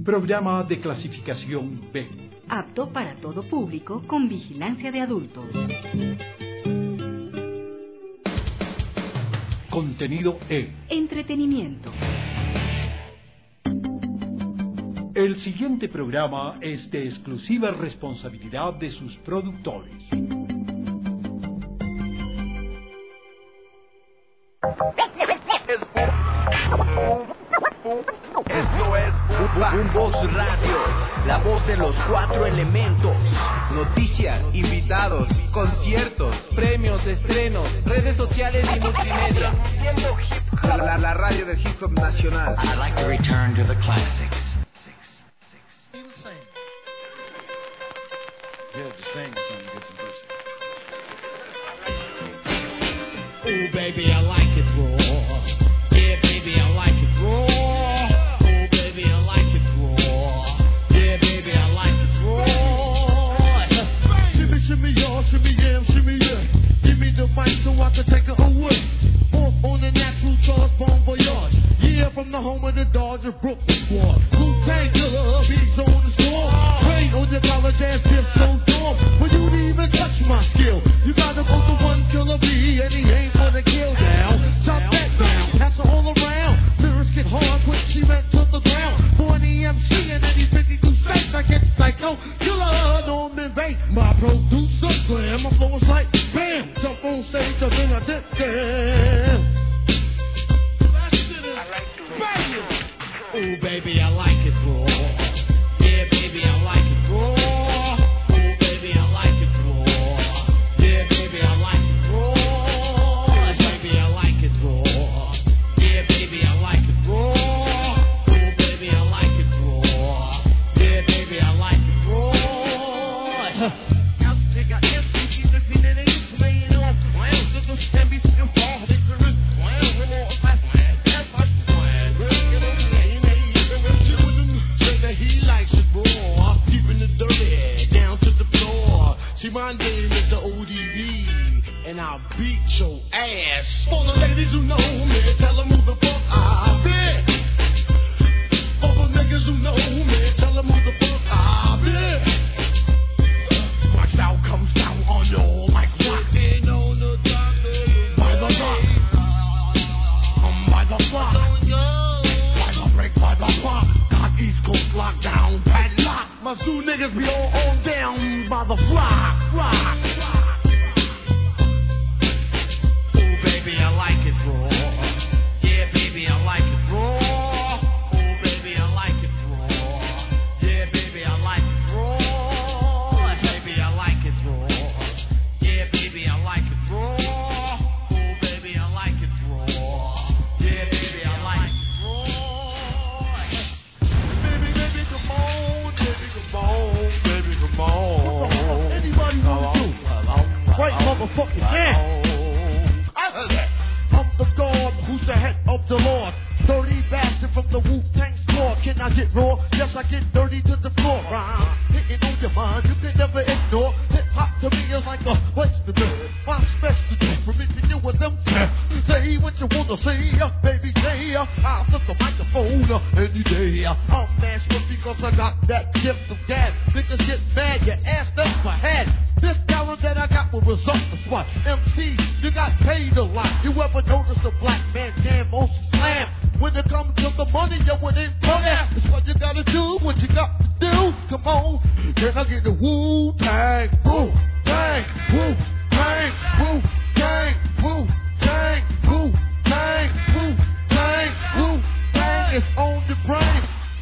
programa de clasificación B. Apto para todo público con vigilancia de adultos. Contenido E. Entretenimiento. El siguiente programa es de exclusiva responsabilidad de sus productores. Esto es Boombox Radio, la voz de los cuatro elementos. Noticias, invitados, conciertos, premios, estrenos, redes sociales y multimedia. La radio del hip hop nacional. I'd like to return to the classics. Ooh, baby, I like it raw. Yeah, baby, I like it raw. Ooh, baby, I like it raw. Yeah, baby, I like it raw. Shimmy, shimmy, y'all, shimmy, yeah. Give me the mic so I can take it away. On the natural charge, bon voyage. Yeah, from the home of the Dodger Brooklyn squad. Wu-Tang Killer, beats on the storm. Rain on your college ass, bitch, so dumb. But you didn't even touch my skill. You gotta go to one killer B, and he ain't gonna kill now. Chop that down, pass it all around. Lyrics get hard, quick, she went to the ground. For an EMC, and then he's 52 states. I get psycho, killer, Norman Bates. My producer, slam, my flow is like bam. Jump on stage, I'm in a dip jam. Ooh, baby, I like it raw. Yeah, baby, I like it raw. Ooh, baby, I like it raw. Yeah, baby, I like it raw. Baby, I like it raw. Yeah, baby, I like it raw. Ooh, baby, I like it raw. Yeah, baby, I like it raw. My name is the ODB, and I'll beat your ass. For the ladies who know me, tell them who the fuck I've been. For the niggas who know me, tell them who the fuck I've been. My style comes down on you like rock. By the rock, by the flock, by the break, by the block. Got East Coast lockdown, padlock. My zoo niggas be all on down by the flock. Rock. Oh, baby, I like it raw. Yeah, baby, I like it raw. Oh, baby, I like it raw. Yeah, baby, I like it raw. Baby, I like it raw. Yeah, baby, I like it raw. Oh, baby, I like it raw. Yeah, baby, I like it raw. Baby, baby, come on. Baby, come on. Baby, come on. Anybody want to do? Right, motherfucker, yeah. I'm the God who's the head of the Lord. Dirty bastard from the Wu-Tang squad. Can I get raw? Yes, I get dirty to the floor. Rhyme hitting on your mind, you can never ignore. Hip-hop to me is like a vegetable. My specialty for me to deal with them. Say what you wanna say, baby, say. I'll flip the microphone any day. I'm master because I got that gift of gab. Niggas get mad, your ass up my head. This talent that I got will result the spot. MC, you got paid a lot. You ever notice a black man jam on some slam? When it comes to the money, yo, it ain't funny. It's what you gotta do, what you got to do. Come on, can I get the Wu-Tang, Wu-Tang, Wu-Tang, Wu-Tang, Wu-Tang, Wu-Tang, Wu-Tang, Wu-Tang is on the brain.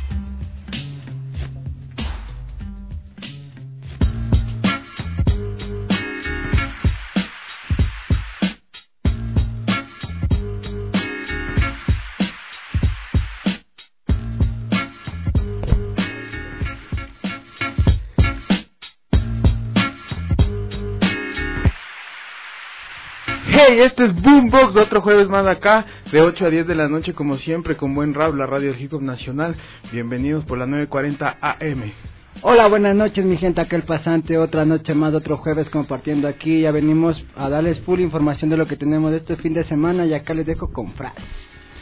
Hey, esto es Boombox, otro jueves más acá, de 8 a 10 de la noche, como siempre, con buen rap, la radio del hip hop nacional. Bienvenidos por la 940 AM. Hola, buenas noches, mi gente, aquel pasante, otra noche más, otro jueves compartiendo aquí. Ya venimos a darles full información de lo que tenemos de este fin de semana, y acá les dejo con frases.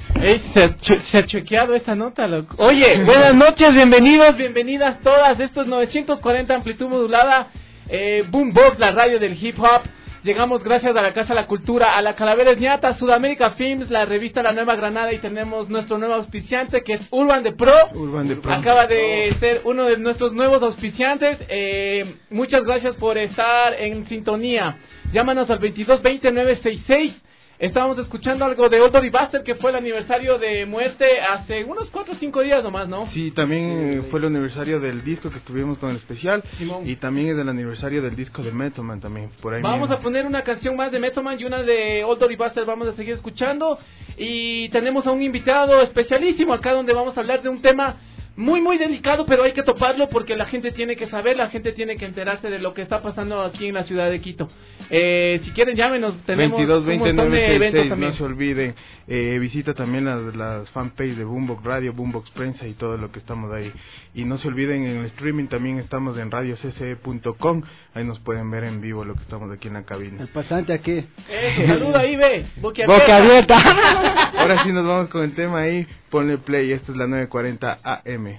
Se ha chequeado esta nota, loco. Oye, buenas noches, bienvenidos, bienvenidas todas. Esto es 940 amplitud modulada, Boombox, la radio del hip hop. Llegamos gracias a la Casa de la Cultura, a la Calaveras Ñata, Sudamérica Films, la revista La Nueva Granada, y tenemos nuestro nuevo auspiciante que es Urban de Pro. Acaba de ser uno de nuestros nuevos auspiciantes. Muchas gracias por estar en sintonía. Llámanos al 2220-966. Estábamos escuchando algo de Old Dirty Bastard, que fue el aniversario de muerte hace unos 4 o 5 días nomás, ¿no? Sí, también fue el aniversario del disco que estuvimos con el especial. Simón. Y también es el aniversario del disco de Method Man también, por ahí Vamos mismo. a poner una canción más de Method Man y una de Old Dirty Bastard, vamos a seguir escuchando. Y tenemos a un invitado especialísimo acá, donde vamos a hablar de un tema muy muy delicado, pero hay que toparlo porque la gente tiene que saber, la gente tiene que enterarse de lo que está pasando aquí en la ciudad de Quito. Si quieren, llámenos, tenemos 22, un montón de eventos también. No se olviden, visita también las fanpages de Boombox Radio, Boombox Prensa y todo lo que estamos ahí. Y no se olviden, en el streaming también estamos en radiocce.com, ahí nos pueden ver en vivo lo que estamos aquí en la cabina. El pasante aquí. Saluda ahí, ve, boca abierta. Ahora sí nos vamos con el tema ahí, ponle play, esto es la 940 AM.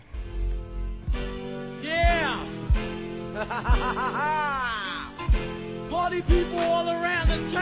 Yeah! Party people all around the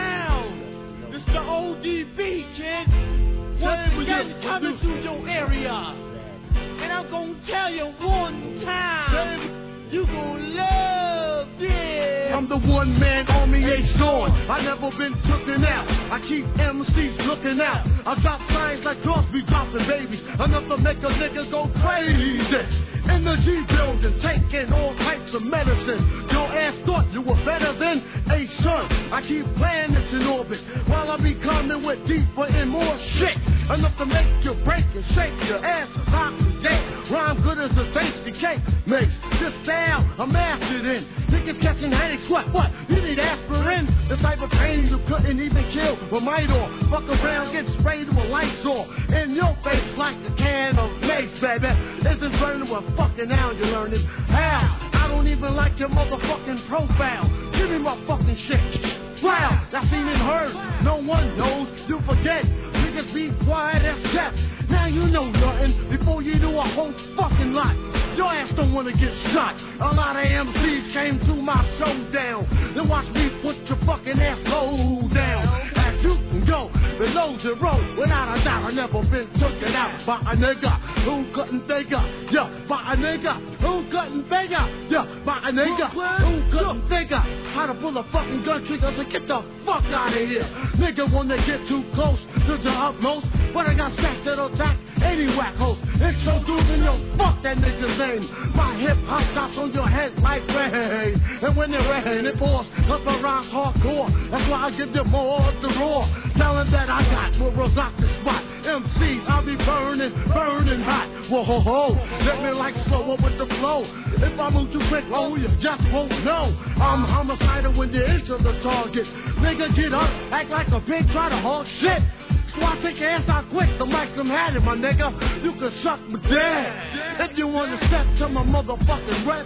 town. This the ODB, kid. Once again, coming through your area. And I'm gonna tell you one time, you gonna love this. I'm the one-man army, ain't Sean. I never been tooken out. I keep MCs looking out. I drop signs like Crosby dropping babies. Enough to make a nigga go crazy. In the G building, taking all types of medicine. Your ass thought you were better than a son. I keep planets in orbit while I be coming with deeper and more shit. Enough to make you break and shake your ass oxidate. Rhyme good as a tasty cake makes. This style I'm mastered in. Niggas catching headaches, what? You need aspirin? The type of pain you couldn't even kill with Midor. Fuck around, get sprayed with Lysol. In your face like a can of mace, baby. Isn't burning with fucking now you're learning how. I don't even like your motherfucking profile. Give me my fucking shit. Wow, that's seen and heard. No one knows, you forget. Niggas be quiet as death. Now you know nothing before you do a whole fucking lot. Your ass don't wanna get shot. A lot of MCs came to my showdown. Then watch me put your fucking ass low down. As you can go below zero, without a doubt I never been taken out by a nigga who couldn't figure. Yeah, by a nigga who couldn't figure. Yeah, by a nigga who couldn't figure how to pull a fucking gun trigger to get the fuck out of here. Nigga wanna get too close to the utmost, but I got stacks that'll attack any whack host. Introducing your fuck that nigga's name. My hip hop stops on your head like rain. And when it rain, it pours up around hardcore. That's why I give you more of the raw. Tell them that I got more rock the spot. MCs, I'll be burning hot. Whoa, ho, ho. Let me like slow up with the flow. If I move too quick, oh, you just won't know. I'm homicidal when you enter the target. Nigga, get up, act like a pig, try to haul shit. So I take your ass out quick, the mic's I'm had it, my nigga. You can suck me dead. If you wanna step to my motherfucking rep,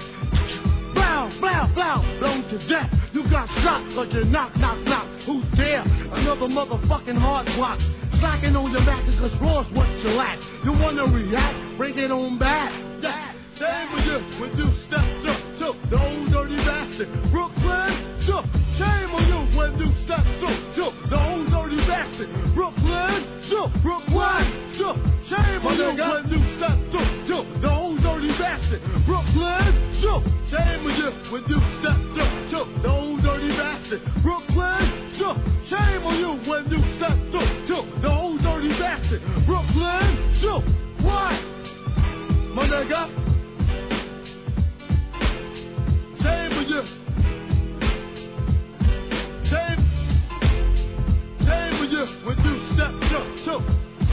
blow, blow, blow, blown to death. You got shot, cause you knock, knock, knock. Who's there? Another motherfucking hard block. Slacking on your back cause raw's what you lack. You wanna react? Bring it on back. Same with you when you step up to the old dirty bastard. Brooklyn, shame on you when you step up to the old dirty bastard. Brooklyn, shame on you when you step up to the old dirty bastard. Brooklyn, shame on you when you step up to the old dirty bastard. Brooklyn, shame on you when you step up to the old dirty bastard. Brooklyn, what? My nigga. Shame with you. Shame with you when you step up to.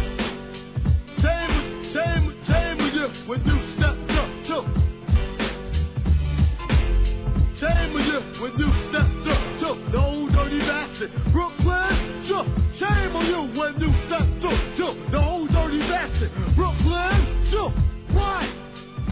Shame with you when you step up to. Shame with you when you step up to the old dirty bastard. Brooklyn, shame on you when you step up to the old dirty bastard. Brooklyn, what?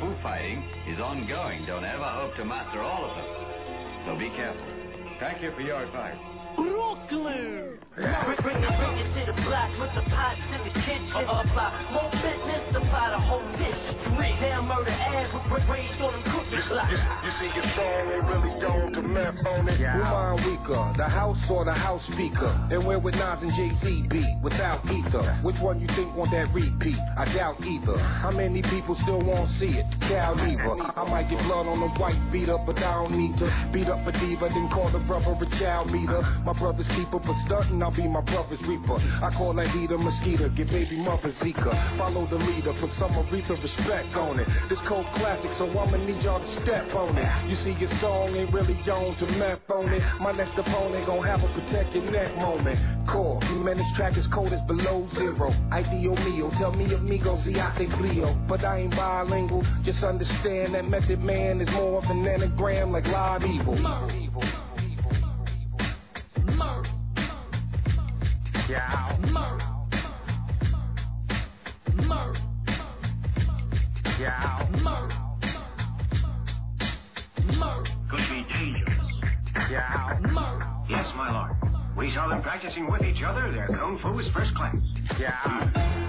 Fu fighting is ongoing. Don't ever hope to master all of them. So be careful. Thank you for your advice. Brooklyn! Bring it to the block with the pots in the kitchen. More business, supply the whole district. Down Murder Ave, raised on them cookie blocks. You see your song ain't really done to mess on it. Who mine weaker, the house or the house speaker? And where would Nas and Jay-Z be without ether? Which one you think want that repeat? I doubt either. How many people still won't see it? Cal neither. I might get blood on the white beat up, but I don't need to beat up a diva, then call the brother a child beater. My brother's keeper, but stuntin', I'll be my brother's reaper. I call that heater mosquito, get baby mother Zika. Follow the leader, put some Aretha respect on it. This cold classic, so I'ma need y'all to step on it. You see your song ain't really Jones to meth on it. My next opponent gon' have a protect your neck moment. Core, man, this track is cold as below zero. Ideo mio, tell me amigo, see I say Clio. But I ain't bilingual, just understand that Method Man is more of an anagram like Live Evil. Yeah. Could be dangerous. Yeah. Yes, my lord. We saw them practicing with each other. Their kung fu is first class. Yeah.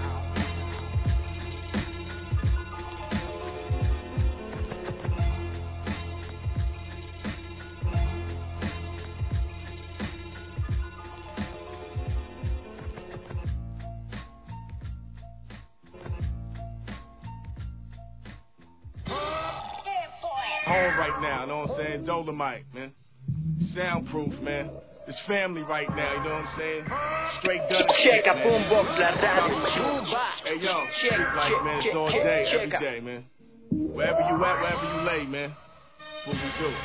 Home right now, know what I'm saying? Dolomite, man. Soundproof, man. It's family right now, you know what I'm saying? Straight gutter. Check out Boombox La Radio. Hey, yo, street life, man. It's all day, every day, man. Wherever you at, wherever you lay, man. What we do.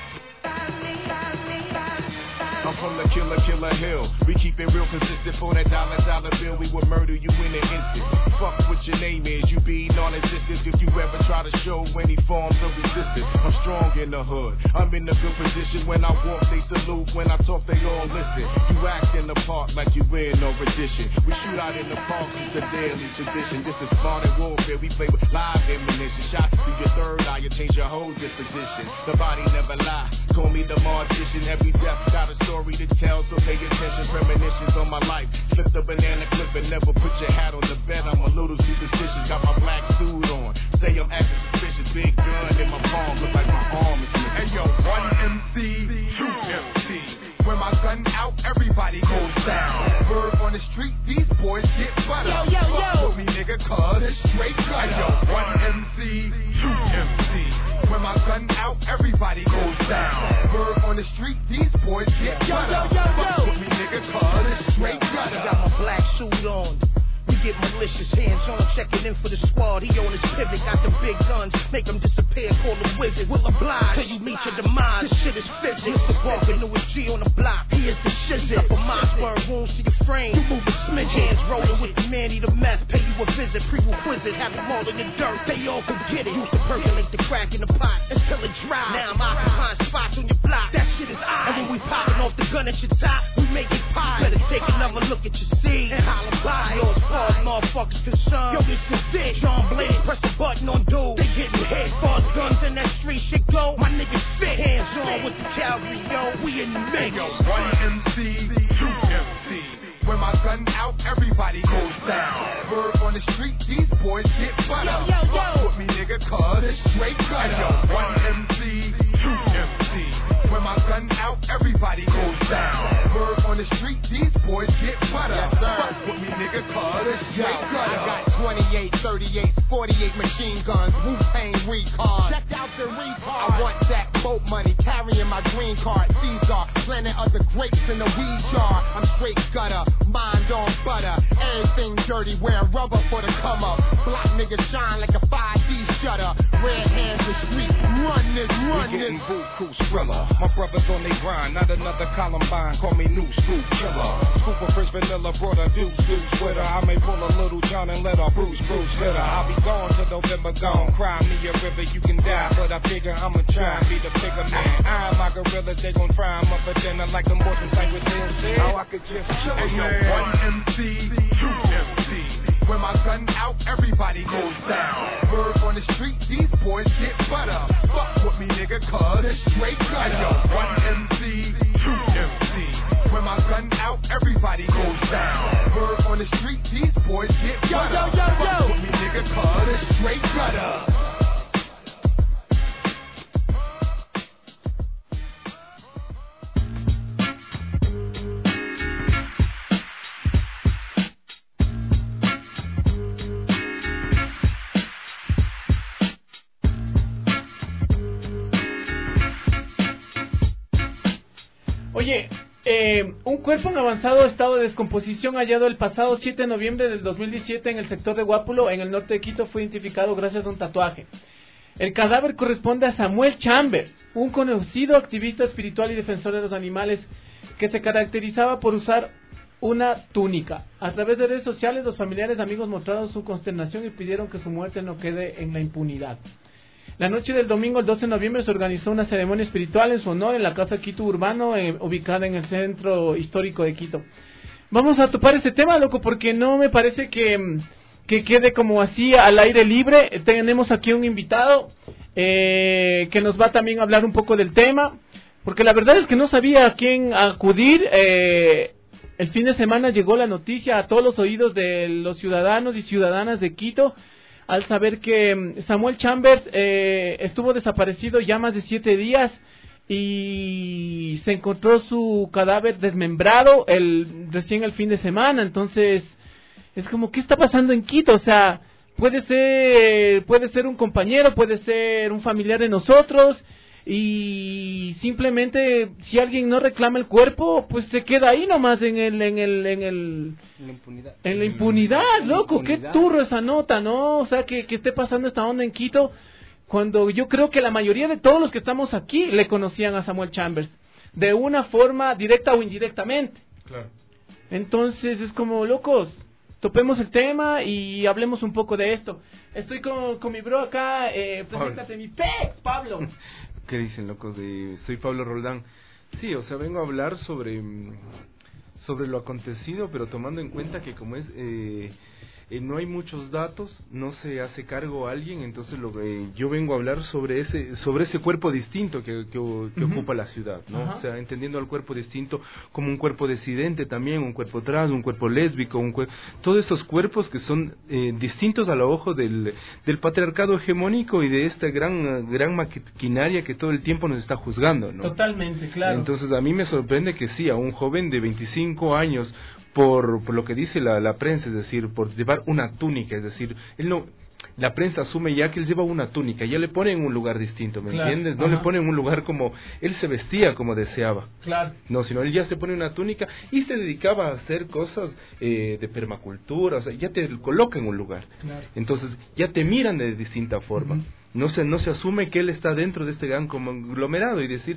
I'm from the killer hill. We keep it real consistent for that dollar bill. We would murder you in an instant. Fuck what your name is, you be non-existent if you ever try to show any forms of resistance. I'm strong in the hood, I'm in a good position. When I walk, they salute. When I talk, they all listen. You act in the park like you in no rendition. We shoot out in the parks, it's a daily tradition. This is modern warfare, we play with live ammunition. Shot through your third eye, you change your whole disposition. The body never lie, call me the magician. Every death got a story to tell, so pay attention. Premonitions on my life, flip the banana clip and never put your hat on the bed. I'm a little superstitious, got my black suit on. Say I'm acting suspicious, big gun in my palm, look like my arm is missing. Hey yo, one MC, two MC. When my gun out, everybody goes down. Word on the street, these boys get butter. Yo, yo, yo. Fuck with me, nigga, cuz it's straight gutter. Hey yo, one MC, two MC. When my gun out, everybody goes down. Word on the street, these boys get butter. Fuck with me, nigga, cuz it's straight gutter. I got my black suit on. We get malicious, hands on, checking in for the squad. He on his pivot, got the big guns, make him disappear, call him wizard. We'll oblige till you meet your demise. This shit is physics. Mr. Walker, newest G on the block. He is the shizzit. Up a Mossberg, wounds to your frame. You move a smidge, hands rolling with the Manny the meth. Pay you a visit, prerequisite, have them all in the dirt. They all forget it. Used to percolate the crack in the pot until it dry. Now I'm occupying spots on your block. That shit is I. And when we popping off the gun at your top, we make it pie. Better take another look at your seed and holler by. Motherfuckers concerned. Yo, this is it. John Blaze, press a button on dude. They getting hit. Far as guns in that street shit go. My niggas fit. Hands on with the cavalry, yo. We in the mix. Yo, one MC, two MC. When my gun out, everybody goes down. Word on the street, these boys get butter. Yo, yo, yo. Fuck with me, nigga, cuz it's straight gutter. Hey, yo, one MC, two MC. When my gun out, everybody goes down. Word on the street, these boys get butter. Yes, sir. Fuck with me, nigga, cuz it's straight gutter. I got 28, 38, 48 machine guns, Wu-Tang recon. Check out the retard. I want that boat money, carrying my green card. Caesar, planting other grapes in the weed jar. I'm straight gutter, mind on butter. Everything dirty, wearing rubber for the come up. Block niggas shine like a 5D shutter. Red hands the street, run this. We getting buku thriller. My brothers on they grind, not another Columbine. Call me new school killer. Scoop of French vanilla, brought a deuce sweater. I may pull a little John and let a Bruce litter. I'll be gone till November gone. Cry me a river, you can die, but I figure I'ma try and be the bigger man. I'm my gorillas, they gon' fry 'em up for dinner like the boys from Cypress Hill said. How I could just chill, man. One MC, two MC. When my gun out, everybody goes down. Word on the street, these boys get butter. Fuck with me, nigga, cuz it's straight gutter. Yo, 1 MC, 2 MC. When my gun out, everybody goes down. Word on the street, these boys get butter. Fuck with me, nigga, cuz it's straight gutter. Oye, un cuerpo en avanzado estado de descomposición hallado el pasado 7 de noviembre del 2017 en el sector de Guápulo, en el norte de Quito, fue identificado gracias a un tatuaje. El cadáver corresponde a Samuel Chambers, un conocido activista espiritual y defensor de los animales que se caracterizaba por usar una túnica. A través de redes sociales, los familiares y amigos mostraron su consternación y pidieron que su muerte no quede en la impunidad. La noche del domingo, el 12 de noviembre, se organizó una ceremonia espiritual en su honor en la Casa Quito Urbano, ubicada en el centro histórico de Quito. Vamos a topar este tema, loco, porque no me parece que quede como así al aire libre. Tenemos aquí un invitado que nos va también a hablar un poco del tema, porque la verdad es que no sabía a quién acudir. El fin de semana llegó la noticia a todos los oídos de los ciudadanos y ciudadanas de Quito, al saber que Samuel Chambers estuvo desaparecido ya más de 7 días y se encontró su cadáver desmembrado recién el fin de semana. Entonces, es como, ¿qué está pasando en Quito? O sea, puede ser un compañero, puede ser un familiar de nosotros, y simplemente si alguien no reclama el cuerpo, pues se queda ahí nomás en la impunidad, loco. Qué turro esa nota, ¿no? O sea, que esté pasando esta onda en Quito, cuando yo creo que la mayoría de todos los que estamos aquí le conocían a Samuel Chambers de una forma directa o indirectamente. Claro. Entonces es como, locos, topemos el tema y hablemos un poco de esto. Estoy con mi bro acá, preséntate, mi pex, Pablo. ¿Qué dicen, locos? Soy Pablo Roldán. Sí, o sea, vengo a hablar sobre lo acontecido, pero tomando en cuenta que como no hay muchos datos, no se hace cargo a alguien, entonces yo vengo a hablar sobre ese cuerpo distinto que ocupa la ciudad, ¿no? O sea, entendiendo al cuerpo distinto como un cuerpo disidente también, un cuerpo trans, un cuerpo lésbico, todos esos cuerpos que son distintos a los ojos del patriarcado hegemónico y de esta gran maquinaria que todo el tiempo nos está juzgando, ¿no? Totalmente, claro. Entonces a mí me sorprende que sí, a un joven de 25 años, por lo que dice la prensa, es decir, por llevar una túnica, es decir, la prensa asume ya que él lleva una túnica, ya le pone en un lugar distinto, ¿me entiendes? No le pone en un lugar como él se vestía, como deseaba. Claro. No, sino él ya se pone una túnica y se dedicaba a hacer cosas de permacultura, o sea, ya te coloca en un lugar. Claro. Entonces, ya te miran de distinta forma. No se asume que él está dentro de este gran conglomerado y decir,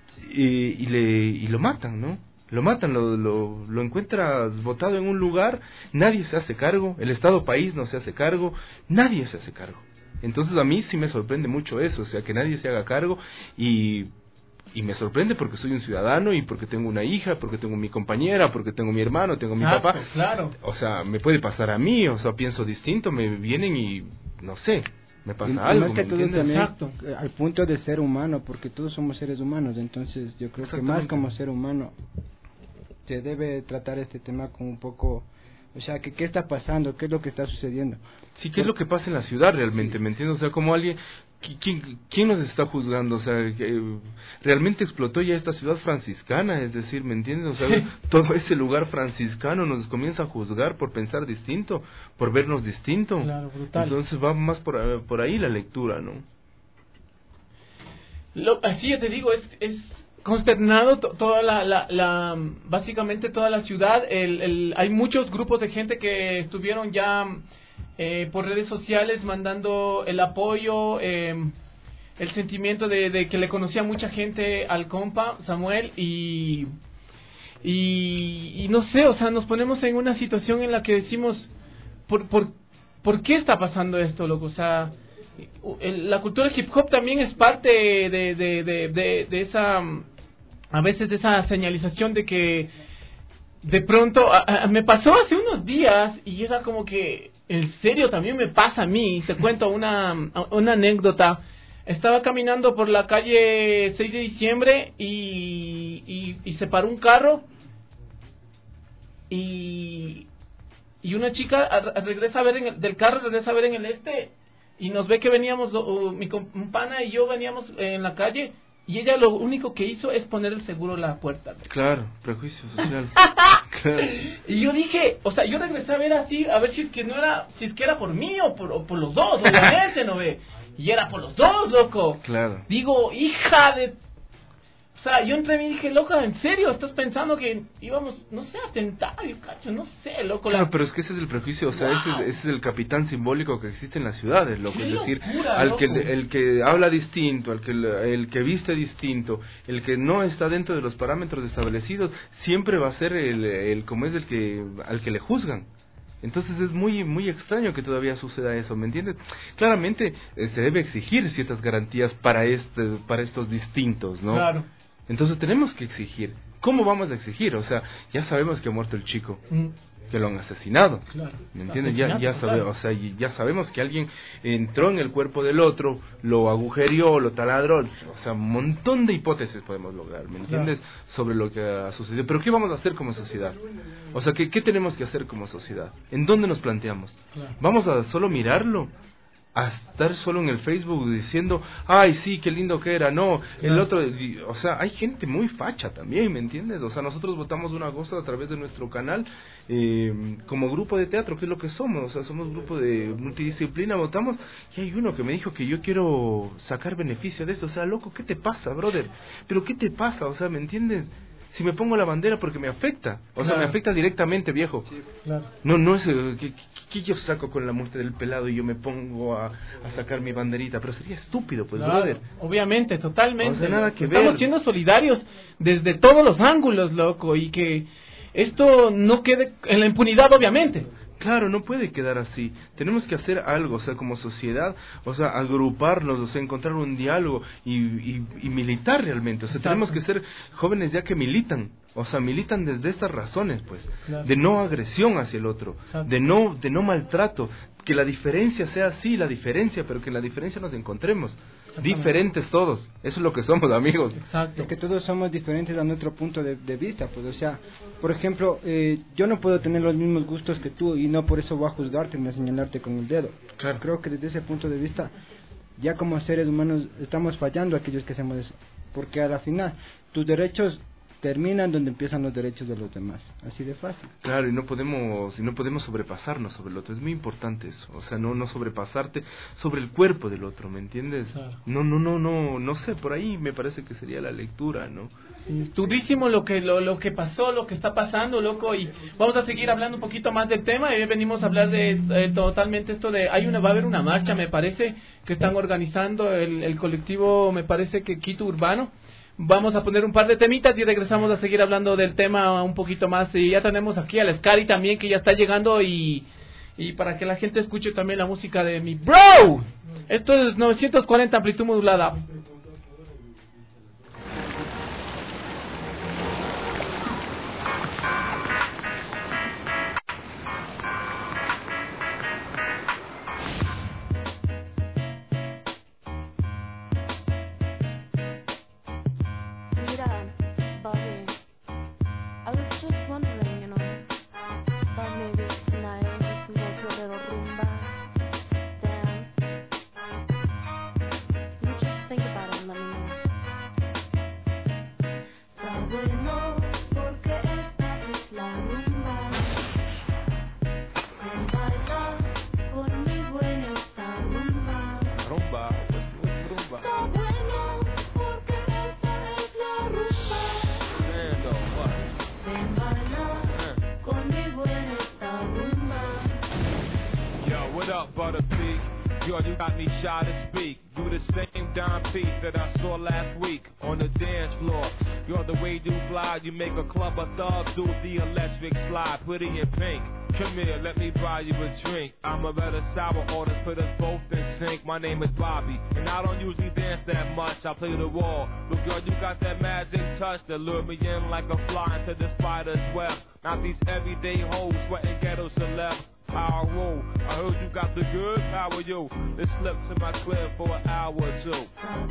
y lo matan, ¿no? Lo matan, lo encuentras botado en un lugar, nadie se hace cargo, el Estado país no se hace cargo, nadie se hace cargo. Entonces a mí sí me sorprende mucho eso, o sea, que nadie se haga cargo y me sorprende porque soy un ciudadano y porque tengo una hija, porque tengo mi compañera, porque tengo mi hermano, tengo mi papá. Claro. O sea, me puede pasar a mí, o sea, pienso distinto, me vienen y no sé. Me pasa algo, más que todo también, exacto, al punto de ser humano, porque todos somos seres humanos, entonces yo creo que más como ser humano se debe tratar este tema con un poco, o sea, ¿qué está pasando? ¿Qué es lo que está sucediendo? Sí, ¿qué es lo que pasa en la ciudad realmente? Sí. ¿Me entiendes? O sea, como alguien, ¿quién nos está juzgando? O sea, realmente explotó ya esta ciudad franciscana, es decir, ¿me entiendes? O sea, todo ese lugar franciscano nos comienza a juzgar por pensar distinto, por vernos distinto. Claro, brutal. Entonces va más por ahí la lectura, ¿no? Así ya te digo, es consternado básicamente toda la ciudad. Hay muchos grupos de gente que estuvieron ya por redes sociales mandando el apoyo, el sentimiento de que le conocía mucha gente al compa Samuel y no sé, o sea, nos ponemos en una situación en la que decimos, ¿por qué está pasando esto, loco? O sea, la cultura hip hop también es parte de esa, a veces de esa señalización de que de pronto me pasó hace unos días y era como que En serio, también me pasa a mí. Te cuento una anécdota. Estaba caminando por la calle 6 de diciembre y se paró un carro y una chica regresa a ver del carro, regresa a ver en el y nos ve que veníamos, un pana y yo veníamos en la calle y ella lo único que hizo es poner el seguro en la puerta. Claro, prejuicio social. Claro. Y yo dije, o sea, yo regresé a ver así, a ver si es que no era, si es que era por mí o por los dos, obviamente, ¿no ve? Y era por los dos, loco. Claro. Digo, hija de... O sea, yo entré y dije, loca, ¿en serio? ¿Estás pensando que íbamos, no sé, a tentar, cacho? No sé, loco. Claro, pero es que ese es el prejuicio, o sea, ese es el capitán simbólico que existe en las ciudades, loco. Es decir, locura, el que habla distinto, el que viste distinto, el que no está dentro de los parámetros establecidos, siempre va a ser como es al que le juzgan. Entonces es muy muy extraño que todavía suceda eso, ¿me entiendes? Claramente se debe exigir ciertas garantías para estos distintos, ¿no? Claro. Entonces tenemos que exigir. ¿Cómo vamos a exigir? O sea, ya sabemos que ha muerto el chico, que lo han asesinado, claro. ¿me entiendes? Ya sabemos que alguien entró en el cuerpo del otro, lo agujereó, lo taladró, o sea, un montón de hipótesis podemos lograr, ¿me entiendes? Claro. Sobre lo que ha sucedido. Pero ¿qué vamos a hacer como sociedad? O sea, ¿qué tenemos que hacer como sociedad? ¿En dónde nos planteamos? Claro. ¿Vamos a solo mirarlo? A estar solo en el Facebook diciendo, ay, sí, qué lindo que era, no, el otro, o sea, hay gente muy facha también, ¿me entiendes? O sea, nosotros votamos una cosa a través de nuestro canal, como grupo de teatro, que es lo que somos, o sea, somos grupo de multidisciplina, votamos, y hay uno que me dijo que yo quiero sacar beneficio de eso, o sea, loco, ¿qué te pasa, brother? ¿Pero qué te pasa? O sea, ¿me entiendes? Si me pongo la bandera porque me afecta, o sea, me afecta directamente, viejo. Sí, claro. No es que yo saco con la muerte del pelado y yo me pongo a sacar mi banderita, pero sería estúpido, pues, claro, brother. Obviamente, totalmente. O sea, nada que Estamos ver. siendo solidarios desde todos los ángulos, loco, y que esto no quede en la impunidad, obviamente. Claro, no puede quedar así. Tenemos que hacer algo, o sea, como sociedad, o sea, agruparnos, o sea, encontrar un diálogo y militar realmente. O sea, tenemos que ser jóvenes ya que militan, o sea, militan desde estas razones, pues, claro. De no agresión hacia el otro, de no maltrato, que la diferencia sea así, la diferencia, pero que en la diferencia nos encontremos. Diferentes todos, eso es lo que somos, amigos. Exacto. Es que todos somos diferentes a nuestro punto de vista, pues, o sea, por ejemplo, yo no puedo tener los mismos gustos que tú y no por eso voy a juzgarte ni a señalarte con el dedo. Claro. Creo que desde ese punto de vista, ya como seres humanos estamos fallando aquellos que hacemos eso, porque a la final tus derechos terminan donde empiezan los derechos de los demás, así de fácil. Claro, y no podemos sobrepasarnos sobre el otro, es muy importante eso, o sea, no sobrepasarte sobre el cuerpo del otro, ¿me entiendes? Claro. No sé, por ahí me parece que sería la lectura, ¿no? Sí, durísimo lo que pasó, lo que está pasando, loco, y vamos a seguir hablando un poquito más del tema, y hoy venimos a hablar de totalmente esto de, va a haber una marcha, me parece, que están organizando el colectivo, me parece que Quito Urbano. Vamos a poner un par de temitas y regresamos a seguir hablando del tema un poquito más. Y ya tenemos aquí al Scary también, que ya está llegando, y para que la gente escuche también la música de mi bro. Esto es 940 amplitud modulada. You make a club of thugs do the electric slide, pretty in pink. Come here, let me buy you a drink. I'm a better sour orders, put us both in sync. My name is Bobby, and I don't usually dance that much. I play the wall. But girl, you got that magic touch that lure me in like a fly into the spider's web. Not these everyday hoes sweating ghetto celeb. how I roll. I heard you got the good power, yo. Let's slip to my crib for an hour or two.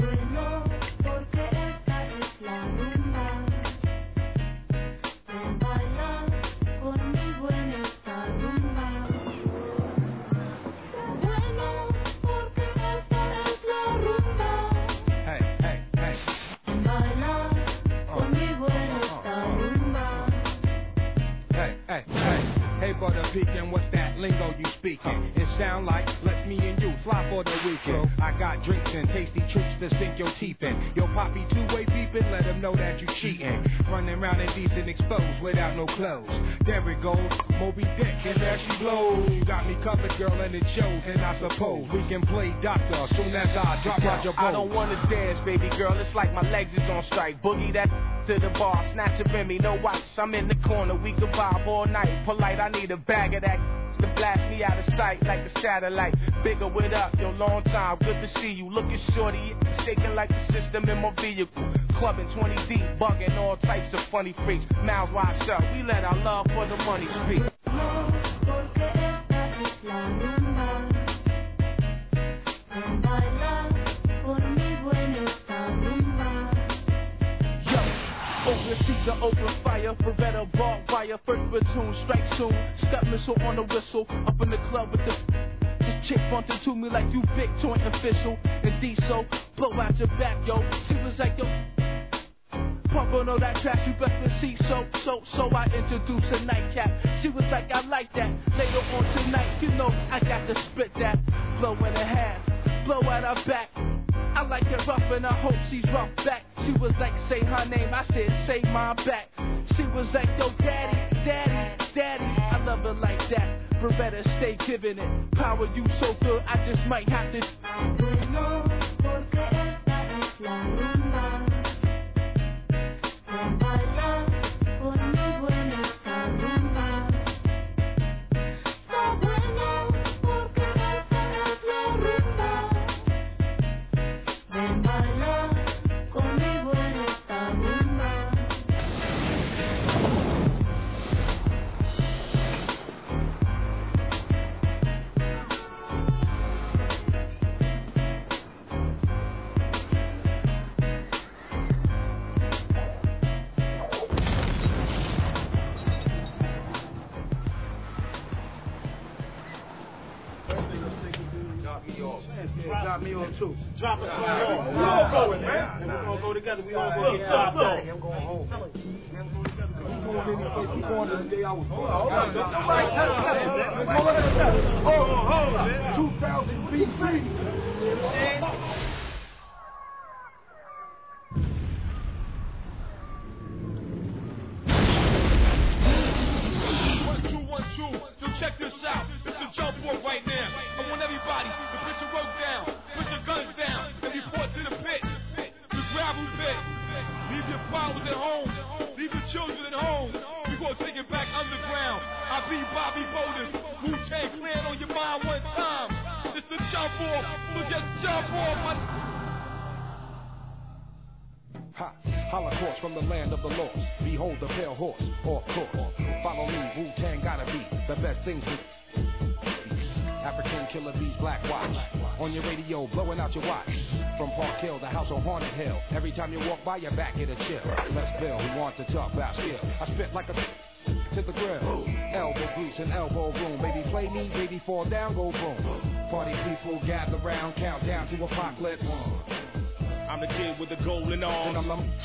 Hey, brother Pekin, what's that lingo you speaking? It sound like let's me and you fly for the weekend. I got drinks and tasty treats to sink your teeth in. Yo, poppy two-way beeping, let them know that you cheating. Running around indecent exposed without no clothes. There it goes, Moby Dick, and there she blows. Got me covered, girl, and it shows. And I suppose we can play doctor soon as I drop out your boat. I don't wanna dance, baby girl, it's like my legs is on strike. Boogie that to the bar, snatch a Remy, no watch. I'm in the corner, we could vibe all night. Polite, I need a bag of that to blast me out of sight like a satellite. Bigger with up, yo, long time, good to see you. Looking shorty, shaking like the system in my vehicle. Clubbing 20 deep, bugging all types of funny freaks. Mouths wide shut, we let our love for the money speak. Open season, open fire, Beretta, barbed wire, first platoon, strike soon, step missile on the whistle, up in the club with this chick bumping to me like you big joint official, and D-so, blow out your back, yo, she was like, yo, pumping on that track, you best to see, so I introduced a nightcap, she was like, I like that, later on tonight, you know, I got to spit that, blow and a half, blow out her back, I like it rough and I hope she's rough back. She was like, say her name, I said, say mine back. She was like, yo, daddy, I love her like that. Beretta, stay giving it. Power you so good, I just might have to. Drop me on too. Drop us on. We all going, man. We're gonna go together. We all gonna get chopped up. I'm going home. We going to the day I was born. Hold on, 2000 BC. So check this out, it's the jump off right now. I want everybody to put your work down, put your guns down, and report to the pit, the gravel pit. Leave your problems at home, leave your children at home. We gonna take it back underground. I be Bobby Bowden, Wu-Tang Clan on your mind one time. It's the jump off, so just jump off. Ha, Holocaust from the land of the lost. Behold the pale horse, off course. Follow me, Wu-Tang gotta be the best things to African killer bees, black watch. On your radio, blowing out your watch. From Park Hill, the house on Haunted Hill. Every time you walk by, your back get a chill. Let's Bill, who want to talk about skill. I spit like a to the grill. Elbow grease and elbow room. Baby play me, baby fall down, go boom. Party people gather round, count down to apocalypse. I'm the kid with the golden arms. And I'm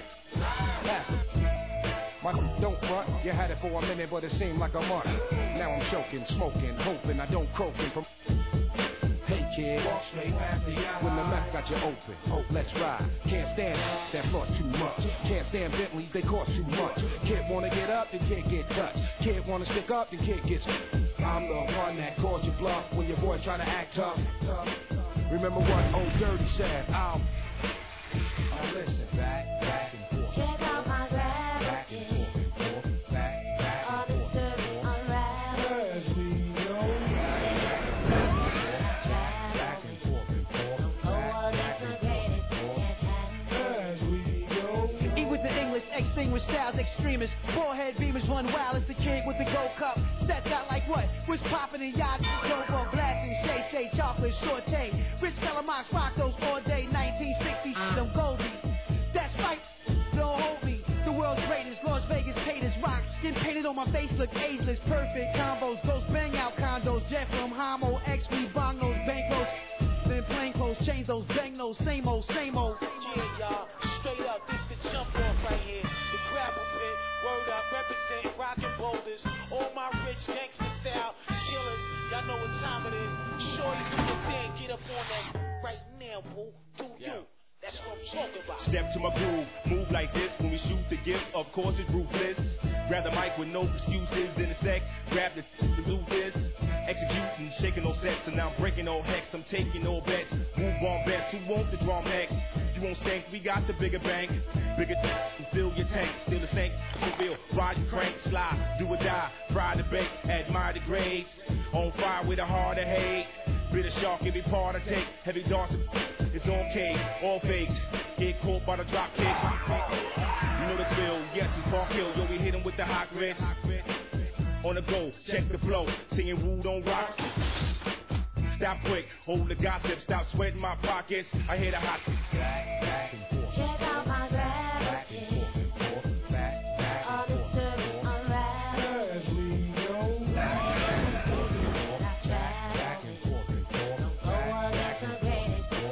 my don't front. You had it for a minute, but it seemed like a month. Now I'm choking, smoking, hoping I don't croaking from. Hey kid, when the meth got you open, hope let's ride. Can't stand that floss too much. Can't stand Bentleys, they cost too much. Kid wanna get up, then can't get touched. Kid wanna stick up, then can't get. I'm the one that calls you bluff when your boy try to act tough. Remember what old Dirty said? I'll listen back and forth. Check out my back and forth, back all this dirty unravel. as we go. Back and forth and forth. Oh, that's the greatest thing that's happened. As we go. E with the English, X thing distinguished styles, extremists. Forehead beamers run wild as the kid with the gold cup. Stepped out like what? Was popping in yachts, Jobo blasting, Shay, chocolate, Shorty. Rich Calamox rock those all day, 1960s, them Goldie. That's right, don't hold me. The world's greatest, Las Vegas paid his rock. Skin painted on my face, look ageless. Perfect combos, those bang out condos. Jet from Homo, X, we bong those bankroll's. Then plain clothes, change those, bang those, same old, same old. Yeah, y'all, straight up, this the jump off right here. The gravel pit, word up, represent rockin' boulders. All my rich gangster style killers, y'all know what time it is. Sure you do your thing, get up on that right now, boo. Do you? That's what I'm talking about. Step to my groove, move like this. When we shoot the gift, of course it's ruthless. Grab the mic with no excuses in a sec. Grab the to do this. Executing, shaking no sets, and now I'm breaking no hex. I'm taking no bets. Move on bets. Who want the drum next? You won't stink. We got the bigger bank. Bigger and fill your tank. Still the same. Fulfill. Ride and crank. Slide. Do or die. Fry the bake. Admire the grades. On fire with a heart of hate. Bitter shark, every part I take. Heavy darts. It's on K, all fakes. Get caught by the drop kicks. You know the drill, yes, it's Park Hill. Yo, we hit him with the hot grits. On the go, check the flow. Singing Woo Don't Rock. Stop quick, hold the gossip. Stop sweating my pockets. I hear the hot. Back and forth. Check out my gravity. All this dirt unraveled. As we go. Back and forth. Don't go against the grain.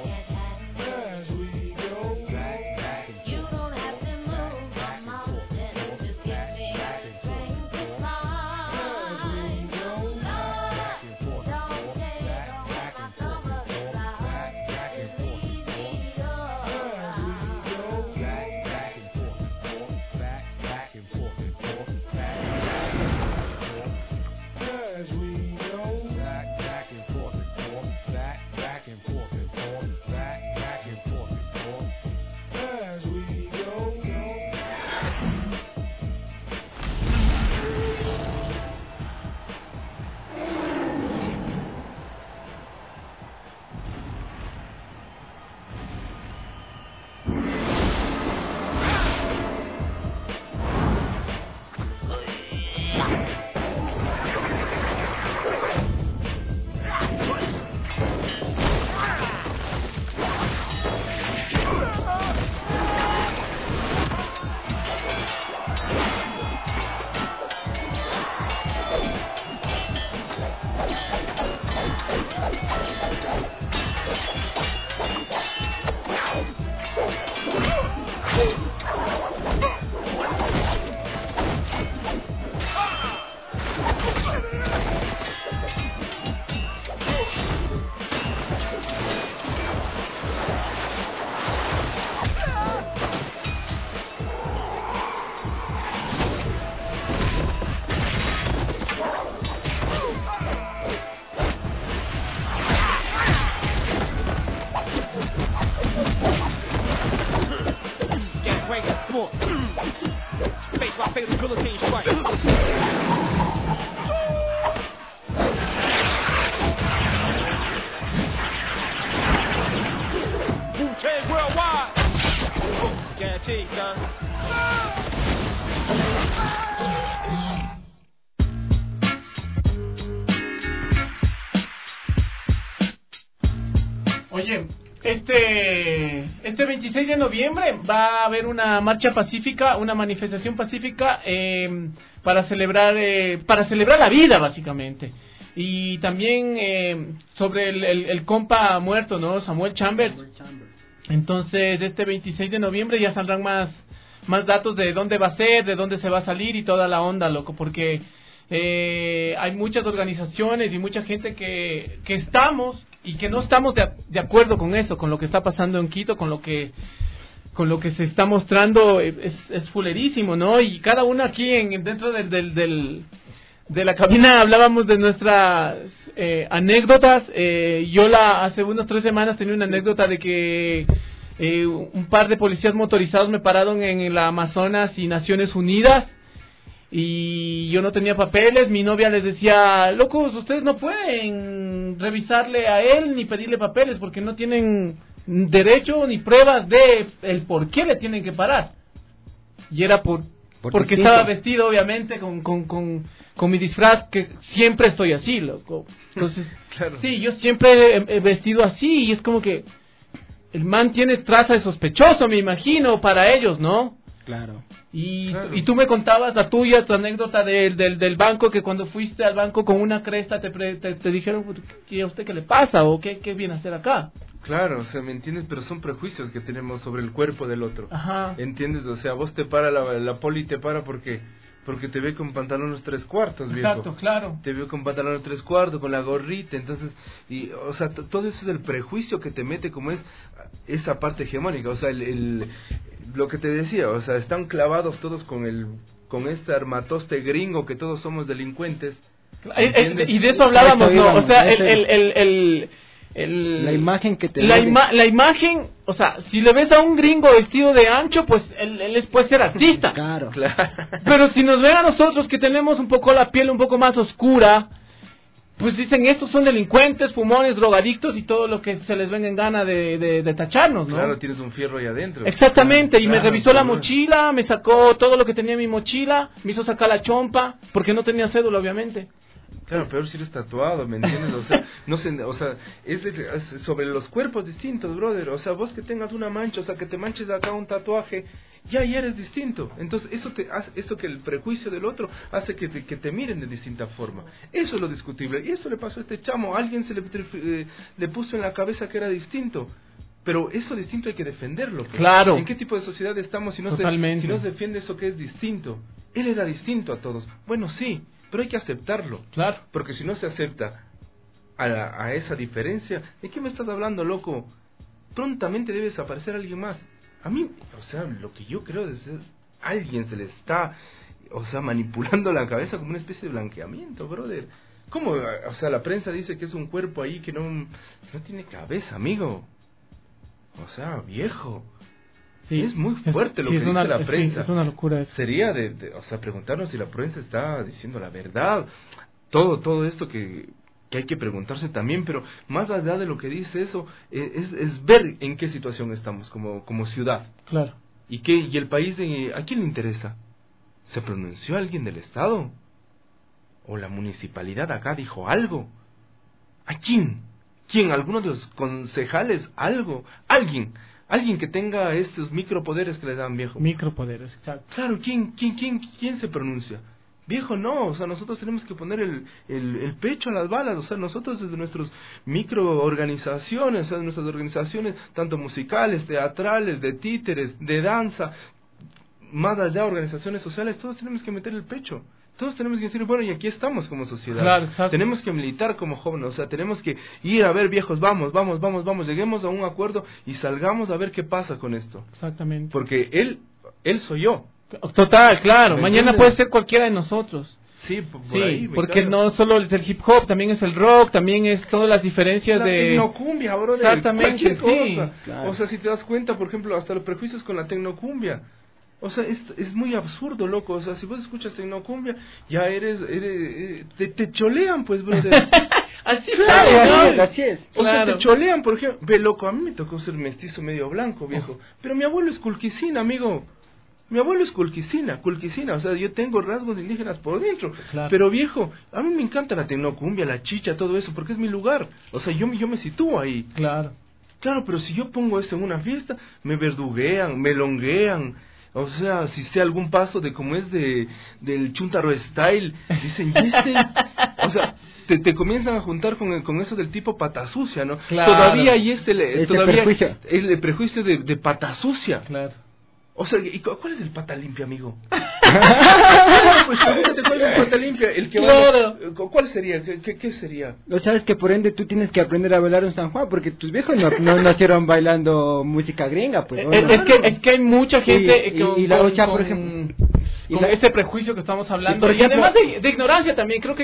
Face my fatal guillotine strike. Wu-Tang worldwide. Guaranteed, son. Oye, este 26 de noviembre va a haber una marcha pacífica, una manifestación pacífica para celebrar la vida, básicamente. Y también sobre el compa muerto, ¿no? Samuel Chambers. Entonces, este 26 de noviembre ya saldrán más datos de dónde va a ser, de dónde se va a salir y toda la onda, loco, porque hay muchas organizaciones y mucha gente que estamos y que no estamos de acuerdo con eso, con lo que está pasando en Quito, con lo que se está mostrando. Es fulerísimo, ¿no? Y cada uno aquí dentro de la cabina hablábamos de nuestras anécdotas. Yo hace unas 3 semanas tenía una anécdota de que un par de policías motorizados me pararon en la Amazonas y Naciones Unidas y yo no tenía papeles. Mi novia les decía: locos, ustedes no pueden revisarle a él ni pedirle papeles porque no tienen derecho ni pruebas de el por qué le tienen que parar. Y era por Porque estaba vestido, obviamente, con mi disfraz, que siempre estoy así, loco. Entonces, claro. Sí, yo siempre he vestido así, y es como que el man tiene traza de sospechoso, me imagino, para ellos, ¿no? Claro. Y tú me contabas la tuya, tu anécdota del banco, que cuando fuiste al banco con una cresta te dijeron, ¿a usted qué le pasa? ¿O qué viene a hacer acá? Claro, o sea, ¿me entiendes? Pero son prejuicios que tenemos sobre el cuerpo del otro. Ajá. ¿Entiendes? O sea, vos te para la poli te para porque te ve con pantalones 3/4, viejo. Exacto, claro. Te ve con pantalones 3/4, con la gorrita, entonces, y, o sea, todo eso es el prejuicio que te mete, como es esa parte hegemónica, o sea, lo que te decía, o sea, están clavados todos con este armatoste gringo que todos somos delincuentes. Y de eso hablábamos, ¿no? O sea, la imagen que te la imagen, o sea, si le ves a un gringo vestido de ancho, pues él puede ser artista. Claro. Pero si nos ven a nosotros que tenemos un poco la piel un poco más oscura, pues dicen, estos son delincuentes, fumones, drogadictos y todo lo que se les venga en gana de tacharnos, ¿no? Claro, tienes un fierro ahí adentro. Exactamente, y me Claro, revisó la mochila, me sacó todo lo que tenía en mi mochila, me hizo sacar la chompa, porque no tenía cédula, obviamente. Claro, peor si eres tatuado, ¿me entiendes? O sea, no sé, o sea, es sobre los cuerpos distintos, brother. O sea, vos que tengas una mancha, o sea, que te manches acá un tatuaje, ya eres distinto. Entonces, eso que el prejuicio del otro hace que te miren de distinta forma. Eso es lo discutible. Y eso le pasó a este chamo. Alguien le puso en la cabeza que era distinto. Pero eso distinto hay que defenderlo. Pues. Claro. ¿En qué tipo de sociedad estamos si no se defiende eso que es distinto? Él era distinto a todos. Bueno, sí. Pero hay que aceptarlo. Claro. Porque si no se acepta a esa diferencia, ¿de qué me estás hablando, loco? Prontamente debe desaparecer alguien más. A mí, o sea, lo que yo creo es que alguien se le está, o sea, manipulando la cabeza como una especie de blanqueamiento, brother. ¿Cómo? O sea, la prensa dice que es un cuerpo ahí que no tiene cabeza, amigo. O sea, viejo. Sí, es muy fuerte lo que dice la prensa. Sí, es una locura eso. Sería o sea, preguntarnos si la prensa está diciendo la verdad. Todo esto que hay que preguntarse también, pero más allá de lo que dice eso, es ver en qué situación estamos como ciudad. Claro. Y el país, ¿a quién le interesa? ¿Se pronunció alguien del Estado? ¿O la municipalidad acá dijo algo? ¿A quién? ¿Quién? ¿Alguno de los concejales? ¿Algo? ¿Alguien que tenga estos micropoderes que le dan, viejo? Micropoderes, exacto. Claro, ¿quién se pronuncia? Viejo, no, o sea, nosotros tenemos que poner el pecho a las balas, o sea, nosotros desde nuestras microorganizaciones, o sea, nuestras organizaciones, tanto musicales, teatrales, de títeres, de danza, más allá, organizaciones sociales, todos tenemos que meter el pecho. Todos tenemos que decir, bueno, y aquí estamos como sociedad. Claro, exacto. Tenemos que militar como jóvenes, o sea, tenemos que ir a ver, viejos, vamos, lleguemos a un acuerdo y salgamos a ver qué pasa con esto. Exactamente. Porque él soy yo. Total, claro, mañana puede ser cualquiera de nosotros. Sí, ahí, porque no solo es el hip hop, también es el rock, también es todas las diferencias la tecnocumbia, bro. Exactamente, sí. Claro. O sea, si te das cuenta, por ejemplo, hasta los prejuicios con la tecnocumbia. O sea, es muy absurdo, loco. O sea, si vos escuchas tecnocumbia, ya te cholean, pues, brother. Así es. O sea, te cholean, por ejemplo. Ve, loco, a mí me tocó ser mestizo medio blanco, viejo. Pero mi abuelo es culquicina, amigo. Mi abuelo es culquicina. O sea, yo tengo rasgos indígenas por dentro. Claro. Pero, viejo, a mí me encanta la tecnocumbia, la chicha, todo eso, porque es mi lugar. O sea, yo me sitúo ahí. Claro. Claro, pero si yo pongo eso en una fiesta, me verduguean, me longuean. O sea, si sé algún paso de como es del Chuntaro Style, dicen, ¿y este? O sea, te comienzan a juntar con eso del tipo pata sucia, ¿no? Claro. Todavía hay el prejuicio de pata sucia. Claro. O sea, ¿y cuál es el pata limpia, amigo? Pues pregúntate cuál es el pata limpia. ¿Cuál sería? ¿Qué sería? Lo sabes que por ende tú tienes que aprender a bailar un San Juan, porque tus viejos no nacieron bailando música gringa, pues. Es que hay mucha gente por ejemplo, con este prejuicio que estamos hablando, y además de ignorancia también, creo que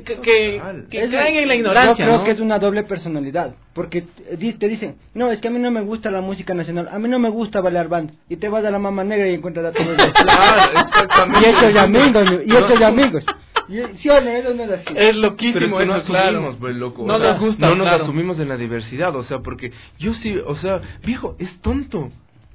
caen en la ignorancia. Yo creo que es una doble personalidad, porque te dicen, no, es que a mí no me gusta la música nacional, a mí no me gusta bailar band, y te vas a la Mama Negra y encuentras a todos los claro, exactamente. y hechos amigos. Sí, eso no es así. Es loquísimo, pero es que no claro. asumimos, pues, loco. No nos gusta, no nos asumimos en la diversidad, o sea, porque yo sí, o sea, viejo, es tonto.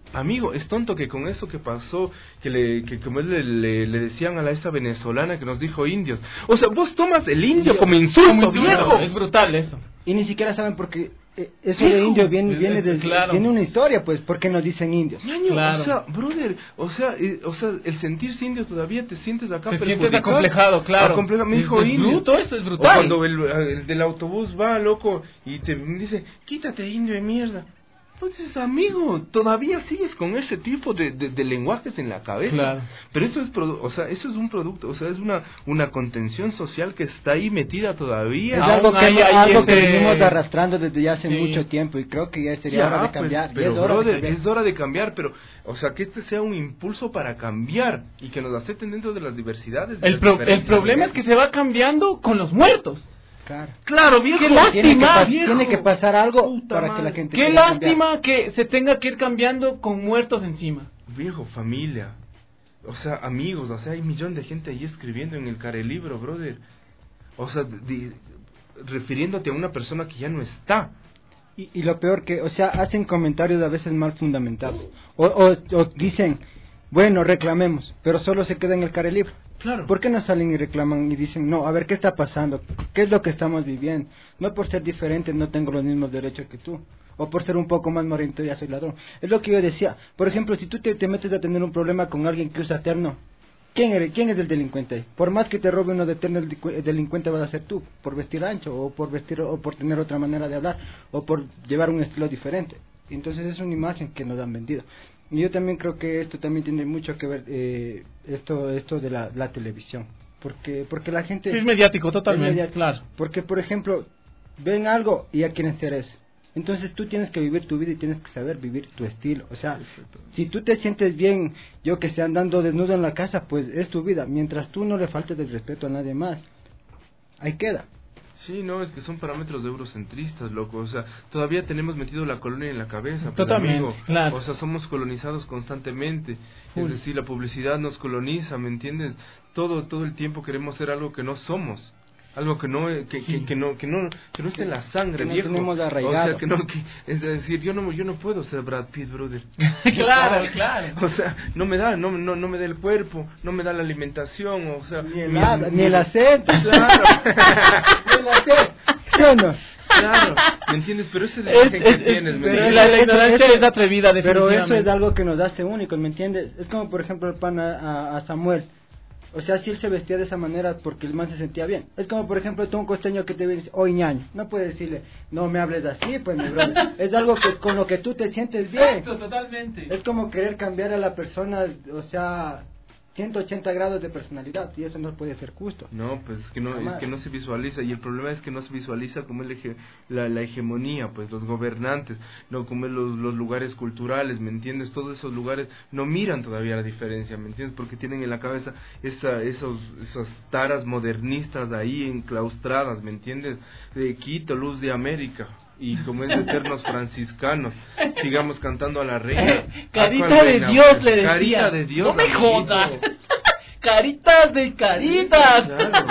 Amigo, es tonto que con eso que pasó, que como le decían a esta venezolana que nos dijo indios. O sea, vos tomas el indio como insulto, viejo. Es brutal eso. Y ni siquiera saben por qué eso de indio viene tiene una historia, pues, ¿por qué nos dicen indios? Claro. O sea, brother, o sea, el sentirse indio todavía te sientes acá te sientes acomplejado, claro. Me dijo indio. Bruto, eso es brutal. O cuando el del autobús va, loco, y te dice, quítate indio de mierda. Entonces, amigo, todavía sigues con ese tipo de lenguajes en la cabeza. Claro. Pero eso es eso es un producto, o sea, es una contención social que está ahí metida todavía. Es algo que venimos arrastrando desde ya hace mucho tiempo y creo que ya sería hora de cambiar. Pero es hora de cambiar, pero, o sea, que este sea un impulso para cambiar y que nos acepten dentro de las diversidades. El problema es que se va cambiando con los muertos. Claro, viejo. Qué lástima, tiene que pasar algo para que la gente. Qué lástima que se tenga que ir cambiando con muertos encima. Viejo, familia. O sea, amigos, o sea, hay un millón de gente ahí escribiendo en el carelibro, brother. O sea, refiriéndote a una persona que ya no está. Y lo peor que, o sea, hacen comentarios a veces mal fundamentados. O dicen, bueno, reclamemos, pero solo se queda en el carelibro. Claro. ¿Por qué no salen y reclaman y dicen, no, a ver, ¿qué está pasando? ¿Qué es lo que estamos viviendo? No por ser diferente no tengo los mismos derechos que tú. O por ser un poco más morenito ya soy ladrón. Es lo que yo decía. Por ejemplo, si tú te metes a tener un problema con alguien que usa terno, ¿quién es el delincuente ahí? Por más que te robe uno de terno, el delincuente vas a ser tú. Por vestir ancho, o por tener otra manera de hablar, o por llevar un estilo diferente. Entonces es una imagen que nos han vendido. Y yo también creo que esto también tiene mucho que ver esto de la televisión, porque la gente sí es mediático totalmente, claro. Porque por ejemplo ven algo y ya quieren ser eso. Entonces tú tienes que vivir tu vida y tienes que saber vivir tu estilo. O sea, si tú te sientes bien, yo que sé, andando desnudo en la casa, pues es tu vida. Mientras tú no le faltes el respeto a nadie más, ahí queda. Sí, no, es que son parámetros de eurocentristas, loco. O sea, todavía tenemos metido la colonia en la cabeza. Totalmente, amigo. claro. O sea, somos colonizados constantemente. Es decir, la publicidad nos coloniza, ¿me entiendes? Todo el tiempo queremos ser algo que no somos. Algo que no esté en la sangre, que viejo. No tenemos arraigado. O sea, es decir, yo no puedo ser Brad Pitt, brother. Claro. O sea, no me da el cuerpo, no me da la alimentación, o sea, ni el acento. Claro. Ni el acento. ¿Sí o no? Claro, ¿me entiendes? Pero esa es la imagen que tienes, pero la ignorancia es atrevida, pero eso es algo que nos hace únicos, ¿me entiendes? Es como por ejemplo el pan a Samuel. O sea, si él se vestía de esa manera porque el man se sentía bien. Es como, por ejemplo, tú un costeño que te dice, oye, ñaño. No puedes decirle, no me hables así, pues, mi brother. Es algo que con lo que tú te sientes bien. Totalmente. Es como querer cambiar a la persona, o sea, 180 grados de personalidad, y eso no puede ser justo. No, pues es que no se visualiza, y el problema es que no se visualiza como la hegemonía, pues los gobernantes, no como los lugares culturales, ¿me entiendes? Todos esos lugares no miran todavía la diferencia, ¿me entiendes? Porque tienen en la cabeza esas taras modernistas ahí enclaustradas, ¿me entiendes? De Quito, luz de América. Y como es de eternos franciscanos, sigamos cantando a la reina. Carita de Dios, le decía. Carita de Dios. No me jodas. Caritas de caritas. Claro.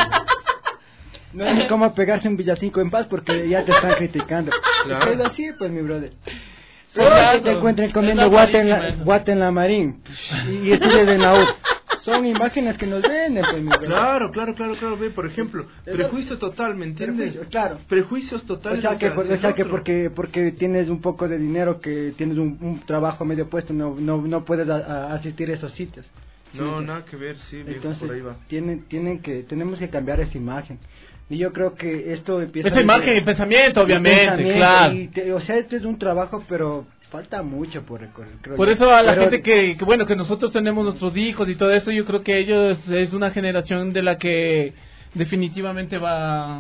No es como pegarse un villancico en paz porque ya te están criticando. Claro. Es así, pues, mi brother. Pero te encuentren comiendo guate en la marín y estudios de la U. Son imágenes que nos venden, pues, mi brother. Claro, ve, por ejemplo, prejuicio total, ¿me entiendes? Claro. Prejuicios totales. O sea que porque tienes un poco de dinero, que tienes un trabajo medio puesto, no puedes asistir a esos sitios. No, nada que ver, sí, viejo. Entonces, por ahí va. tenemos que cambiar esa imagen. Y yo creo que esto empieza... Esa imagen y pensamiento, obviamente, claro. O sea, esto es un trabajo, pero falta mucho por recorrer. Por eso a la gente que nosotros tenemos nuestros hijos y todo eso, yo creo que ellos es una generación de la que definitivamente va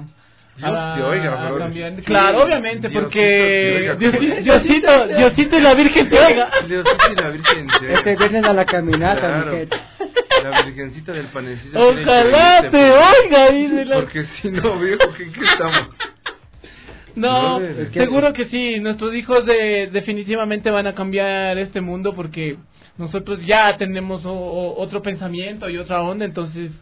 a cambiar. Claro, obviamente, porque Diosito y la Virgen te oiga. Diosito y la Virgen te oiga. Este viernes a la caminata, claro. Mi gente. La virgencita del panecillo. Ojalá te oiga, porque si no, viejo, ¿qué estamos? No, seguro que sí, nuestros hijos definitivamente van a cambiar este mundo porque nosotros ya tenemos otro pensamiento y otra onda, entonces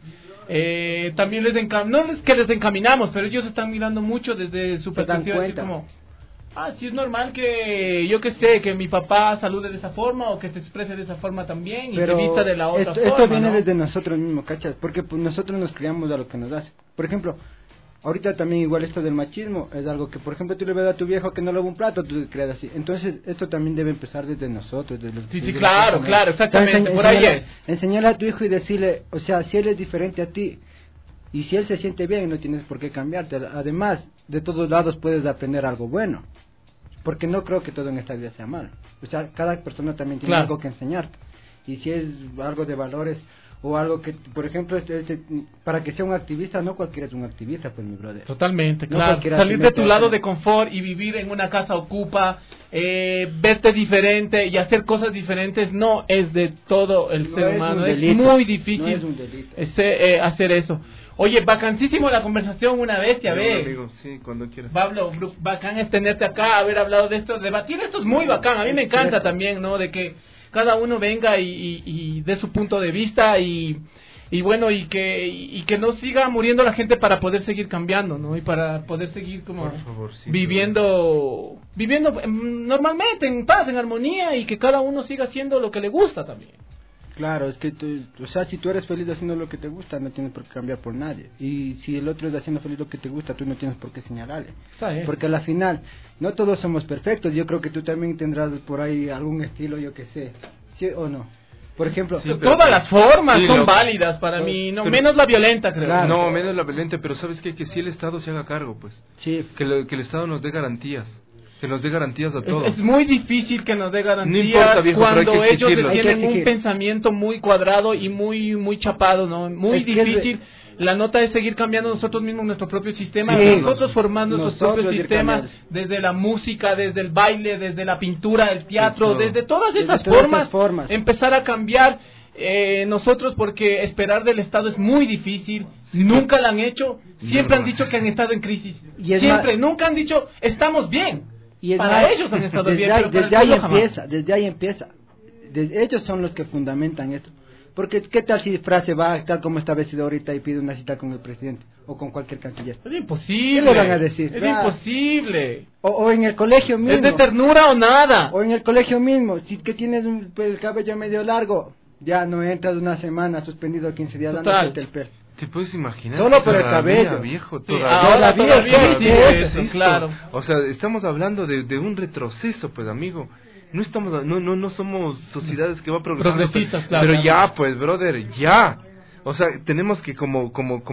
también no es que les encaminamos, pero ellos están mirando mucho desde su perspectiva, así como Sí, es normal que, yo que sé, que mi papá salude de esa forma o que se exprese de esa forma también y se vista de la otra forma. Esto viene ¿no? desde nosotros mismos, ¿cachas? Porque pues, nosotros nos criamos a lo que nos hace. Por ejemplo, ahorita también igual esto del machismo es algo que, por ejemplo, tú le ves a tu viejo que no lava un plato, tú te creas así. Entonces, esto también debe empezar desde nosotros. Desde los, sí, desde claro, exactamente, por ahí es. Enseñarle a tu hijo y decirle, o sea, si él es diferente a ti, y si él se siente bien, no tienes por qué cambiarte. Además, de todos lados puedes aprender algo bueno. Porque no creo que todo en esta vida sea malo. O sea, cada persona también tiene algo que enseñarte. Y si es algo de valores o algo que, por ejemplo, para que sea un activista, no cualquiera es un activista, pues mi brother. Totalmente, no claro. Salir de tu lado de confort y vivir en una casa ocupa, verte diferente y hacer cosas diferentes no es de todo el ser humano. Es muy difícil hacer eso. Oye, bacanísimo la conversación, una bestia, amigo, sí, cuando quieras. Pablo, bacán es tenerte acá, haber hablado de esto, debatir esto es muy bacán, a mí me encanta también, ¿no? De que cada uno venga y dé su punto de vista y bueno, y que no siga muriendo la gente para poder seguir cambiando, ¿no? Y para poder seguir como viviendo normalmente, en paz, en armonía y que cada uno siga haciendo lo que le gusta también. Claro, es que o sea, si tú eres feliz haciendo lo que te gusta, no tienes por qué cambiar por nadie. Y si el otro es haciendo feliz lo que te gusta, tú no tienes por qué señalarle. Porque a la final, no todos somos perfectos. Yo creo que tú también tendrás por ahí algún estilo, yo que sé. ¿Sí o no? Por ejemplo, todas las formas son válidas para mí, no menos la violenta, creo. Claro. No, menos la violenta, pero ¿sabes qué? Que si el Estado se haga cargo, pues. Sí. Que el Estado nos dé garantías. Que nos dé garantías a todos. Es muy difícil que nos dé garantías, no importa, viejo, cuando ellos tienen un pensamiento muy cuadrado y muy chapado, ¿no? Muy difícil. La nota es seguir cambiando nosotros mismos nuestro propio sistema, nosotros formando nuestros propios sistemas, desde la música, desde el baile, desde la pintura, el teatro, desde todas esas formas, empezar a cambiar nosotros, porque esperar del Estado es muy difícil, nunca lo han hecho, siempre han dicho que han estado en crisis, nunca han dicho estamos bien. Y para ellos han estado bien, pero desde ahí empieza. Ellos son los que fundamentan esto. Porque ¿qué tal si frase va tal como está vestido ahorita y pide una cita con el presidente o con cualquier canciller? Es imposible. ¿Qué le van a decir? Es imposible. O en el colegio mismo. ¿Es de ternura o nada? O en el colegio mismo, si que tienes el cabello medio largo, ya no entras una semana, suspendido 15 días dándote el pelo. ¿Te puedes imaginar? Solo por el cabello. Viejo, todavía existe, claro. O sea, estamos hablando de un retroceso, pues, amigo. No somos sociedades que va progresando. Progresistas, pero ya, pues, brother, ya. O sea, tenemos que como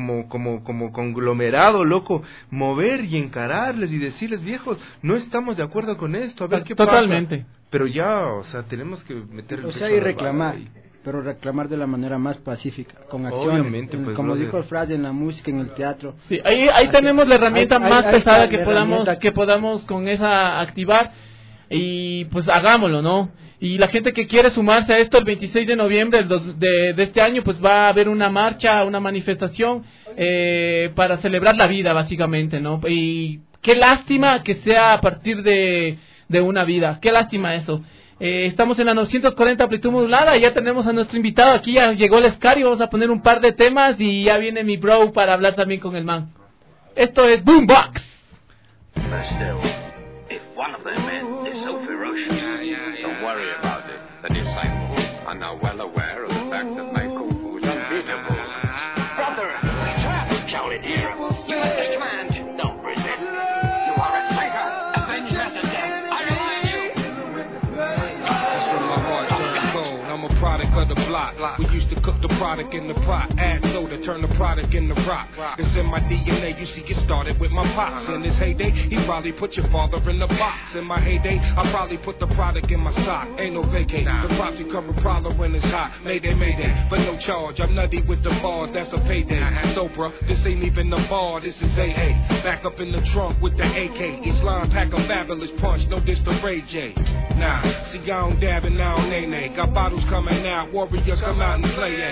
conglomerado, loco, mover y encararles y decirles, viejos, no estamos de acuerdo con esto, a ver qué pasa. Pero ya, o sea, tenemos que meter el y reclamar. Pero reclamar de la manera más pacífica, con acciones, pues, como dijo el Frade, en la música, en el teatro. Sí, ahí tenemos la herramienta más pesada que podamos con esa activar, y pues hagámoslo, ¿no? Y la gente que quiere sumarse a esto el 26 de noviembre de este año, pues va a haber una marcha, una manifestación para celebrar la vida, básicamente, ¿no? Y qué lástima que sea a partir de una vida, qué lástima eso. Estamos en la 940 amplitud modulada, ya tenemos a nuestro invitado aquí, ya llegó el Scary, vamos a poner un par de temas y ya viene mi bro para hablar también con el man. Esto es Boombox. But still, if one of their men is so ferocious, don't worry about it. The disciples are now well aware of the fact that my kung fu is unbeatable. Brother, we trap, shouted hero. You must command, don't resist. You are a traitor, avenge master death. I remind you. From my heart turned cold, I'm a product of the block. We used to cook the product in the pot, add soda, turn the product into rock. It's in my DNA, you see, it started with my pops. In his heyday, he probably put your father in the box. In my heyday, I probably put the product in my sock. Ain't no vacate, the pops become a problem when it's hot. Mayday, mayday, but no charge. I'm nutty with the bars, that's a payday. So, bruh, this ain't even the bar, this is AA. Back up in the trunk with the AK. Islam pack a fabulous punch, no diss to Ray J. Nah, see, I don't dab and I don't nay-nay. Got bottles coming out, warriors come out and play,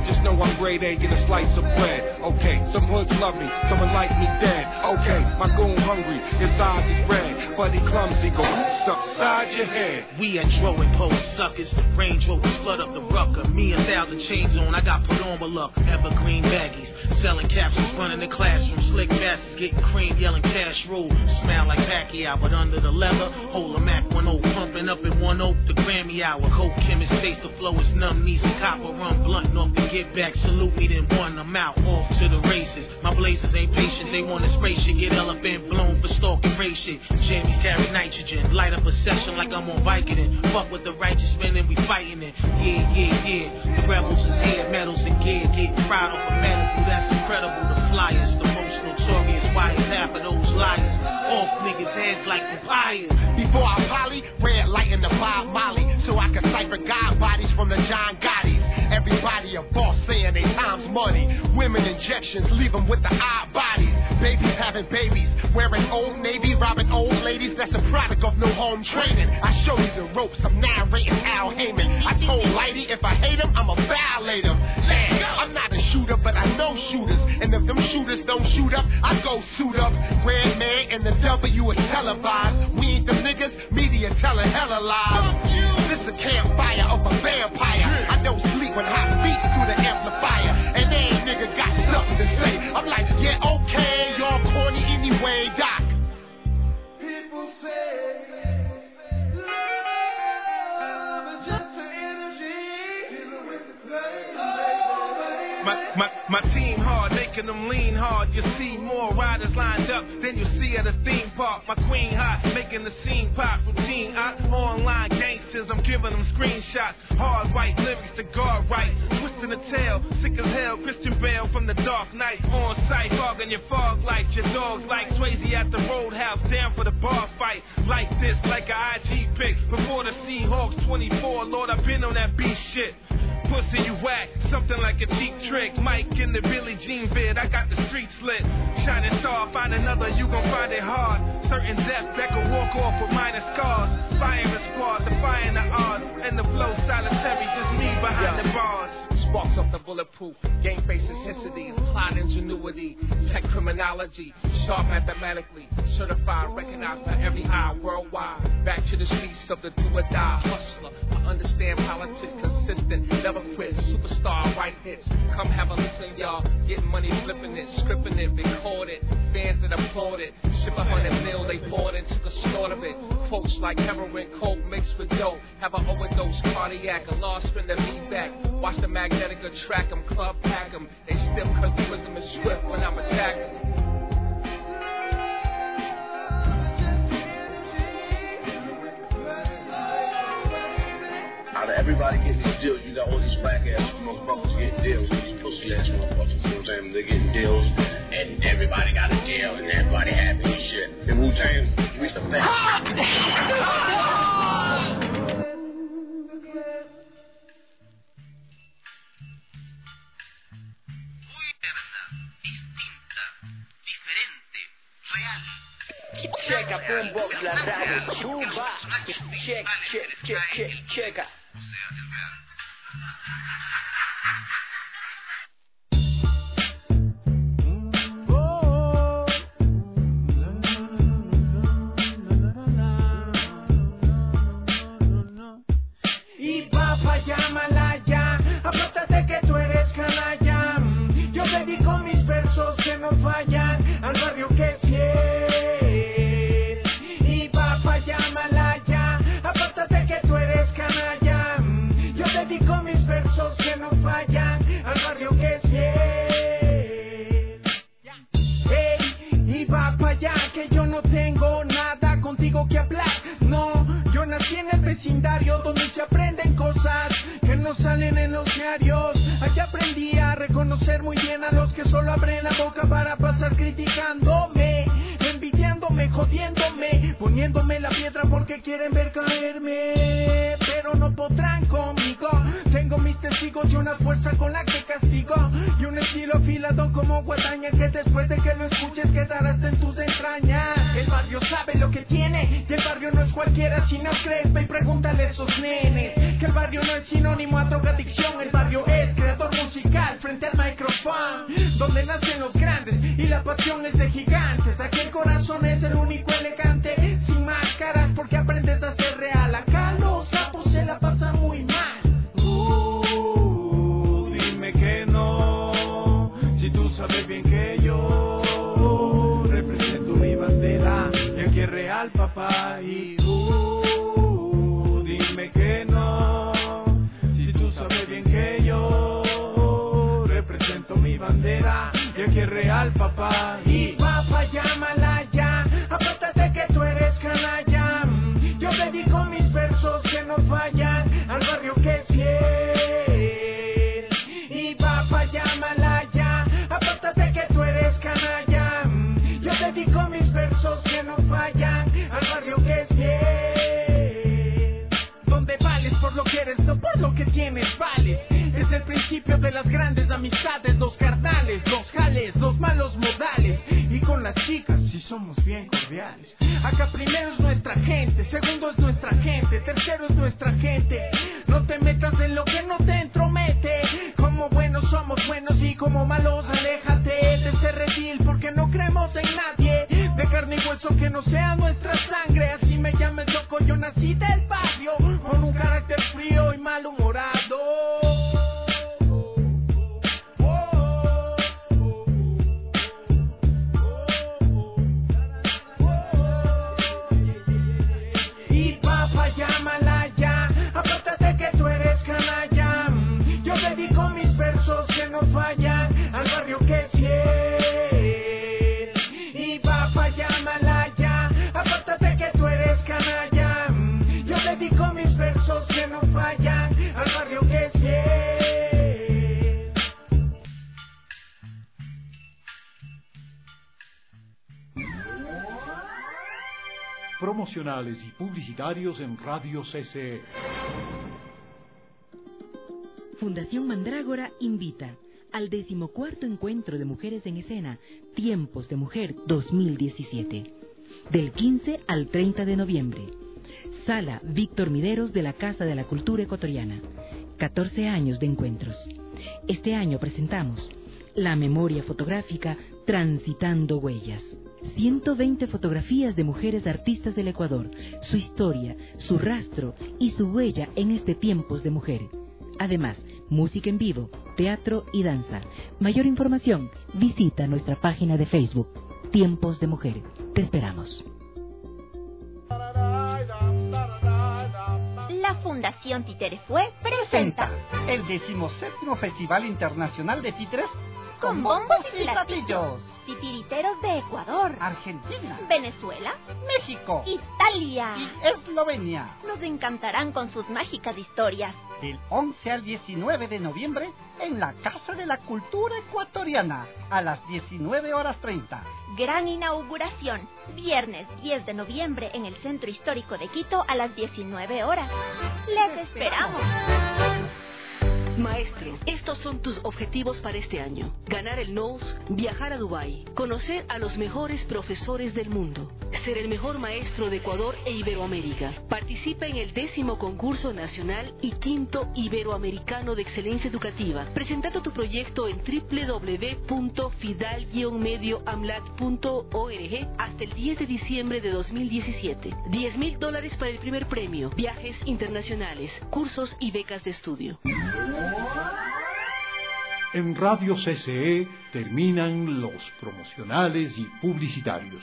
just know I'm grade A in a slice of bread. Okay, some hoods love me, some would like me dead. Okay, my goon hungry, his eyes is red, but he clumsy, go oops upside your head. We at Dro and Pole suckers, Range Rovers flood up the rucker. Me 1,000 chains on, I got put on my luck. Evergreen baggies, selling capsules, running the classroom. Slick bastards getting cream, yelling cash rule. Smell like Pacquiao, but under the leather, hold a Mac 10, pumping up in 1 the Grammy hour. Coke chemist, taste the flow, it's numb knees and copper rum blunt off the get back. Salute me, then one, I'm out, off to the races. My blazers ain't patient, they want to spray shit, get elephant blown for stalking race shit. Jammies carry nitrogen, light up a session like I'm on Vicodin. Fuck with the righteous men and we fighting it. Yeah. The rebels is here, medals and gear, getting fried off a medical. That's incredible. The flyers, the most notorious. Why is half of those liars off niggas' heads like papayas? Before I poly, red light in the Bob Molly, so I can cipher God bodies from the John Gottis. Everybody a boss saying they time's money. Women injections leave them with the odd bodies. Babies having babies, wearing Old Navy, robbing old ladies. That's a product of no home training. I show you the ropes, I'm narrating Al Heyman. I told Lighty if I hate him, I'ma violate him. Man, I'm not a shooter, but I know shooters. And if them shooters don't shoot up, I go suit up. Red Man and the W is televised. We ain't them niggas, media telling hella lies. This a campfire of a vampire. I don't sleep when hot beats through the amplifier. And every nigga got something to say. I'm like, yeah, okay, y'all corny anyway, Doc. People say love is just an energy. Dealing with the pain. My team hard, making them lean hard. You see more riders lined up than you see at a theme park. My queen hot, making the scene pop. Routine, online gangsters, I'm giving them screenshots. Hard white lyrics to guard right. Twisting the tail, sick as hell. Christian Bale from the Dark Knight. On sight, fogging your fog lights. Your dogs like Swayze at the Roadhouse, down for the bar fight. Like this, like a IG pick. Before the Seahawks 24, Lord, I've been on that beat shit. Pussy, you whack, something like a cheap trick. Mike in the Billie Jean vid, I got the street slit. Shining star, find another, you gon' find it hard. Certain death that can walk off with minor scars. Fire is squad, the fire in the art. And the flow solitary, just me behind the bars. Sparks up the bulletproof, game face necessity, applied ingenuity, tech criminology, sharp mathematically, certified, recognized by every eye worldwide. Back to the streets of the do or die hustler. I understand politics, consistent, never quit, superstar, right hits. Come have a listen, y'all. Getting money, flipping it, scripting it, recorded. Fans that applaud it. Ship 100 mil, they bought it, took a snort of it. Quotes like heroin, coke mixed with dope. Have an overdose, cardiac, a lost spin the beat back. Watch the magnetic attract them, club pack them. They stiff cause the rhythm is swift when I'm attacking. Out of everybody getting these deals, you got all these whack ass motherfuckers getting deals. These pussy ass motherfuckers, you know what I'm saying? They're getting deals, and everybody got a deal, and everybody happy and shit. In Wu-Tang, we the best. Checa, Boombox, la radio, chuba. Checa. Y papá, llámala ya, apártate que tú eres canalla. Yo dedico mis versos que no fallan al barrio que es fiel. Y papá, llámala ya, apártate que tú eres canalla. Yo dedico mis versos que no fallan al barrio que es fiel. Hey, y va para allá que yo no tengo nada contigo que hablar. No, yo nací en el vecindario donde se aprenden cosas que no salen en los diarios. Allí aprendí a reconocer muy bien a los que solo abren la boca para pasar criticándome, envidiándome, jodiéndome, poniéndome la piedra porque quieren ver caerme, pero no podrán conmigo. Tengo mis testigos y una fuerza con la que castigo, y un estilo afilado como guadaña que después de que lo escuches quedará hasta en tus entrañas. El barrio sabe lo que tiene y el barrio no es cualquiera. Si no crees, ve y pregúntale a esos nenes que el barrio no es sinónimo a drogadicción. El barrio es creador musical, donde nacen los grandes y la pasión es de gigantes. Aquí el corazón es el único elegante, sin máscaras porque aprendes a ser real. Acá los sapos se la pasan muy mal. Dime que no, si tú sabes bien que yo represento mi bandera y aquí es real, papá. Y dime que no, si tú sabes bien que yo represento mi bandera y aquí es real, papá. Y papá, llámala ya, apártate que tú eres canalla. Yo dedico mis versos que no fallan al barrio que es fiel. Y papá, llámala ya, apártate que tú eres canalla. Yo dedico mis versos que no fallan al barrio que es fiel. Donde vales por lo que eres, no por lo que tienes, vales. Es el principio de las grandes amistades, los carnales, los jales, los malos modales. Y con las chicas sí somos bien cordiales. Acá primero es nuestra gente, segundo es nuestra gente, tercero es nuestra gente. No te metas en lo que no te entromete. Como buenos somos buenos y como malos aléjate de ese redil porque no creemos en nadie. De carne y hueso que no sea nuestra sangre. Así me llames loco, yo nací del barrio con un carácter frío y malhumorado. Y papá, llámala ya, apártate que tú eres canalla. Yo dedico mis versos que no fallan al barrio que es fiel. Y papá, llámala ya, apártate que tú eres canalla. Yo dedico mis versos que no fallan al barrio que es fiel. Promocionales y publicitarios en Radio CCE. Fundación Mandrágora invita al 14º Encuentro de Mujeres en Escena, Tiempos de Mujer 2017, del 15 al 30 de noviembre. Sala Víctor Mideros de la Casa de la Cultura Ecuatoriana. 14 años de encuentros. Este año presentamos la memoria fotográfica Transitando Huellas. 120 fotografías de mujeres artistas del Ecuador, su historia, su rastro y su huella en este Tiempos de Mujer. Además, música en vivo, teatro y danza. Mayor información, visita nuestra página de Facebook, Tiempos de Mujer. Te esperamos. La Fundación Títerefue presenta el 17º Festival Internacional de Títeres con bombos y platillos. Titiriteros de Ecuador, Argentina, Venezuela, México, Italia y Eslovenia. Nos encantarán con sus mágicas historias. Del 11 al 19 de noviembre en la Casa de la Cultura Ecuatoriana a las 19:30. Gran inauguración, viernes 10 de noviembre en el Centro Histórico de Quito a las 19 horas. ¡Les esperamos! Maestro, estos son tus objetivos para este año. Ganar el NOS, viajar a Dubái, conocer a los mejores profesores del mundo, ser el mejor maestro de Ecuador e Iberoamérica. Participa en el 10º concurso nacional y 5º iberoamericano de excelencia educativa. Presentando tu proyecto en www.fidal-medioamlat.org hasta el 10 de diciembre de 2017. $10,000 para el primer premio, viajes internacionales, cursos y becas de estudio. En Radio CCE terminan los promocionales y publicitarios.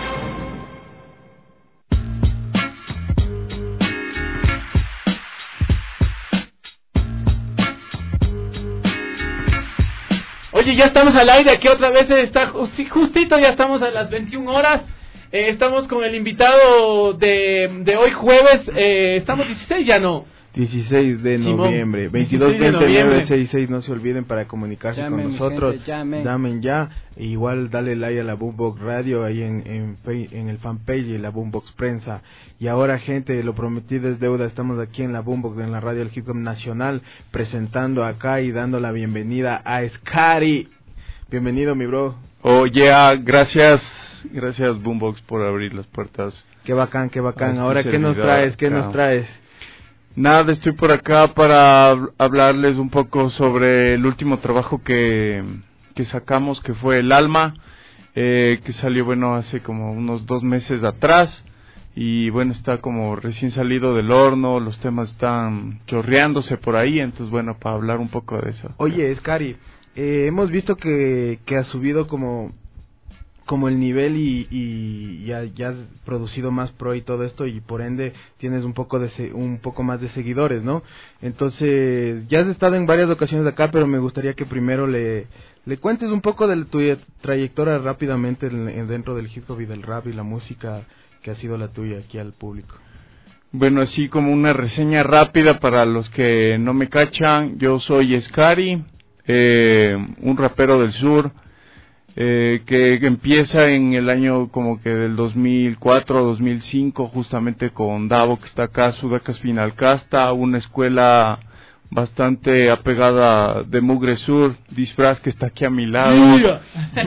Oye, ya estamos al aire, aquí otra vez está justito, ya estamos a las 21 horas. Estamos con el invitado de hoy jueves, estamos 16 ya, ¿no? 16 de noviembre, 22, 29, 66, no se olviden para comunicarse con nosotros, gente, llamen ya, igual dale like a la Boombox Radio ahí en el fanpage y la Boombox Prensa. Y ahora, gente, lo prometido es deuda, estamos aquí en la Boombox, en la radio del Hip Hop Nacional, presentando acá y dando la bienvenida a Scary. Bienvenido, mi bro. Gracias Boombox por abrir las puertas. Qué bacán. Ahora, ¿qué nos traes? Nada, estoy por acá para hablarles un poco sobre el último trabajo que que sacamos, que fue El Alma, que salió, bueno, hace como unos 2 meses atrás. Y bueno, está como recién salido del horno, los temas están chorreándose por ahí, entonces bueno, para hablar un poco de eso. Oye, Scary, hemos visto que has subido como el nivel y ya has producido más pro y todo esto, y por ende tienes un poco más de seguidores, ¿no? Entonces, ya has estado en varias ocasiones acá, pero me gustaría que primero le cuentes un poco de tu trayectoria rápidamente dentro del hip hop y del rap y la música que ha sido la tuya aquí al público. Bueno, así como una reseña rápida para los que no me cachan, yo soy Scary, un rapero del sur, que empieza en el año como que del 2004, 2005, justamente con Davo, que está acá, Sudacas Finalcasta, una escuela bastante apegada de Mugre Sur, Disfraz, que está aquí a mi lado.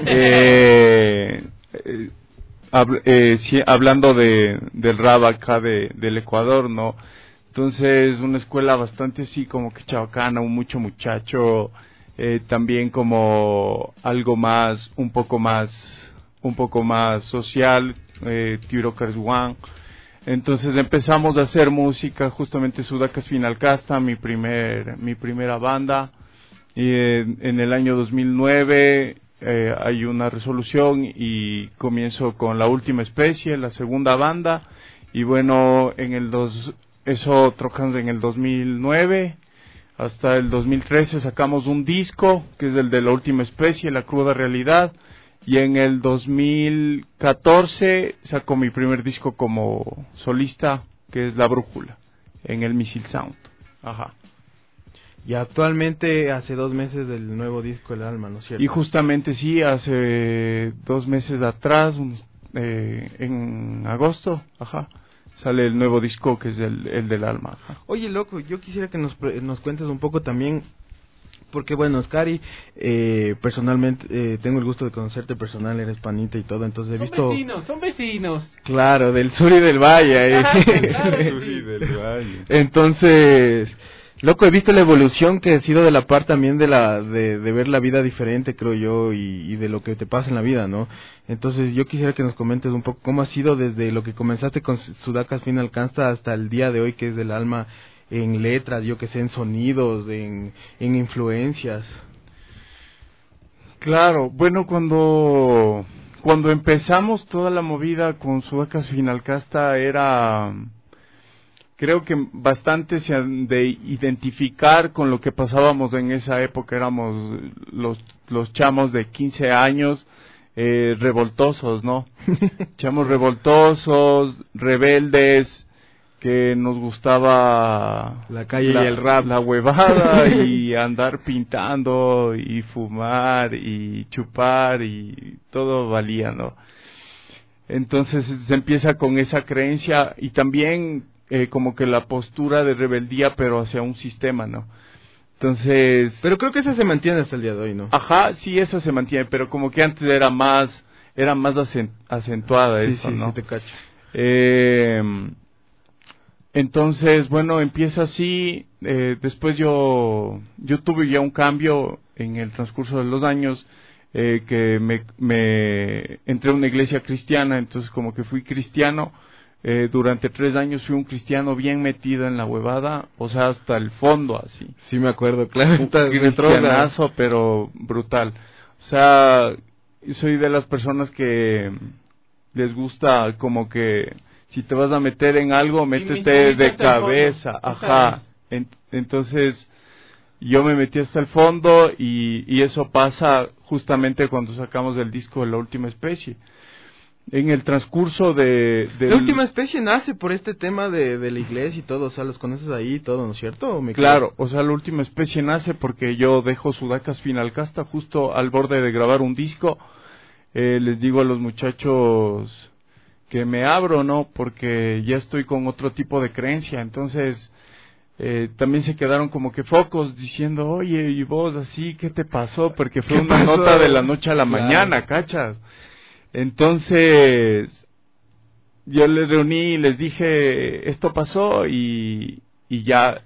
Hablando del rap acá del Ecuador, ¿no? Entonces, una escuela bastante así como que chabacana, mucho muchacho, también como algo más, un poco más social, Tiro Carswan. Entonces empezamos a hacer música, justamente Sudacas Finalcasta, mi primera banda, y en el año 2009 hay una resolución y comienzo con La Última Especie, la segunda banda, y bueno, eso trocamos en el 2009, hasta el 2013 sacamos un disco, que es el de La Última Especie, La Cruda Realidad, y en el 2014 saco mi primer disco como solista, que es La Brújula, en el Missile Sound. Ajá. Y actualmente hace 2 meses del nuevo disco El Alma, ¿no es cierto? Y justamente sí, hace 2 meses atrás, en agosto, ajá, sale el nuevo disco que es el del Alma. Ajá. Oye, loco, yo quisiera que nos cuentes un poco también, porque bueno, Scary, personalmente tengo el gusto de conocerte personal, eres panita y todo, entonces he visto... Son vecinos. Claro, del sur y del valle. Claro, Sur y del valle. Entonces... Loco, he visto la evolución que ha sido de la par también de ver la vida diferente, creo yo, y de lo que te pasa en la vida, ¿no? Entonces yo quisiera que nos comentes un poco cómo ha sido desde lo que comenzaste con Sudacas Finalcasta hasta el día de hoy, que es del Alma, en letras, yo que sé, en sonidos, en influencias. Claro, bueno, cuando empezamos toda la movida con Sudacas Finalcasta era... Creo que bastante de identificar con lo que pasábamos en esa época. Éramos los chamos de 15 años, revoltosos, ¿no? Chamos revoltosos, rebeldes, que nos gustaba la calle y el rap, la huevada y andar pintando y fumar y chupar y todo valía, ¿no? Entonces se empieza con esa creencia y también como que la postura de rebeldía, pero hacia un sistema, ¿no? Entonces... Pero creo que esa se mantiene hasta el día de hoy, ¿no? Ajá, sí, esa se mantiene, pero como que antes era más acentuada sí, eso, sí, ¿no? Sí, te cacho. Entonces, bueno, empieza así, después yo tuve ya un cambio en el transcurso de los años, que me entré a una iglesia cristiana, entonces como que fui cristiano. Durante 3 años fui un cristiano bien metido en la huevada, o sea, hasta el fondo, así. Sí, me acuerdo, claro. Un cristianazo, pero brutal. O sea, soy de las personas que les gusta como que si te vas a meter en algo, métete de cabeza. Ajá. Entonces, yo me metí hasta el fondo y eso pasa justamente cuando sacamos el disco de La Última Especie. En el transcurso La Última Especie nace por este tema de la iglesia y todo, o sea, los conoces ahí y todo, ¿no es cierto? Claro, o sea, La Última Especie nace porque yo dejo Sudacas Finalcasta justo al borde de grabar un disco. Les digo a los muchachos que me abro, ¿no? Porque ya estoy con otro tipo de creencia, entonces también se quedaron como que focos diciendo, oye, y vos así, ¿qué te pasó? Porque fue una nota de la noche a la mañana, ¿cachas? Entonces, yo les reuní y les dije, esto pasó y ya.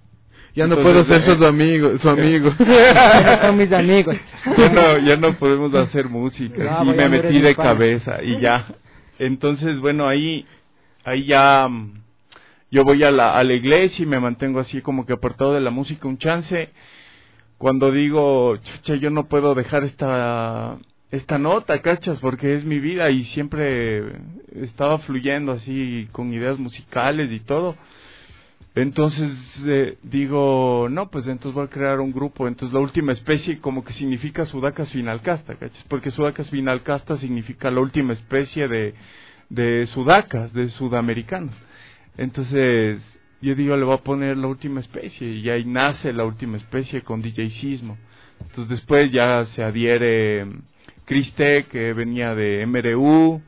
Ya no Entonces, puedo ser su amigo. Son mis amigos. Ya no podemos hacer música. No, Sí, voy me a metí morir de en pana. cabeza y ya. Entonces, bueno, ahí ya yo voy a la iglesia y me mantengo así como que apartado de la música un chance. Cuando digo, chucha, yo no puedo dejar esta nota, ¿cachas? Porque es mi vida y siempre estaba fluyendo así con ideas musicales y todo. Entonces digo, no, pues entonces voy a crear un grupo. Entonces la última especie como que significa Sudacas finalcasta, ¿cachas? Porque Sudacas finalcasta significa la última especie de sudacas, de sudamericanos. Entonces yo digo, le voy a poner la última especie y ahí nace la última especie con DJ Sismo. Entonces después ya se adhiere Criste, que venía de MRU,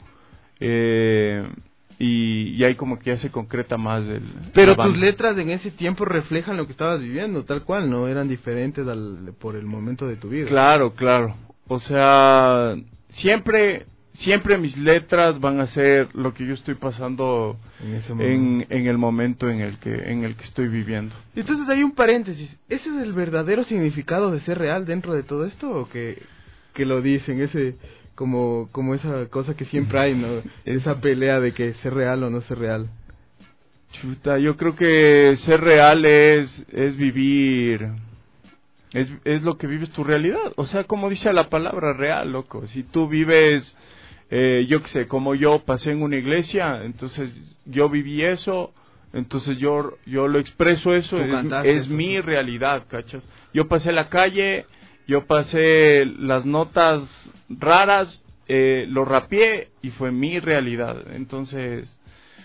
y ahí como que ya se concreta más Pero la banda. tus letras en ese tiempo reflejan lo que estabas viviendo, tal cual, ¿no? Eran diferentes por el momento de tu vida. Claro. O sea, siempre mis letras van a ser lo que yo estoy pasando en el momento en el que estoy viviendo. Entonces hay un paréntesis. ¿Ese es el verdadero significado de ser real dentro de todo esto o que lo dicen ese como esa cosa que siempre hay, ¿no? Esa pelea de que ser real o no ser real. Chuta, yo creo que ser real es vivir, es lo que vives tu realidad. O sea, como dice la palabra real, loco. Si tú vives, yo qué sé, como yo pasé en una iglesia, entonces yo viví eso, entonces yo lo expreso eso, es mi realidad, ¿cachas? Yo pasé la calle, yo pasé las notas raras, lo rapeé y fue mi realidad. Entonces,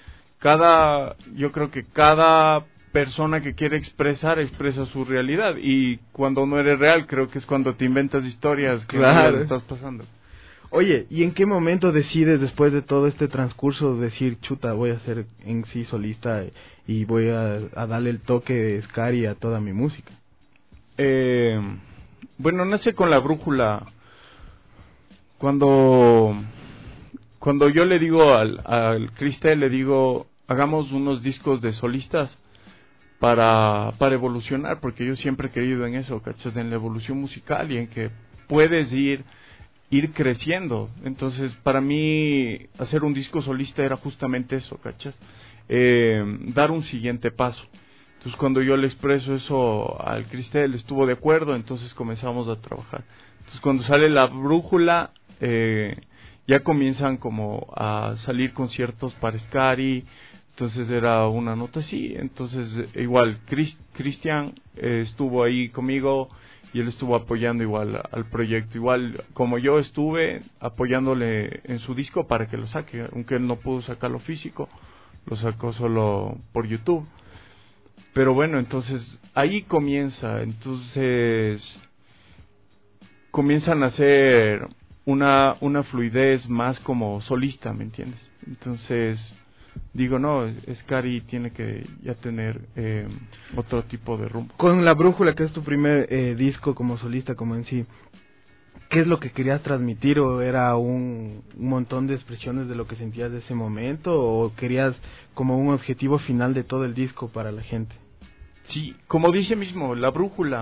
yo creo que cada persona que quiere expresa su realidad, y cuando no eres real creo que es cuando te inventas historias que no le estás pasando. Oye, ¿y en qué momento decides, después de todo este transcurso, decir, chuta, voy a ser en sí solista y voy a darle el toque de Scary a toda mi música? Bueno, nace con la brújula. Cuando yo le digo al Cristel, le digo, hagamos unos discos de solistas para evolucionar, porque yo siempre he creído en eso, ¿cachas? En la evolución musical y en que puedes ir creciendo. Entonces, para mí, hacer un disco solista era justamente eso, ¿cachas? Dar un siguiente paso. Entonces, cuando yo le expreso eso al Cristel, estuvo de acuerdo, entonces comenzamos a trabajar. Entonces, cuando sale la brújula, ya comienzan como a salir conciertos para Scary. Entonces era una nota así. Entonces igual Cristian estuvo ahí conmigo y él estuvo apoyando igual al proyecto, igual como yo estuve apoyándole en su disco para que lo saque, aunque él no pudo sacarlo físico, lo sacó solo por YouTube. Pero bueno, entonces ahí comienza, entonces comienzan a hacer una fluidez más como solista, ¿me entiendes? Entonces digo, no, Scary tiene que ya tener otro tipo de rumbo. Con La Brújula, que es tu primer disco como solista, como en sí, ¿qué es lo que querías transmitir? ¿O era un montón de expresiones de lo que sentías de ese momento? ¿O querías como un objetivo final de todo el disco para la gente? Sí, como dice mismo, La Brújula.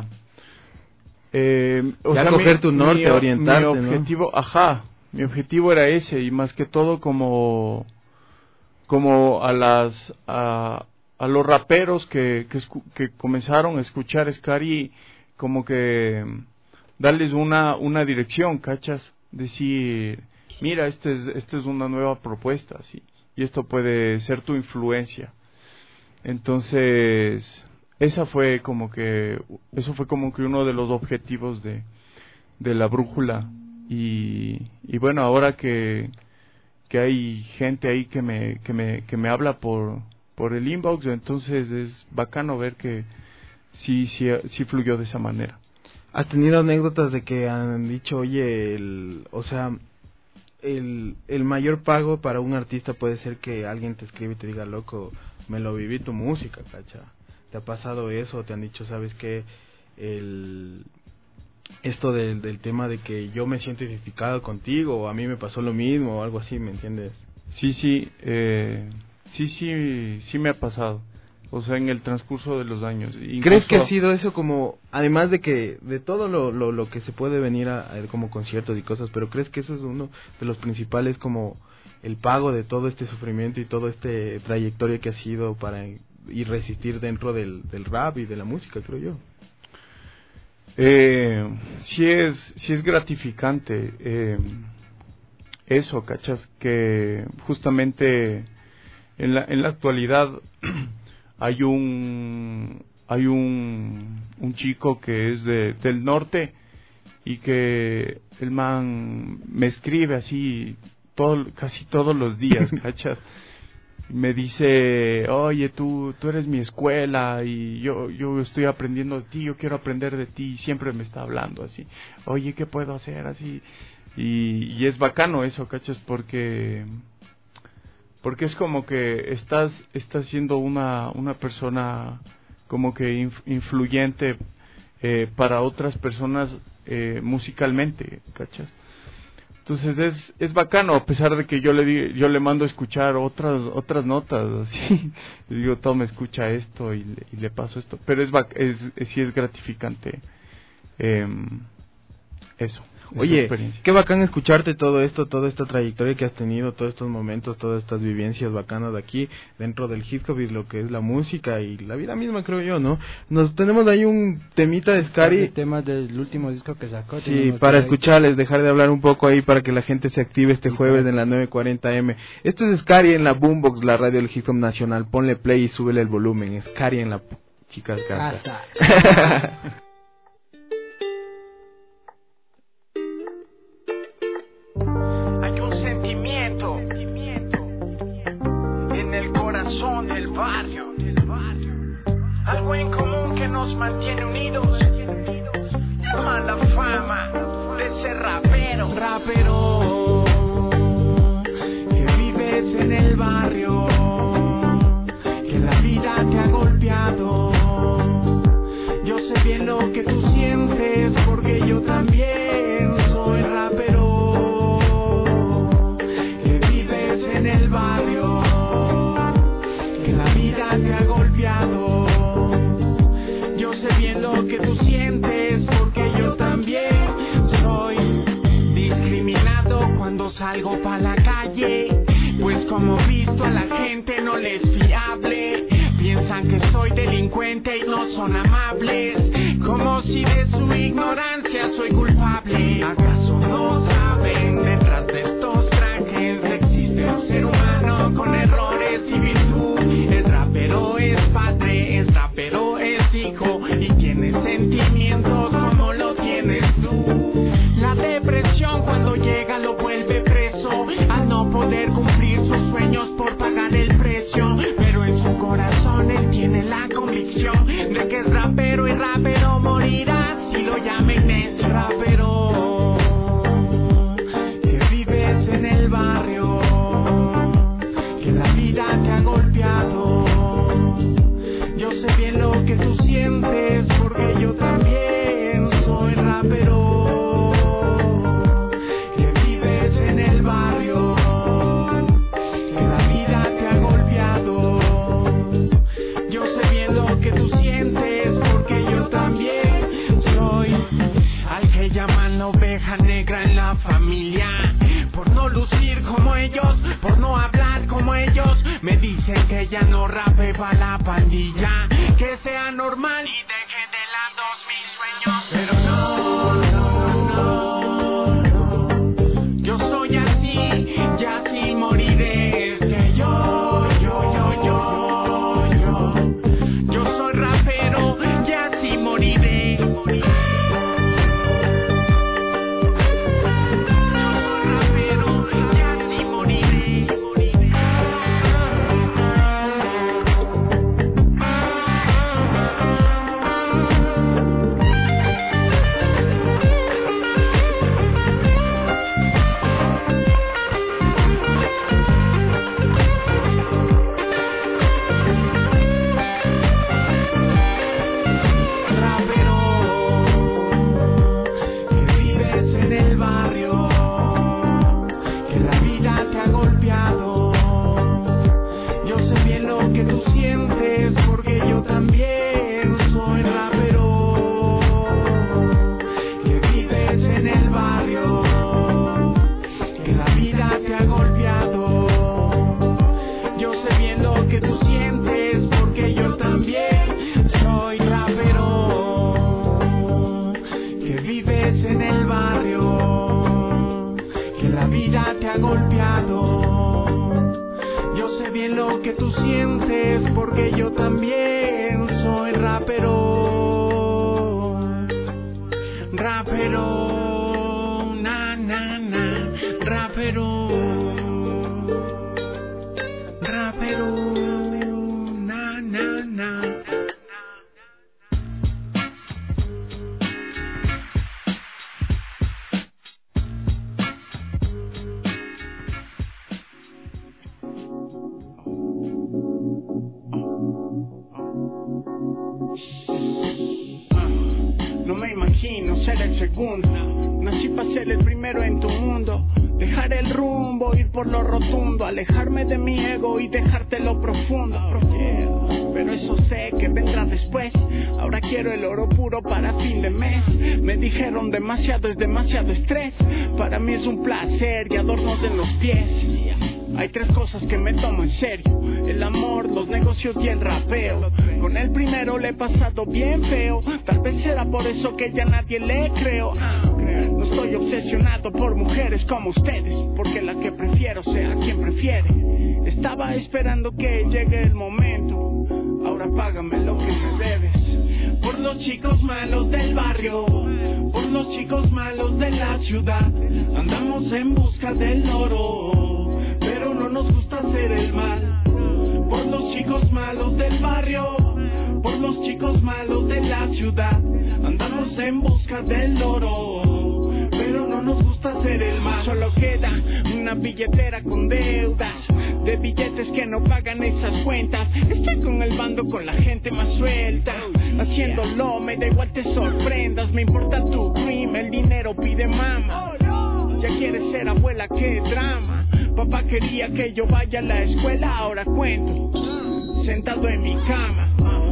Coger tu norte, orientarte, mi objetivo, ¿no? Mi objetivo era ese, y más que todo como a los raperos que comenzaron a escuchar Scary, como que darles una dirección, ¿cachas? Decir, mira, esta es una nueva propuesta, ¿sí? Y esto puede ser tu influencia. Entonces, eso fue como que uno de los objetivos de La Brújula. Y bueno, ahora que hay gente ahí que me habla por el inbox, entonces es bacano ver que sí fluyó de esa manera. ¿Has tenido anécdotas de que han dicho, oye, el mayor pago para un artista puede ser que alguien te escribe y te diga, loco, me lo viví tu música, cacha? ¿Te ha pasado eso? ¿Te han dicho, sabes qué, esto del tema de que yo me siento identificado contigo, o a mí me pasó lo mismo, o algo así, ¿me entiendes? Sí me ha pasado. O sea, en el transcurso de los años. Incluso, ¿crees que ha sido eso como, además de que de todo lo que se puede venir a como conciertos y cosas, pero crees que eso es uno de los principales como el pago de todo este sufrimiento y todo este trayectoria que ha sido para y resistir dentro del rap y de la música, creo yo? Sí es gratificante eso, ¿cachas? Que justamente en la actualidad hay un chico que es del norte y que el man me escribe así casi todos los días, ¿cachas? Me dice, oye, tú eres mi escuela y yo estoy aprendiendo de ti, yo quiero aprender de ti, y siempre me está hablando así, oye, ¿qué puedo hacer? Así, y es bacano eso, ¿cachas? Porque es como que estás siendo una persona como que influyente para otras personas musicalmente, ¿cachas? Entonces es bacano, a pesar de que yo le mando a escuchar otras notas, así, le digo, toma, escucha esto y le paso esto, pero sí es gratificante eso. Oye, qué bacán escucharte todo esto, toda esta trayectoria que has tenido, todos estos momentos, todas estas vivencias bacanas de aquí, dentro del hip hop y lo que es la música y la vida misma, creo yo, ¿no? Tenemos ahí un temita de Scary. El tema del último disco que sacó. Sí, para escucharles, dejar de hablar un poco ahí para que la gente se active este jueves en la 9:40 AM. Esto es Scary en la Boombox, la radio del hip hop nacional. Ponle play y súbele el volumen. Scary en la chicas casa. Del barrio, algo en común que nos mantiene unidos. Llama la fama de ser rapero, que vives en el barrio, que la vida te ha golpeado. Yo sé bien lo que tú sientes, porque yo también soy rapero, que vives en el barrio, la vida te ha golpeado. Yo sé bien lo que tú sientes, porque yo también soy discriminado cuando salgo pa' la calle, pues como visto a la gente no les fiable. Piensan que soy delincuente y no son amables, como si de su ignorancia soy culpable. ¿Acaso no saben? Detrás de estos trajes existe un ser humano con errores y virtud. El rapero es padre, el rapero es hijo y tiene sentimientos como lo tienes tú. La depresión cuando llega lo vuelve preso, al no poder cumplir sus sueños por pagar el precio. Pero en su corazón él tiene la convicción de que es rapero y rapero morirá si lo llamen ese rapero, que vives en el barrio, que la vida te ha golpeado. Yo sé bien lo que tú sientes, porque yo también soy rapero, que vives en el barrio, que la vida te ha golpeado. Yo sé bien lo que tú sientes, porque yo también soy al que llaman la oveja negra en la familia, por no lucir como ellos, por no hablar como ellos. Me dicen que ya no rape pa' la pandilla, que sea normal y deje de lado mis sueños. Pero no, yo soy así, ya así moriré. Es que yo soy rapero, ya así moriré. vida te ha golpeado. Yo sé bien lo que tú sientes porque yo también soy rapero. Rapero, na na na, rapero. Rapero, na na na. No me imagino ser el segundo. Nací para ser el primero en tu mundo. Dejar el rumbo, ir por lo rotundo. Alejarme de mi ego y dejarte lo profundo. Pero eso sé que vendrá después. Ahora quiero el oro puro para fin de mes. Me dijeron demasiado es demasiado estrés. Para mí es un placer y adornos en los pies. Hay tres cosas que me tomo en serio: el amor, los negocios y el rapeo. Con el primero le he pasado bien feo. Tal vez será por eso que ya nadie le creo. No estoy obsesionado por mujeres como ustedes, porque la que prefiero sea quien prefiere. Estaba esperando que llegue el momento. Ahora págame lo que me debes. Por los chicos malos del barrio, por los chicos malos de la ciudad. Andamos en busca del oro, pero no nos gusta hacer el mal. Por los chicos malos del barrio, por los chicos malos de la ciudad. Andamos en busca del oro, pero no nos gusta hacer el mal. Solo queda una billetera con deudas, de billetes que no pagan esas cuentas. Estoy con el bando, con la gente más suelta, haciéndolo, me da igual te sorprendas. Me importa tu dream, el dinero pide mama. Ya quieres ser abuela, qué drama. Papá quería que yo vaya a la escuela, ahora cuento, sentado en mi cama.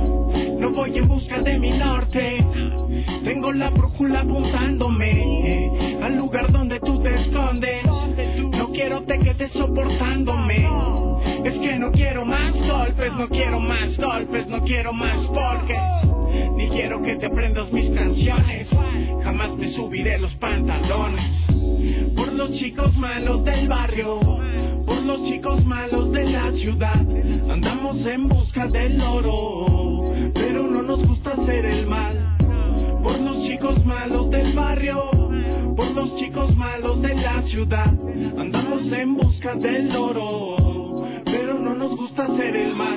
No voy en busca de mi norte, tengo la brújula apuntándome al lugar donde tú te escondes. No quiero te quedes soportándome. Es que no quiero más golpes, no quiero más golpes, no quiero más polques. Ni quiero que te aprendas mis canciones, jamás me subiré los pantalones. Por los chicos malos del barrio, por los chicos malos de la ciudad. Andamos en busca del oro, pero no nos gusta hacer el mal. Por los chicos malos del barrio, por los chicos malos de la ciudad. Andamos en busca del oro, pero no nos gusta hacer el mal.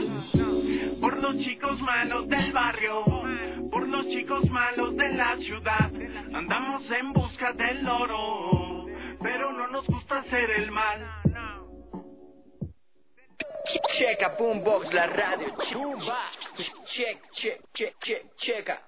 Por los chicos malos del barrio, por los chicos malos de la ciudad. Andamos en busca del oro, pero no nos gusta hacer el mal. Checa Boombox, la radio. Checa.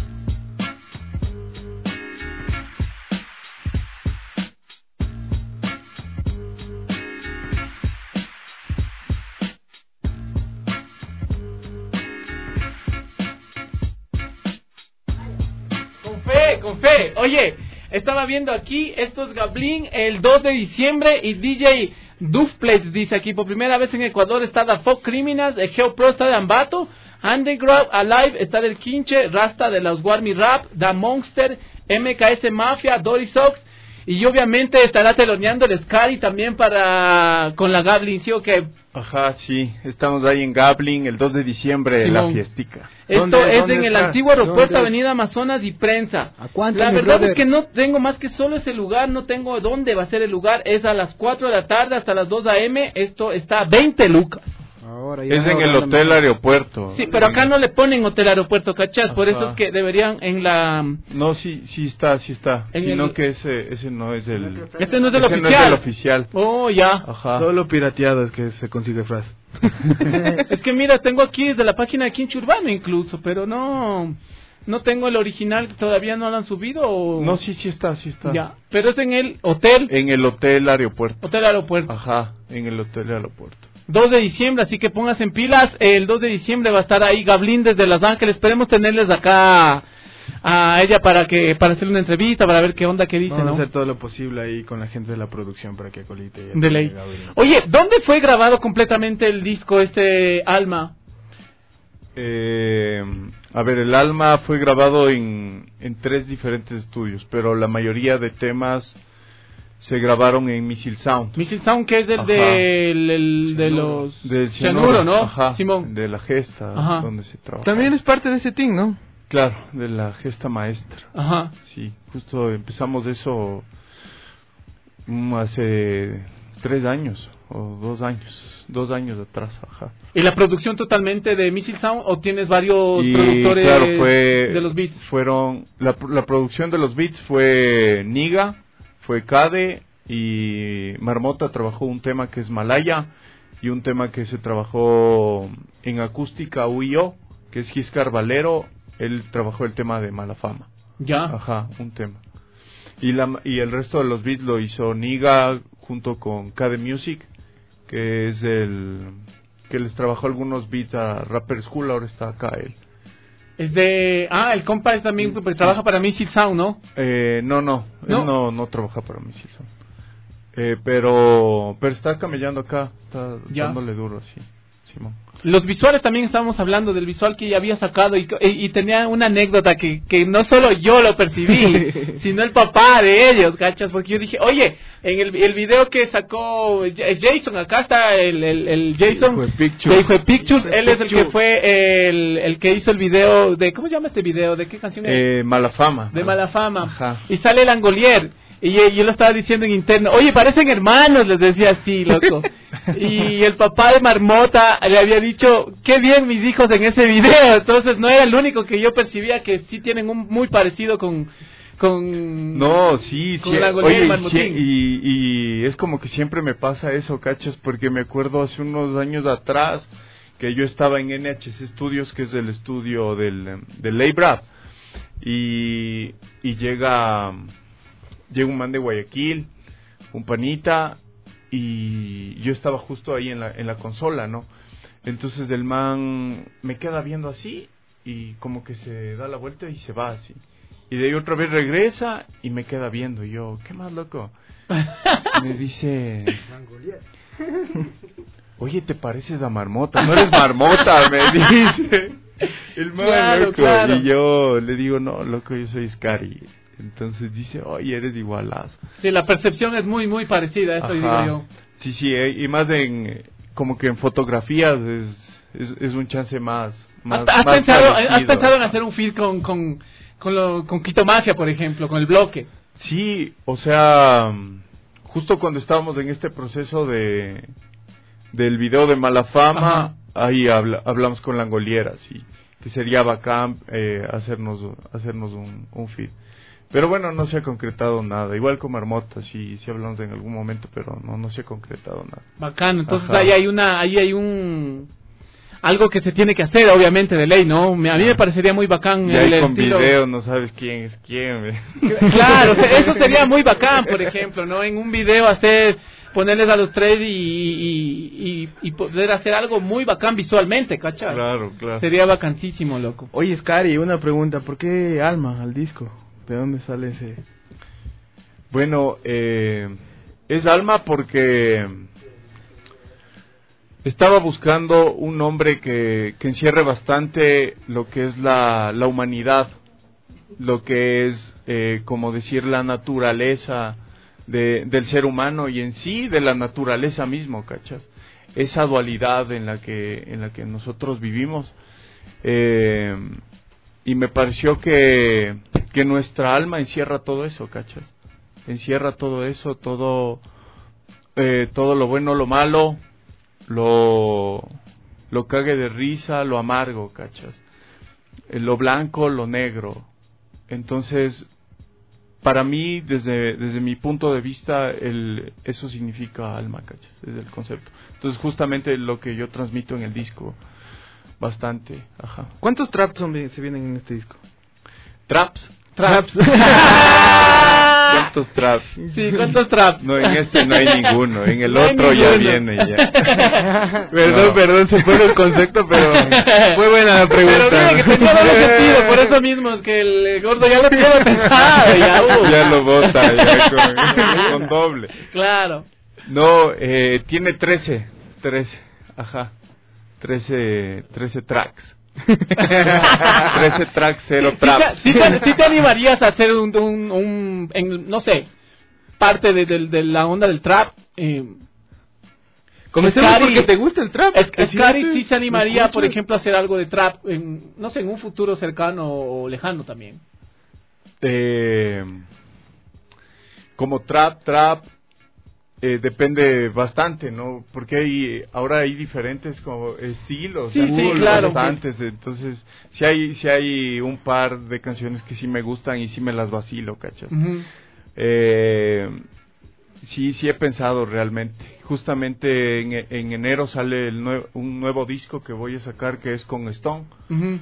Con fe. Oye, estaba viendo aquí, esto es Gablin, el 2 de diciembre, y DJ Dufplex dice aquí, por primera vez en Ecuador está The Folk Criminals, el Geopro está de Ambato, Underground Alive está del Quinche, Rasta de los Warmy Rap, The Monster, MKS Mafia, Dory Sox, y obviamente estará teloneando el Scary también con la Gablin, ¿sí o qué? Ajá, sí, estamos ahí en Gablin el 2 de diciembre, Simón. la fiestica. Esto es en el está? antiguo aeropuerto, Avenida Amazonas y Prensa. La verdad es que no tengo más que solo ese lugar, no tengo dónde va a ser el lugar, es a las 4 de la tarde hasta las 2 a.m., esto está a 20 lucas. Ahora ya es en el Hotel Aeropuerto. Sí, pero acá no le ponen Hotel Aeropuerto, ¿cachás? Por eso es que deberían en la... No, sí está. Sino que ese no es el... Este no es el oficial. No es el oficial. Oh, ya. Ajá. Solo pirateado es que se consigue frase. Es que mira, tengo aquí desde la página de Quincho Urbano incluso, pero no tengo el original, todavía no lo han subido o... No, sí está. Ya, pero es en el hotel... En el Hotel Aeropuerto. Hotel Aeropuerto. Ajá, en el Hotel Aeropuerto. 2 de diciembre, así que pónganse en pilas. El 2 de diciembre va a estar ahí Gablin desde Los Ángeles. Esperemos tenerles acá a ella para hacerle una entrevista, para ver qué onda, qué dice. Vamos ¿no? a hacer todo lo posible ahí con la gente de la producción para que colite. De ley. Oye, ¿dónde fue grabado completamente el disco Alma? A ver, el Alma fue grabado en 3 diferentes estudios, pero la mayoría de temas se grabaron en Missile Sound. Missile Sound, que es el de los del cianuro, ¿no? Ajá, Simón. de la gesta, Ajá. donde se trabaja. También es parte de ese team, ¿no? Claro, de la gesta maestra. Ajá. Sí, justo empezamos eso hace 3 años o 2 años atrás, ajá. ¿Y la producción totalmente de Missile Sound o tienes varios Y, productores claro, de los beats? Fueron la producción de los beats fue Niga, fue Cade y Marmota trabajó un tema que es Malaya y un tema que se trabajó en acústica UIO, que es Giscar Valero, él trabajó el tema de Mala Fama. Ya. Ajá, un tema. Y el resto de los beats lo hizo Niga junto con Cade Music, que es que les trabajó algunos beats a Rapper School, ahora está acá él. Es de... el compa es también, pues, trabaja para Missile Sound, ¿no? No, él no trabaja para Missile Sound. Pero está camellando acá, está dándole duro, sí, Simón. Los visuales también estábamos hablando del visual que ya había sacado y tenía una anécdota que no solo yo lo percibí, sino el papá de ellos, ¿cachas? Porque yo dije, oye, en el video que sacó Jason, acá está el Jason de Hijo de Pictures, él es el que fue el que hizo el video de, ¿cómo se llama este video? ¿De qué canción es? Mala Fama. De Mala Fama. Ajá. Y sale Langolier. Y yo lo estaba diciendo en interno, oye, parecen hermanos, les decía así, loco. Y el papá de Marmota le había dicho, qué bien mis hijos en ese video. Entonces no era el único que yo percibía, que sí tienen un muy parecido con no, sí, oye, y es como que siempre me pasa eso, cachas, porque me acuerdo hace unos años atrás que yo estaba en NHC Studios, que es el estudio del Leibrap, y llega un man de Guayaquil, un panita, y yo estaba justo ahí en la consola, ¿no? Entonces el man me queda viendo así y como que se da la vuelta y se va así. Y de ahí otra vez regresa y me queda viendo. Y yo, ¿qué más, loco? Me dice, oye, ¿te pareces a Marmota? No eres Marmota, me dice. El man, claro, loco. Claro. Y yo le digo, no, loco, yo soy Scary. Entonces dice, oye, eres igualazo. Sí, la percepción es muy, muy parecida, eso digo yo. Sí, y más como que en fotografías es un chance más ¿Has pensado en hacer un feed con Quito Mafia, por ejemplo, con el bloque? Sí, o sea, justo cuando estábamos en este proceso del video de Mala Fama, ahí hablamos con Langolier, así, que sería bacán hacernos un feed. Pero bueno, no se ha concretado nada. Igual con Marmota, sí hablamos en algún momento, pero no se ha concretado nada. Bacán, entonces ahí hay algo que se tiene que hacer, obviamente, de ley, ¿no? A mí me parecería muy bacán el estilo. Con video no sabes quién es quién. Claro, eso sería muy bacán, por ejemplo, ¿no? En un video ponerles a los tres y poder hacer algo muy bacán visualmente, ¿cachai? Claro. Sería bacanísimo, loco. Oye, Scary, una pregunta, ¿por qué Alma al disco? ¿De dónde sale ese? Bueno, es Alma porque estaba buscando un nombre que encierre bastante lo que es la humanidad, lo que es, como decir, la naturaleza del ser humano y en sí de la naturaleza mismo, ¿cachas? Esa dualidad en la que nosotros vivimos. Y me pareció que nuestra alma encierra todo eso, ¿cachas? Encierra todo eso, todo lo bueno, lo malo, lo cague de risa, lo amargo, ¿cachas? Lo blanco, lo negro. Entonces, para mí, desde mi punto de vista, eso significa alma, ¿cachas? Es el concepto. Entonces, justamente lo que yo transmito en el disco, bastante, ajá. ¿Cuántos traps se vienen en este disco? ¿Traps? ¿Cuántos traps? Sí, ¿cuántos traps? No, en este no hay ninguno, en el no otro ya viene ya. Perdón, se fue el concepto, pero fue buena la pregunta. Pero mira que tenía doble sentido, por eso mismo es que el gordo ya lo tiene pensado. Ya lo bota, ya con doble. Claro. No, tiene 13, ajá. 13 tracks. 13 tracks, 0 traps. ¿Sí te animarías a hacer un no sé, parte de la onda del trap. Comencemos porque te gusta el trap. Scary sí se animaría, por ejemplo, a hacer algo de trap, no sé, en un futuro cercano o lejano también. Como trap, depende bastante, ¿no? Porque ahora hay diferentes como estilos, sí, claro, bastantes, entonces sí hay un par de canciones que sí me gustan y sí me las vacilo, ¿cachas? Uh-huh. Sí he pensado realmente. Justamente en enero sale un nuevo disco que voy a sacar, que es con Stone, uh-huh.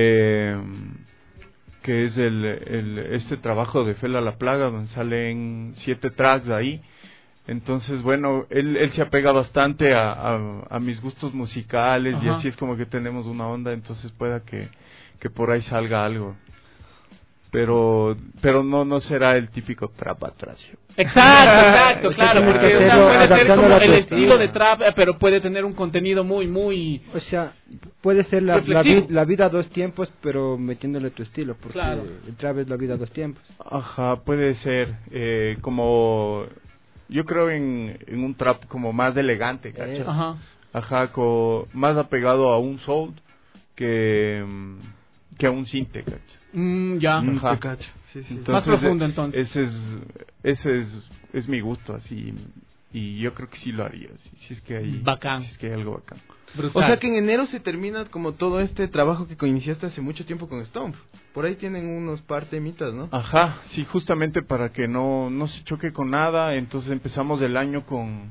Que es este trabajo de Fela La Plaga, donde salen 7 tracks ahí. Entonces, bueno, él se apega bastante a mis gustos musicales. Ajá. Y así es como que tenemos una onda, entonces pueda que por ahí salga algo. Pero no será el típico trap atrasio. Exacto, claro, porque puede ser como el estilo de trap, pero puede tener un contenido muy... O sea, puede ser la vida a dos tiempos, pero metiéndole tu estilo, porque claro, el trap es la vida a dos tiempos. Ajá, puede ser, como... Yo creo en un trap como más elegante, ¿cachas? Ajá, más apegado a un soul que a un synth, ¿cachas? Ya. Ajá. Sí. Entonces, más profundo, entonces. Ese es mi gusto, así, y yo creo que sí lo haría, si es que hay, bacán. Si es que hay algo bacán. Brutal. O sea que en enero se termina como todo este trabajo que iniciaste hace mucho tiempo con Stomp. Por ahí tienen unos par de mitas, ¿no? Ajá, sí, justamente para que no se choque con nada. Entonces empezamos el año con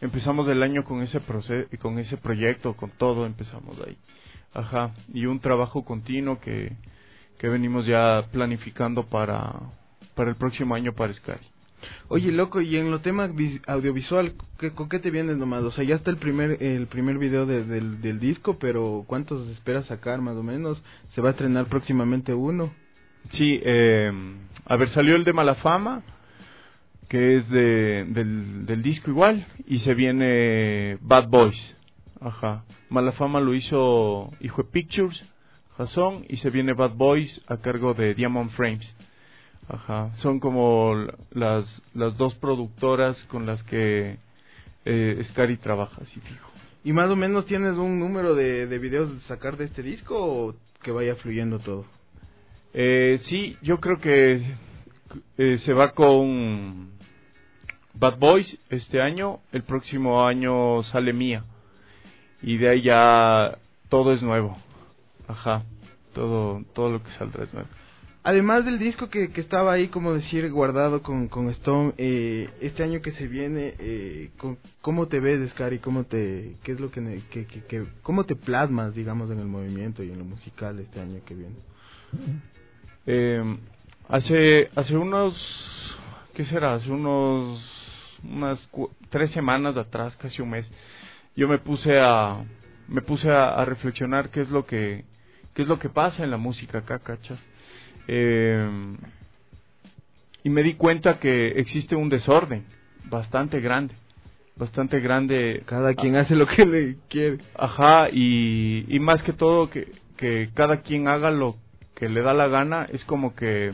ese proceso, con ese proyecto, con todo empezamos ahí. Ajá, y un trabajo continuo que venimos ya planificando para el próximo año para Scary. Oye, loco, y en lo tema audiovisual, ¿con qué te vienes nomás? O sea, ya está el primer video del disco, pero ¿cuántos esperas sacar más o menos? ¿Se va a estrenar próximamente uno? Sí, salió el de Mala Fama, que es del disco igual, y se viene Bad Boys. Ajá, Mala Fama lo hizo Hijo de Pictures, Jason, y se viene Bad Boys a cargo de Diamond Frames. Ajá, son como las dos productoras con las que Scary trabaja, así fijo. ¿Y más o menos tienes un número de videos de sacar de este disco o que vaya fluyendo todo? Sí, yo creo que se va con Bad Boys este año, el próximo año sale Mía, y de ahí ya todo es nuevo. Ajá, todo lo que saldrá es nuevo. Además del disco que estaba ahí, como decir, guardado con Stone, este año que se viene, ¿cómo te ves, Scary? ¿Cómo te plasmas, digamos, en el movimiento y en lo musical este año que viene? Hace unos, ¿qué será? Hace unas 3 semanas atrás, casi un mes, yo me puse a reflexionar qué es lo que pasa en la música acá, ¿cachas? Y me di cuenta que existe un desorden bastante grande. Cada quien hace lo que le quiere. Ajá, y más que todo que cada quien haga lo que le da la gana. Es como que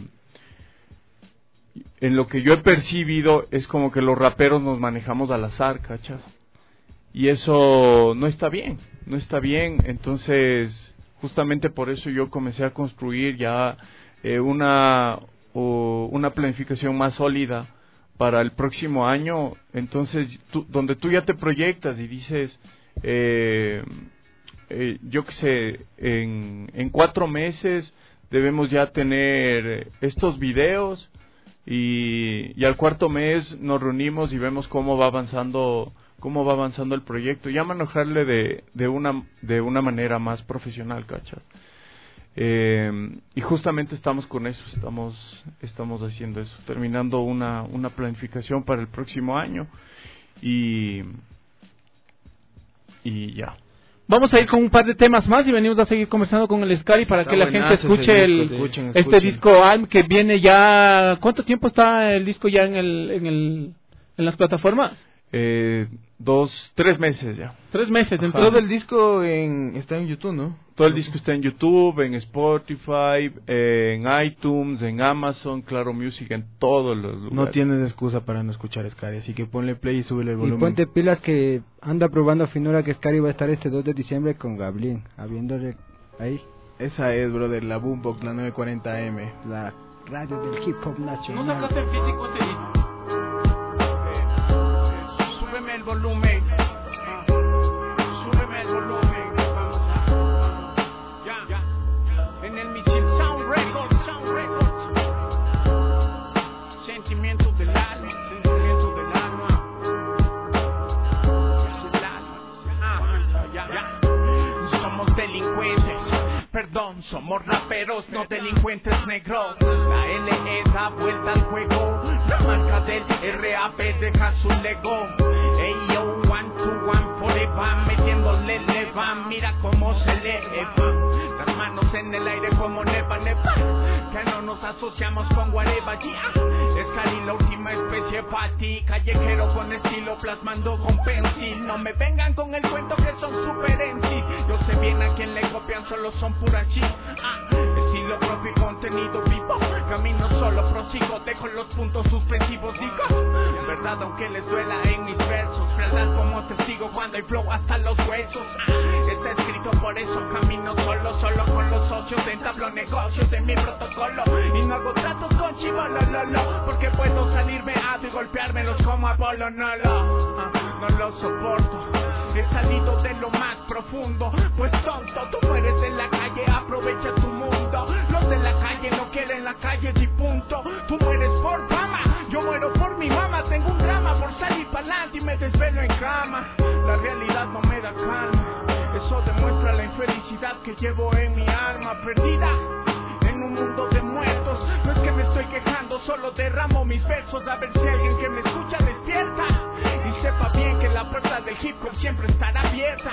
en lo que yo he percibido es como que los raperos nos manejamos al azar, ¿cachas? Y eso no está bien. Entonces, justamente por eso yo comencé a construir ya una planificación más sólida para el próximo año. Entonces, donde tú ya te proyectas y dices, yo qué sé, en 4 meses debemos ya tener estos videos, y al 4º mes nos reunimos y vemos cómo va avanzando el proyecto, ya manejarle de una manera más profesional, ¿cachas? Y justamente estamos con eso, estamos haciendo eso, terminando una planificación para el próximo año, y ya. Vamos a ir con un par de temas más y venimos a seguir conversando con el Scary para que la gente escuche escuchen. Este disco ALM que viene ya. ¿Cuánto tiempo está el disco ya en las plataformas? 3 meses ya. 3 meses, Todo entonces. el disco está en YouTube, ¿no? Todo el disco está en YouTube, en Spotify, en iTunes, en Amazon, Claro Music, en todos los lugares. No tienes excusa para no escuchar Scary, así que ponle play y súbele el Y volumen. ponte pilas que anda probando finura que Scary va a estar este 2 de diciembre con Gablin, habiéndole ahí. Esa es, brother, la Boombox, la 940 AM. La radio del hip hop nacional. No sacaste en físico este disco. Súbeme el volumen. Súbeme el volumen. Vamos a. Ya. En el Michil Sound Records. Sentimientos del alma. Sentimientos del alma. Es el alma. Ya. Somos delincuentes. Perdón, somos raperos, no delincuentes negros. La LE da vuelta al juego. La marca del RAP deja su lego. Ey yo, 1, 2, 1, forever. Metiéndole leva, mira cómo se eleva. Las manos en el aire como neva. Que no nos asociamos con whatever, yeah. Scary la última especie pa' ti. Callejero con estilo plasmando con pencil. No me vengan con el cuento que son super en sí. Yo sé bien a quien le copian, solo son pura shit. Estilo propio y contenido vivo. Camino solo, prosigo, dejo los puntos suspensivos. Digo, verdad aunque les duela en mis versos. Verdad como testigo cuando hay flow hasta los huesos. Está escrito por eso, camino solo con los socios. Entablo negocios de mi protocolo. Y no hago tratos con chivolo, porque puedo salirme alto y golpeármelos como Apolo, no lo soporto. He salido de lo más profundo. Pues tonto, tú mueres en la calle, aprovecha tu mundo. Los de la calle no quieren la calle y punto. Tú mueres por fama, yo muero por mi mamá. Tengo un drama por salir pa'lante y me desvelo en cama. La realidad no me da calma. Eso demuestra la infelicidad que llevo en mi alma. Perdida en un mundo de muertos. No es que me estoy quejando, solo derramo mis versos. A ver si alguien que me escucha despierta y sepa bien que la puerta del hip hop siempre estará abierta.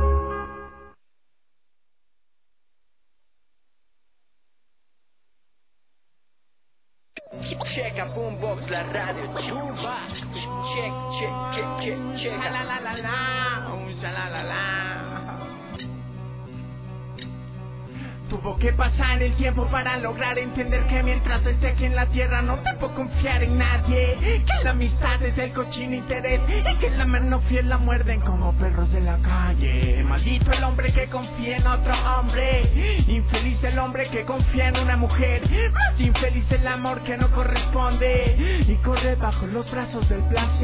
Checa Boombox, la radio. Check. Tuvo que pasar el tiempo para lograr entender que mientras esté aquí en la tierra no te puedo confiar en nadie. Que la amistad es el cochino interés y que la mano fiel la muerden como perros de la calle. Maldito el hombre que confía en otro hombre. Infeliz el hombre que confía en una mujer. Más infeliz el amor que no corresponde y corre bajo los brazos del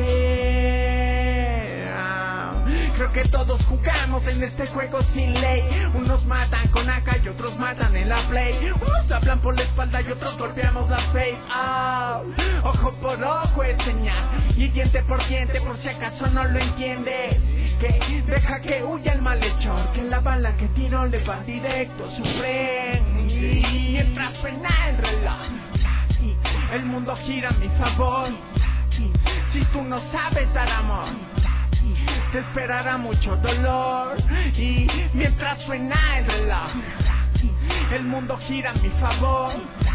placer. Creo que todos jugamos en este juego sin ley. Unos matan con AK y otros matan en la play. Unos hablan por la espalda y otros golpeamos la face. Ojo por ojo es señal y diente por diente por si acaso no lo entiende. Que deja que huya el malhechor, que la bala que tiro le va directo a su frente. Y mientras suena el reloj, el mundo gira a mi favor. Si tú no sabes dar amor, te esperará mucho dolor. Y mientras suena el reloj, el mundo gira a mi favor.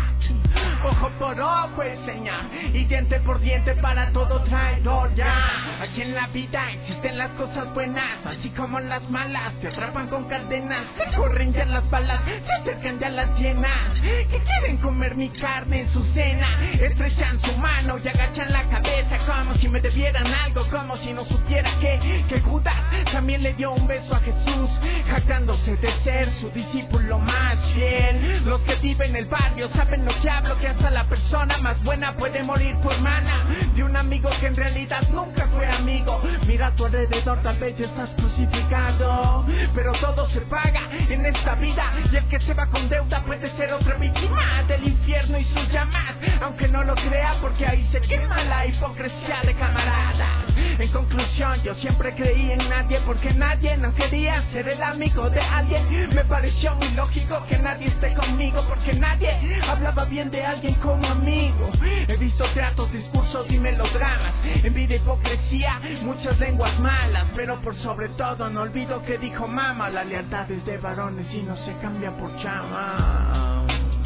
Ojo por ojo es señal y diente por diente para todo traidor, ya. Aquí en la vida existen las cosas buenas, así como las malas. Te atrapan con cadenas, se corren ya las balas, se acercan ya las llenas. Que quieren comer mi carne en su cena. Estrechan su mano y agachan la cabeza como si me debieran algo, como si no supiera que Judas también le dio un beso a Jesús, jactándose de ser su discípulo más fiel. Los que viven en el barrio saben lo que hablo, que hasta la persona más buena puede morir por mana de un amigo que en realidad nunca fue amigo. Mira a tu alrededor, tal vez ya estás crucificado, pero todo se paga en esta vida y el que se va con deuda puede ser otra víctima del infierno y sus llamas, aunque no lo crea porque ahí se quema la hipocresía de camaradas. En conclusión, yo siempre creí en nadie porque nadie no quería ser el amigo de alguien. Me pareció muy lógico que nadie esté conmigo porque nadie hablaba bien de alguien como amigo. He visto teatros, discursos y melodramas, envidia, hipocresía, muchas lenguas malas, pero por sobre todo no olvido que dijo mama: la lealtad es de varones y no se cambia por chama.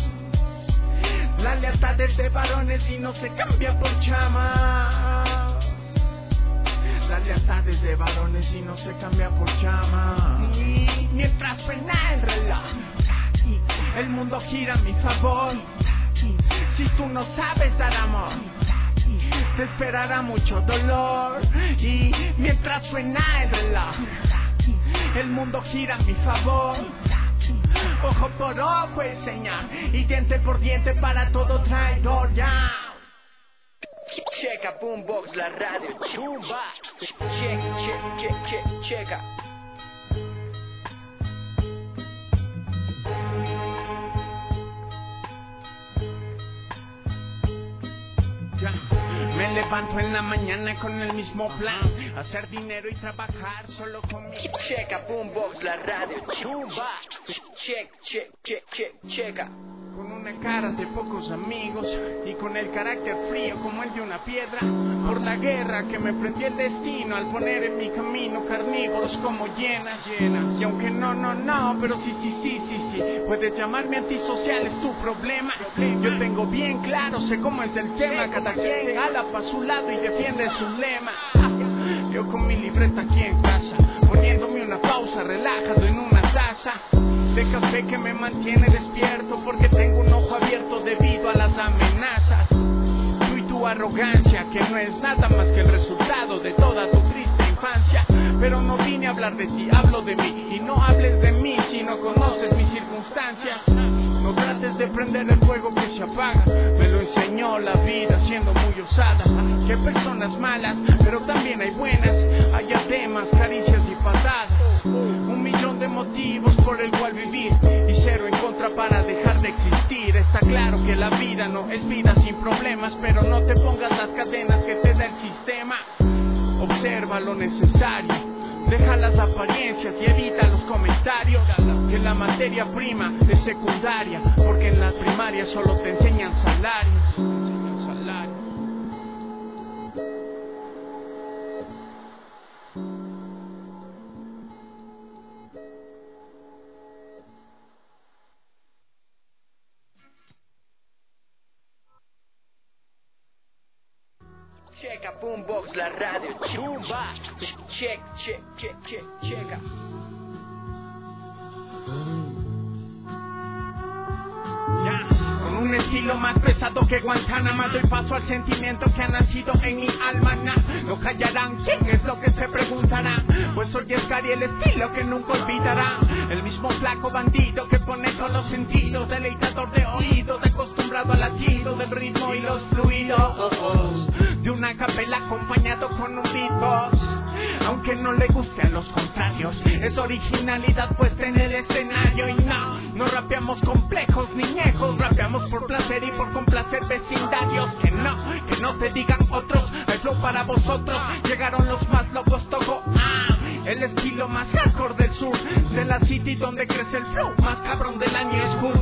La lealtad es de varones y no se cambia por chama. lealtades de varones y no se cambia por llama. Y mientras suena el reloj, el mundo gira a mi favor. Si tú no sabes dar amor, te esperará mucho dolor. Y mientras suena el reloj, el mundo gira a mi favor. Ojo por ojo es señal y diente por diente para todo traidor. Ya. Checa Boombox la radio. Checa. Me levanto en la mañana con el mismo plan, hacer dinero y trabajar solo conmigo. Checa Boombox la radio. Checa. Con una cara de pocos amigos y con el carácter frío como el de una piedra, por la guerra que me prendió el destino al poner en mi camino carnívoros como hienas. Y aunque no, pero sí, puedes llamarme antisocial, es tu problema. Yo tengo bien claro, sé cómo es el tema, cada quien jala pa' su lado y defiende su lema. Yo con mi libreta aquí en casa, poniéndome una pausa, relajado en una taza de café que me mantiene despierto, porque tengo un ojo abierto debido a las amenazas. Tú y tu arrogancia, que no es nada más que el resultado de toda tu triste infancia. Pero no vine a hablar de ti, hablo de mí. Y no hables de mí si no conoces mis circunstancias. No trates de prender el fuego que se apaga, me lo enseñó la vida siendo muy osada. Que hay personas malas, pero también hay buenas. Hay ademas, caricias y patadas. 1.000.000 de motivos por el cual vivir y cero en contra para dejar de existir. Está claro que la vida no es vida sin problemas, pero no te pongas las cadenas que te da el sistema. Observa lo necesario, deja las apariencias y evita los comentarios. Que la materia prima es secundaria, porque en la primaria solo te enseñan salarios. Checa Boombox la radio. Checa. Con un estilo más pesado que Guantánamo, doy paso al sentimiento que ha nacido en mi alma. No callarán, ¿quién es lo que se preguntará? Pues soy Escari, el estilo que nunca olvidará. El mismo flaco bandido que pone todos los sentidos, deleitador de oídos, acostumbrado al latido del ritmo y los fluidos de una capela acompañado con un beatbox. Aunque no le gusten los contrarios, es originalidad puesta en el escenario. Y no rapeamos complejos ni viejos, rapeamos por placer y por complacer vecindarios. Que no te digan otros, hay flow para vosotros. Llegaron los más locos, toco el estilo más hardcore del sur, de la city donde crece el flow más cabrón del año school.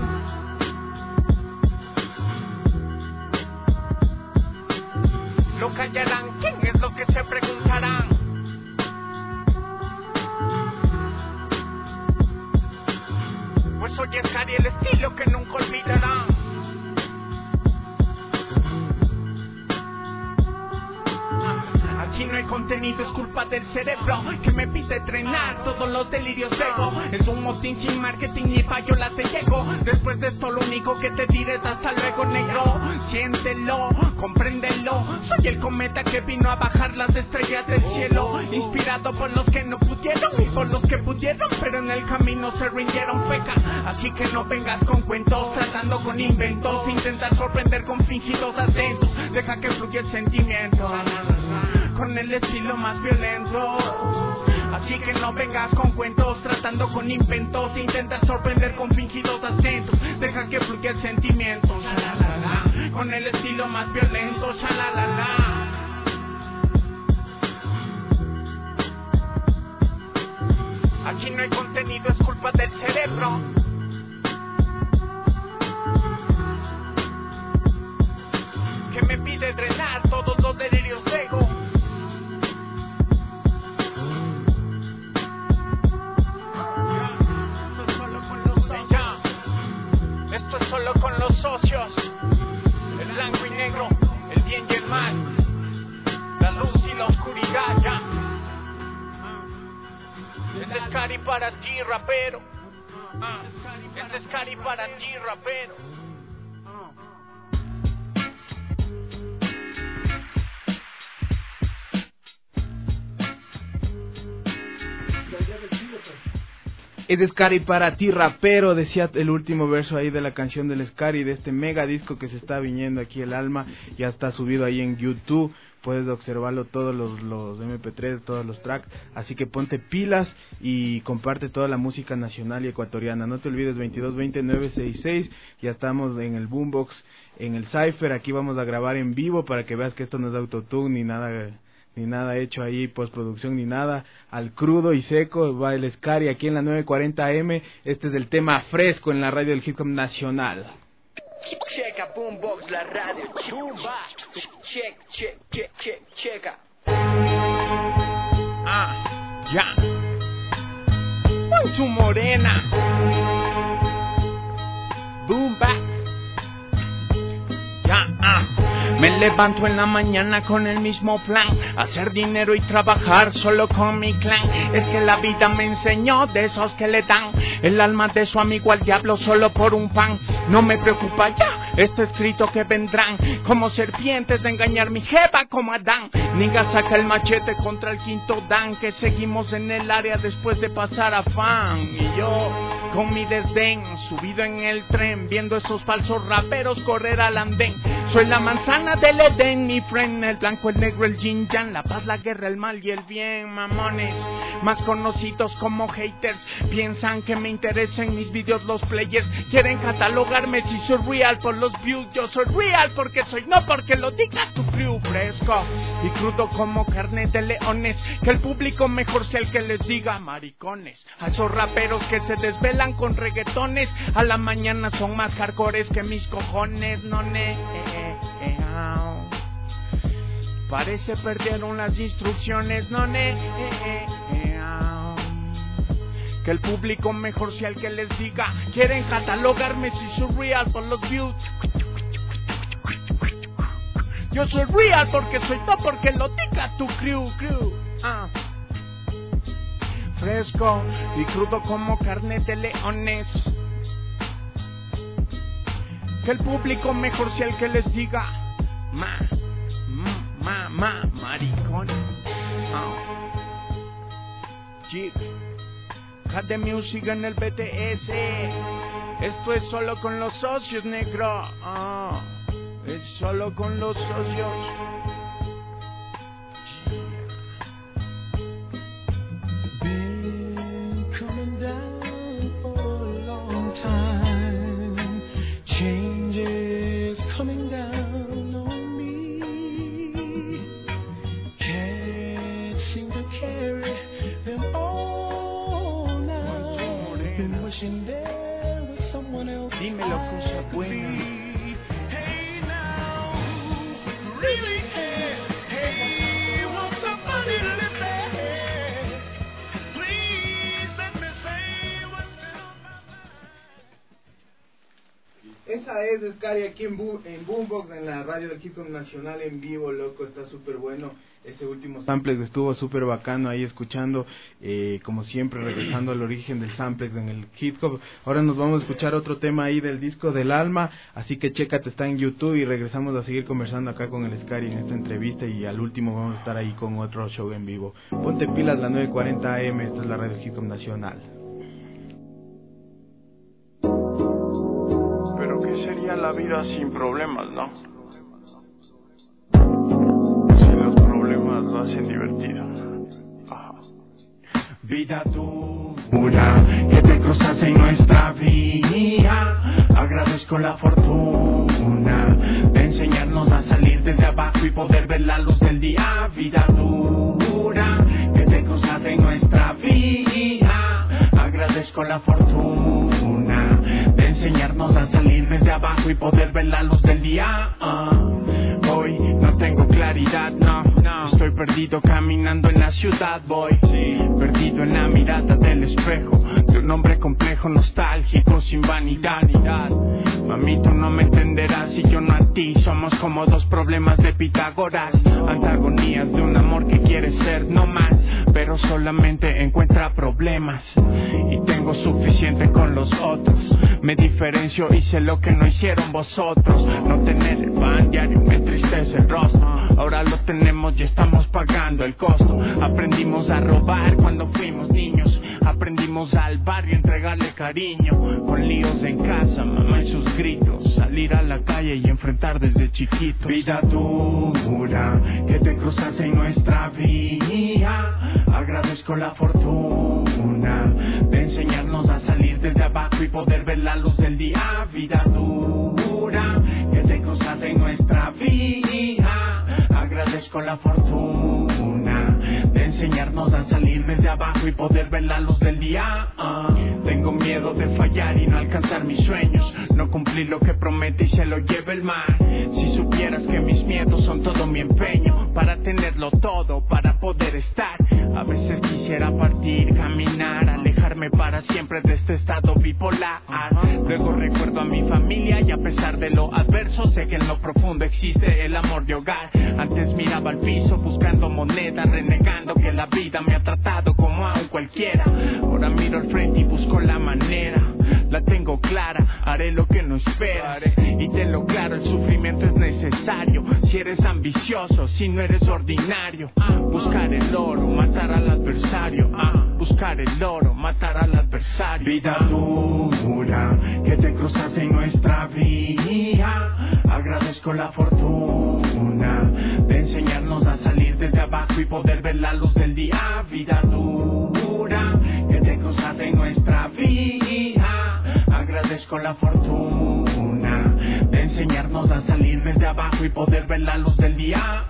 Lo callarán, ¿quién es lo que se preguntarán? Pues soy Escari, el estilo que nunca olvidarán. Aquí no hay contenido, es culpa del cerebro que me pide entrenar todos los delirios de ego. Es un motín sin marketing ni payola te llego. Después de esto lo único que te diré es hasta luego, negro. Siéntelo, compréndelo. Soy el cometa que vino a bajar las estrellas del cielo, inspirado por los que no pudieron y por los que pudieron, pero en el camino se rindieron, feca. Así que no vengas con cuentos, tratando con inventos, intentar sorprender con fingidos acentos. Deja que fluya el sentimiento con el estilo más violento. Así que no vengas con cuentos, tratando con inventos, intentas sorprender con fingidos acentos. Deja que fluya el sentimiento, con el estilo más violento, Aquí no hay contenido, es culpa del cerebro. Que me pide drenar todos los delirios de ego. Esto es solo con los socios, el blanco y negro, el bien y el mal, la luz y la oscuridad, ya. Cari para ti, rapero. Este es Cari para ti, rapero. Es Scary para ti, rapero, decía el último verso ahí de la canción del Scary, de este mega disco que se está viniendo aquí el alma, ya está subido ahí en YouTube, puedes observarlo todos los MP3, todos los tracks, así que ponte pilas y comparte toda la música nacional y ecuatoriana, no te olvides 2220-966, ya estamos en el Boombox, en el Cypher, aquí vamos a grabar en vivo para que veas que esto no es autotune ni nada hecho ahí, postproducción ni nada, al crudo y seco va el Scary aquí en la 940 AM, este es el tema fresco en la radio del hip hop nacional. Checa Boombox la radio, checa. Ya. Con tu morena. Boombox. Me levanto en la mañana con el mismo plan, hacer dinero y trabajar solo con mi clan. Es que la vida me enseñó de esos que le dan el alma de su amigo al diablo solo por un pan. No me preocupa ya, está escrito que vendrán como serpientes a engañar mi jeva como Adán. Niga saca el machete contra el quinto dan, que seguimos en el área después de pasar afán. Y yo con mi desdén, subido en el tren, viendo esos falsos raperos correr al andén. Soy la manzana del Edén, mi friend, el blanco, el negro, el yin yang, la paz, la guerra, el mal y el bien, mamones, más conocidos como haters, piensan que me interesan mis videos los players, quieren catalogarme si soy real por los views, yo soy real porque soy, no porque lo diga tu crew, fresco y crudo como carne de leones, que el público mejor sea el que les diga maricones, a esos raperos que se desvelan con reggaetones, a la mañana son más hardcores que mis cojones, no parece perdieron las instrucciones, no que el público mejor sea el que les diga, quieren catalogarme si soy real por los views. Yo soy real porque soy no porque lo diga tu crew. Fresco y crudo como carne de leones, que el público mejor sea el que les diga maricón. Cut the music en el BTS. Esto es solo con los socios, negro. Es solo con los socios. Been coming down for a long time. Changes coming down on me. Can't seem to carry them all now. Been wishing there was someone else. Dímelo, cosa buena. Hey now, really care. Hey, want somebody to live there. Please let me say what's Esa es Scary aquí en Boombox, en la radio del hip hop nacional en vivo, loco, está súper bueno. Ese último sample estuvo súper bacano ahí escuchando, como siempre regresando al origen del sample en el hip hop. Ahora nos vamos a escuchar otro tema ahí del disco del alma, así que chécate, está en YouTube y regresamos a seguir conversando acá con el Scary en esta entrevista y al último vamos a estar ahí con otro show en vivo. Ponte pilas, la 940 AM, esta es la radio del hip hop nacional. Pero ¿qué sería la vida sin problemas, no? Lo hacen divertido. Ajá. Vida dura que te cruzas en nuestra vía. Agradezco la fortuna de enseñarnos a salir desde abajo y poder ver la luz del día. Vida dura que te cruzas en nuestra vía. Agradezco la fortuna de enseñarnos a salir desde abajo y poder ver la luz del día. Hoy no tengo claridad, no. Estoy perdido caminando en la ciudad, voy perdido en la mirada del espejo de un hombre complejo, nostálgico, sin vanidad. Mami, tú no me entenderás y yo no a ti. Somos como dos problemas de Pitágoras, antagonías de un amor que quiere ser no más, pero pero solamente encuentra problemas. Y tengo suficiente con los otros. Me diferencio y sé lo que no hicieron vosotros. No tener el pan diario me entristece el rostro. Ahora lo tenemos y estamos pagando el costo. Aprendimos a robar cuando fuimos niños. Aprendimos al barrio a entregarle cariño. Con líos en casa, mamá y sus gritos. Salir a la calle y enfrentar desde chiquito. Vida dura que te cruzas en nuestra vía. Agradezco la fortuna de enseñarnos a salir desde abajo y poder ver la luz del día. Vida dura que te cruzas en nuestra vía. Agradezco la fortuna de enseñarnos a salir desde abajo y poder ver la luz del día. Tengo miedo de fallar y no alcanzar mis sueños, no cumplir lo que prometí y se lo lleve el mar. Si supieras que mis miedos son todo mi empeño para tenerlo todo, para poder estar. A veces quisiera partir, caminar, alejarme para siempre de este estado bipolar. Luego recuerdo a mi familia y a pesar de lo adverso sé que en lo profundo existe el amor de hogar. Antes miraba al piso buscando monedas, renegando que la vida me ha tratado como a un cualquiera. Ahora miro al frente y busco la manera. La tengo clara, haré lo que no esperas. Y tenlo claro, el sufrimiento es necesario si eres ambicioso, si no eres ordinario. Buscar el oro, matar al adversario. Buscar el oro, matar al adversario. Vida dura que te cruzas en nuestra vía. Agradezco la fortuna de enseñarnos a salir desde abajo y poder ver la luz del día. Vida dura que te cruzas en nuestra vía. Agradezco la fortuna de enseñarnos a salir desde abajo y poder ver la luz del día.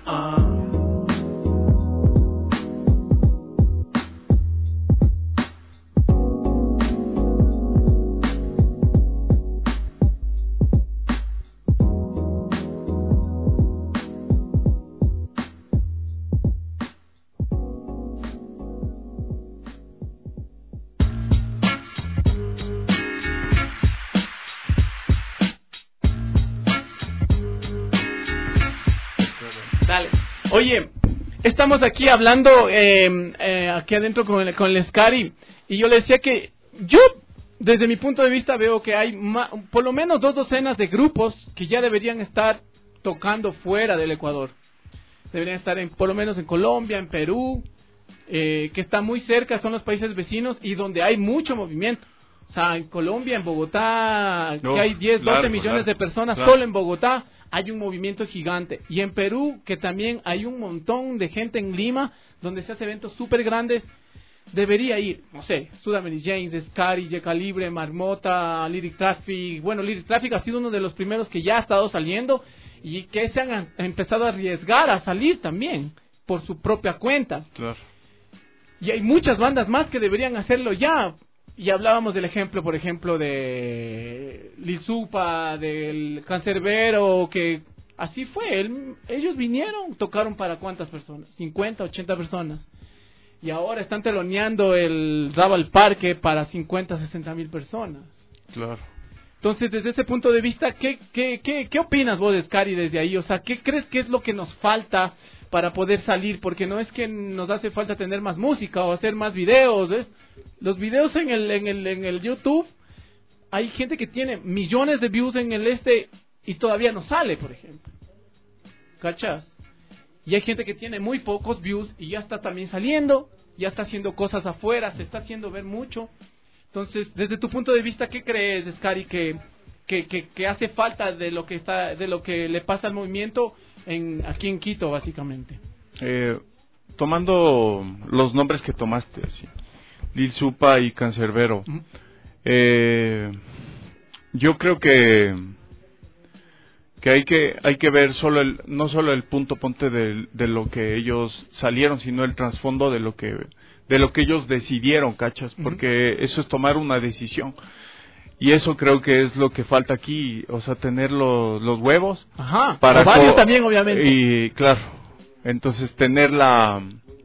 Dale. Oye, estamos aquí hablando aquí adentro con el Scary, y yo le decía que yo, desde mi punto de vista, veo que hay por lo menos 2 docenas de grupos que ya deberían estar tocando fuera del Ecuador. Deberían estar por lo menos en Colombia, en Perú, que está muy cerca, son los países vecinos y donde hay mucho movimiento. O sea, en Colombia, en Bogotá, que hay 12 millones de personas, solo en Bogotá hay un movimiento gigante. Y en Perú, que también hay un montón de gente en Lima, donde se hace eventos súper grandes. Debería ir, no sé, Sudameri James, Scary, Ye Calibre, Marmota, Lyric Traffic. Bueno, Lyric Traffic ha sido uno de los primeros que ya ha estado saliendo y que se han empezado a arriesgar a salir también por su propia cuenta. Claro. Y hay muchas bandas más que deberían hacerlo ya. Y hablábamos del ejemplo, por ejemplo, de Lil Supa, del Cancerbero, que así fue. Ellos vinieron, tocaron para ¿cuántas personas? 50, 80 personas. Y ahora están teloneando el Rabo al Parque para 50, 60 mil personas. Claro. Entonces, desde ese punto de vista, ¿qué opinas vos, Scary, desde ahí? O sea, ¿qué crees que es lo que nos falta para poder salir? Porque no es que nos hace falta tener más música o hacer más videos, ¿ves? Los videos en el YouTube, hay gente que tiene millones de views en el y todavía no sale, por ejemplo. ¿Cachas? Y hay gente que tiene muy pocos views y ya está también saliendo, ya está haciendo cosas afuera, se está haciendo ver mucho. Entonces, desde tu punto de vista, ¿qué crees, Scary, que hace falta de lo que le pasa al movimiento aquí en Quito, básicamente? Tomando los nombres que tomaste, así, Lil Supa y Cancerbero, yo creo que hay que ver no solo el punto ponte de lo que ellos salieron, sino el trasfondo de lo que ellos decidieron, ¿cachas? Porque eso es tomar una decisión. Y eso creo que es lo que falta aquí, o sea, tener los huevos. Ajá, para varios también, obviamente. Y claro, entonces tener la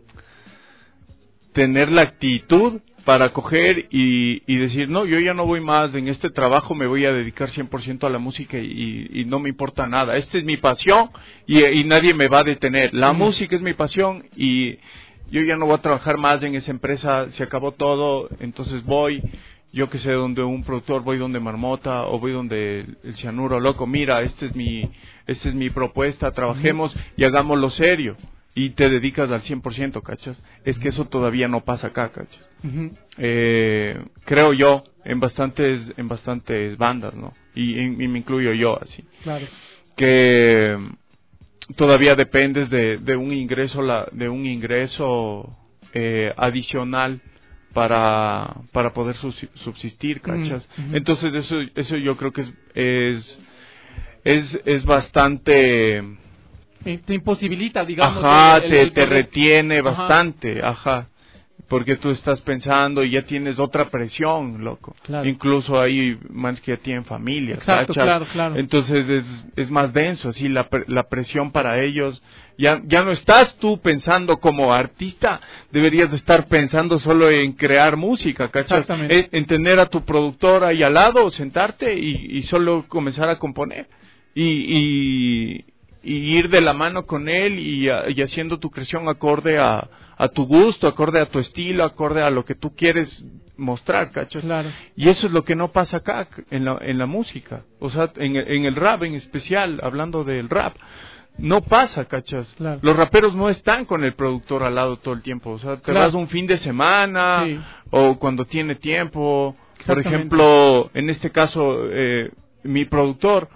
actitud para coger y decir, no, yo ya no voy más en este trabajo, me voy a dedicar 100% a la música y no me importa nada. Esta es mi pasión y nadie me va a detener. La música es mi pasión y yo ya no voy a trabajar más en esa empresa, se acabó todo, entonces voy, yo que sé, donde un productor, voy donde Marmota o voy donde el Cianuro, loco, mira, esta es mi propuesta, trabajemos y hagámoslo serio. Y te dedicas al 100%, ¿cachas? Es que eso todavía no pasa acá, ¿cachas? Creo yo, en bastantes bandas, ¿no? Y me incluyo yo, así. Claro. Que todavía dependes de un ingreso, adicional para poder subsistir, ¿cachas? Entonces eso yo creo que es bastante... Te imposibilita, digamos. Ajá, te retiene bastante, ajá. Porque tú estás pensando y ya tienes otra presión, loco. Claro. Incluso hay manes que ya tienen familia, exacto, ¿cachas? claro. Entonces es más denso, así, la presión para ellos. Ya no estás tú pensando como artista, deberías de estar pensando solo en crear música, ¿cachas? En tener a tu productor ahí al lado, sentarte y solo comenzar a componer. Y ir de la mano con él y haciendo tu creación acorde a tu gusto, acorde a tu estilo, acorde a lo que tú quieres mostrar, ¿cachas? Claro. Y eso es lo que no pasa acá en la música, o sea, en el rap en especial, hablando del rap, no pasa, ¿cachas? Claro. Los raperos no están con el productor al lado todo el tiempo, o sea, te vas un fin de semana o cuando tiene tiempo. Por ejemplo, en este caso, mi productor,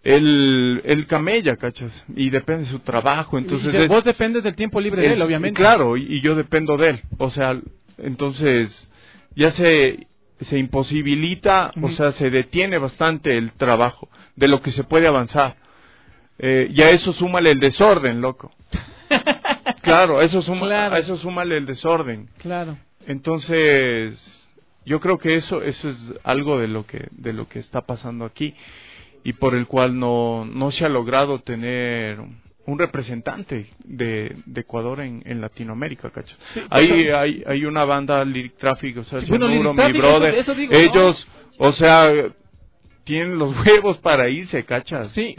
él camella, ¿cachas? Y depende de su trabajo, entonces... Y vos dependes del tiempo libre de él, obviamente. Claro, y yo dependo de él, o sea, entonces ya se imposibilita, o sea, se detiene bastante el trabajo, de lo que se puede avanzar. Y a eso súmale el desorden, loco. Claro, a eso súmale el desorden. Claro. Entonces, yo creo que eso es algo de lo que está pasando aquí. Y por el cual no se ha logrado tener un representante de Ecuador en Latinoamérica, ¿cachai? Sí, hay una banda, Lyric Traffic, o sea, mi brother, eso digo, ellos, ¿no? O sea, tienen los huevos para irse, ¿cachas? Sí.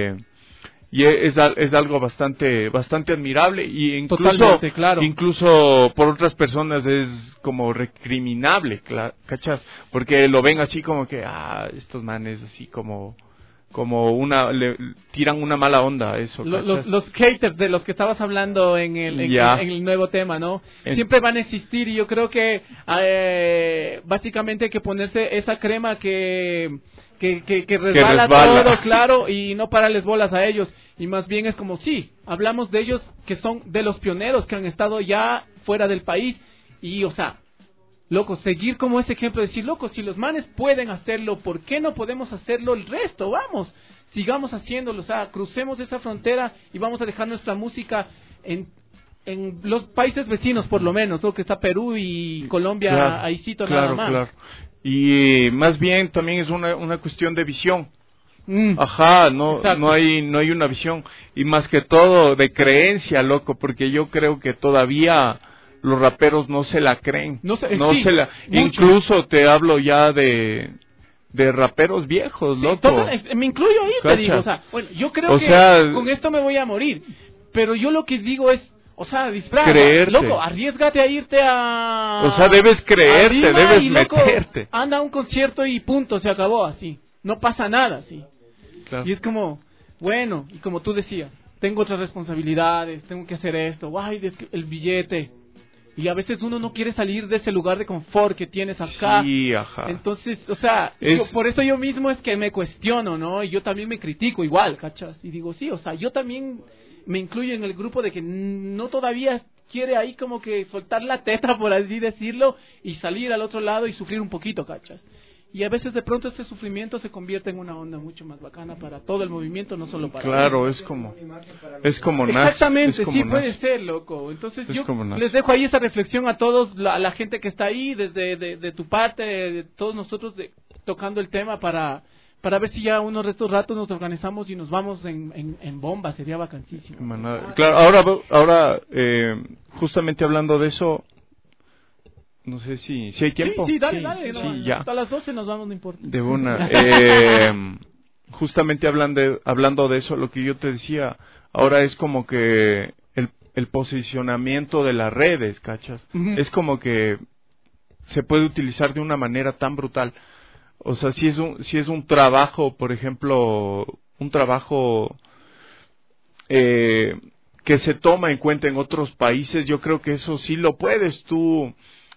Y es algo bastante admirable y incluso por otras personas es como recriminable, ¿cachas? Porque lo ven así como que estos manes así como le tiran una mala onda a eso. Los haters de los que estabas hablando en el nuevo tema, ¿no? Siempre van a existir y yo creo que básicamente hay que ponerse esa crema que resbala todo, claro, y no pararles bolas a ellos. Y más bien es como, sí, hablamos de ellos que son de los pioneros que han estado ya fuera del país y, o sea, loco, seguir como ese ejemplo, decir, loco, si los manes pueden hacerlo, ¿por qué no podemos hacerlo el resto? Vamos, sigamos haciéndolo, o sea, crucemos esa frontera y vamos a dejar nuestra música en los países vecinos, por lo menos, ¿no? Que está Perú y Colombia, ahí cito nada más. Claro. Y más bien también es una cuestión de visión. Ajá, no hay una visión y más que todo de creencia, loco, porque yo creo que todavía los raperos no se la creen, incluso te hablo ya de raperos viejos, loco. Me incluyo ahí, te digo, o sea, bueno, yo creo que con esto me voy a morir, pero yo lo que digo es, o sea, disfraza, loco, arriesgate a irte a... O sea, debes creerte, debes meterte. Anda a un concierto y punto, se acabó así, no pasa nada así. Claro. Y es como, bueno, y como tú decías, tengo otras responsabilidades, tengo que hacer esto, el billete. Y a veces uno no quiere salir de ese lugar de confort que tienes acá. Sí, ajá. Entonces, o sea, por eso yo mismo es que me cuestiono, ¿no? Y yo también me critico igual, ¿cachas? Y digo, sí, o sea, yo también me incluyo en el grupo de que no todavía quiere ahí como que soltar la teta, por así decirlo, y salir al otro lado y sufrir un poquito, ¿cachas? Y a veces de pronto ese sufrimiento se convierte en una onda mucho más bacana para todo el movimiento, no solo para... Claro, es como exactamente, sí, puede ser, loco. Entonces yo les dejo ahí esa reflexión a todos, a la gente que está ahí, desde de tu parte, de todos nosotros, tocando el tema para ver si ya unos de estos ratos nos organizamos y nos vamos en bomba, sería vacancísimo. Claro, ahora justamente hablando de eso... No sé si hay tiempo. Sí, dale. Ya. Hasta las 12 nos vamos, no importa. De una. Justamente hablando de eso, lo que yo te decía, ahora es como que el posicionamiento de las redes, ¿cachas? Es como que se puede utilizar de una manera tan brutal. O sea, si es un trabajo, por ejemplo, un trabajo que se toma en cuenta en otros países, yo creo que eso sí lo puedes tú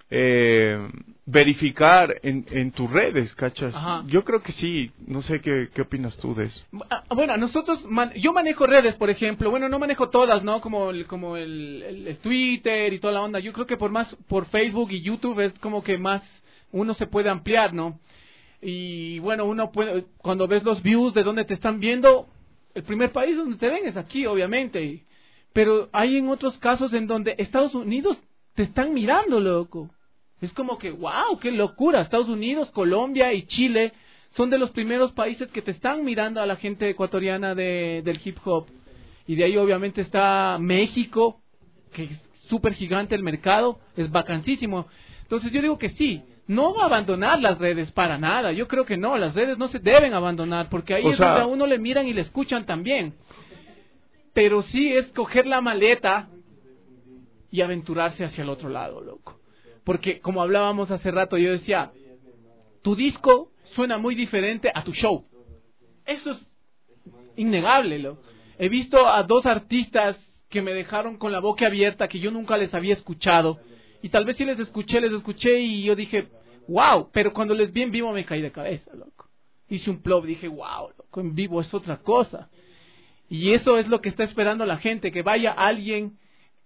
verificar en tus redes, ¿cachas? Ajá. Yo creo que sí. No sé qué opinas tú de eso. Bueno, yo manejo redes, por ejemplo. Bueno, no manejo todas, ¿no? Como el Twitter y toda la onda. Yo creo que por Facebook y YouTube es como que más uno se puede ampliar, ¿no? Y bueno, uno puede, cuando ves los views de dónde te están viendo, el primer país donde te ven es aquí, obviamente. Pero hay en otros casos en donde Estados Unidos te están mirando, loco. Es como que, wow, qué locura. Estados Unidos, Colombia y Chile son de los primeros países que te están mirando a la gente ecuatoriana del hip hop. Y de ahí obviamente está México, que es súper gigante el mercado, es vacancísimo. Entonces yo digo que sí, no va a abandonar las redes para nada. Yo creo que no, las redes no se deben abandonar, porque ahí es donde a uno le miran y le escuchan también. Pero sí es coger la maleta y aventurarse hacia el otro lado, loco. Porque como hablábamos hace rato, yo decía, tu disco suena muy diferente a tu show. Eso es innegable, loco. He visto a 2 artistas que me dejaron con la boca abierta, que yo nunca les había escuchado. Y tal vez sí les escuché y yo dije, wow, pero cuando les vi en vivo me caí de cabeza, loco. Hice un plop, dije, wow, loco, en vivo es otra cosa. Y eso es lo que está esperando la gente, que vaya alguien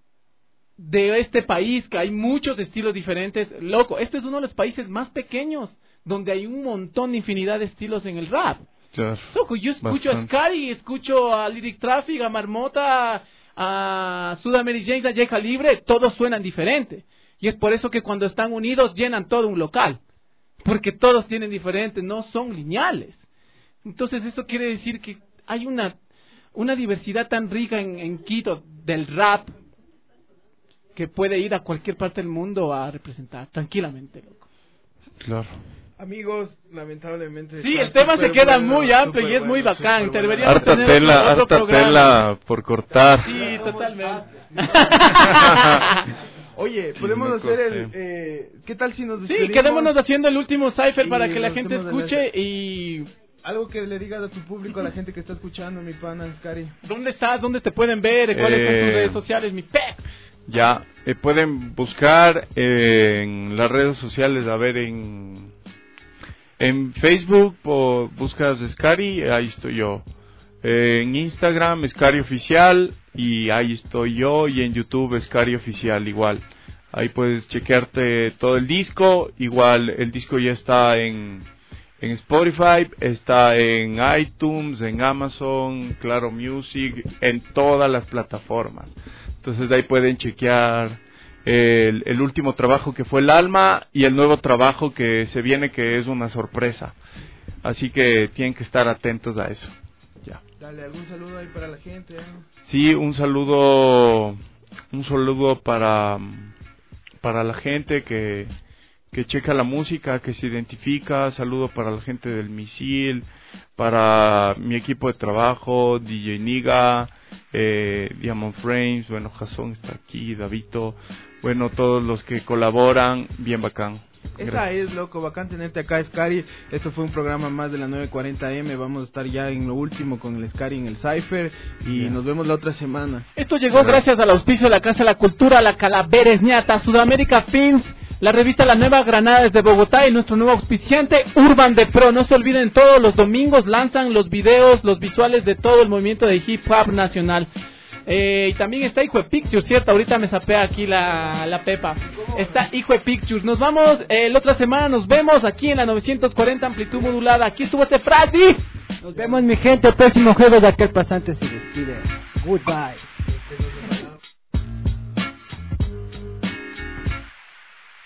de este país, que hay muchos estilos diferentes. Loco, este es uno de los países más pequeños, donde hay un montón de infinidad de estilos en el rap. Claro, loco, yo escucho a Scary, escucho a Lyric Traffic, a Marmota, a Sudameric James, a J Calibre, todos suenan diferente. Y es por eso que cuando están unidos llenan todo un local. Porque todos tienen diferentes, no son lineales. Entonces eso quiere decir que hay una diversidad tan rica en Quito del rap, que puede ir a cualquier parte del mundo a representar tranquilamente, loco. Claro. Amigos, lamentablemente... Sí, el tema se queda muy amplio y es muy bacán. Harta tela por cortar. Sí, totalmente. Oye, podemos hacer ¿qué tal si nos despedimos? Sí, quedémonos haciendo el último cipher para que la gente escuche y... Algo que le digas a tu público, a la gente que está escuchando, mi pana Scary. ¿Dónde estás? ¿Dónde te pueden ver? ¿Cuáles son tus redes sociales, mi pex? Ya, pueden buscar en las redes sociales, a ver, en Facebook buscas Scary, ahí estoy yo. En Instagram, Scary Oficial, y ahí estoy yo, y en YouTube, Scary Oficial, igual. Ahí puedes chequearte todo el disco, igual el disco ya está en Spotify, está en iTunes, en Amazon, Claro Music, en todas las plataformas. Entonces de ahí pueden chequear el último trabajo que fue El Alma y el nuevo trabajo que se viene, que es una sorpresa. Así que tienen que estar atentos a eso. Ya. Dale, ¿algún saludo ahí para la gente? Sí, un saludo para la gente que checa la música, que se identifica. Saludo para la gente del Misil, para mi equipo de trabajo, DJ Niga, Diamond Frames, bueno, Jason está aquí, Davito, bueno, todos los que colaboran, bien bacán. Esa es, loco, bacán tenerte acá, Scary. Esto fue un programa más de la 940M. Vamos a estar ya en lo último con el Scary en el Cypher. Y nos vemos la otra semana. Esto llegó gracias al auspicio de la Casa de la Cultura, la Calaveres Ñata, Sudamérica Films, la revista La Nueva Granada desde Bogotá y nuestro nuevo auspiciante Urban de Pro. No se olviden, todos los domingos lanzan los videos, los visuales de todo el movimiento de hip hop nacional. Y también está Hijo de Pictures, ¿cierto? Ahorita me sapea aquí la Pepa. Está Hijo de Pictures. Nos vamos, la otra semana nos vemos aquí en la 940 amplitud modulada. Aquí estuvo este Frati. Nos vemos, mi gente, el próximo jueves de aquel pasante se despide. Goodbye.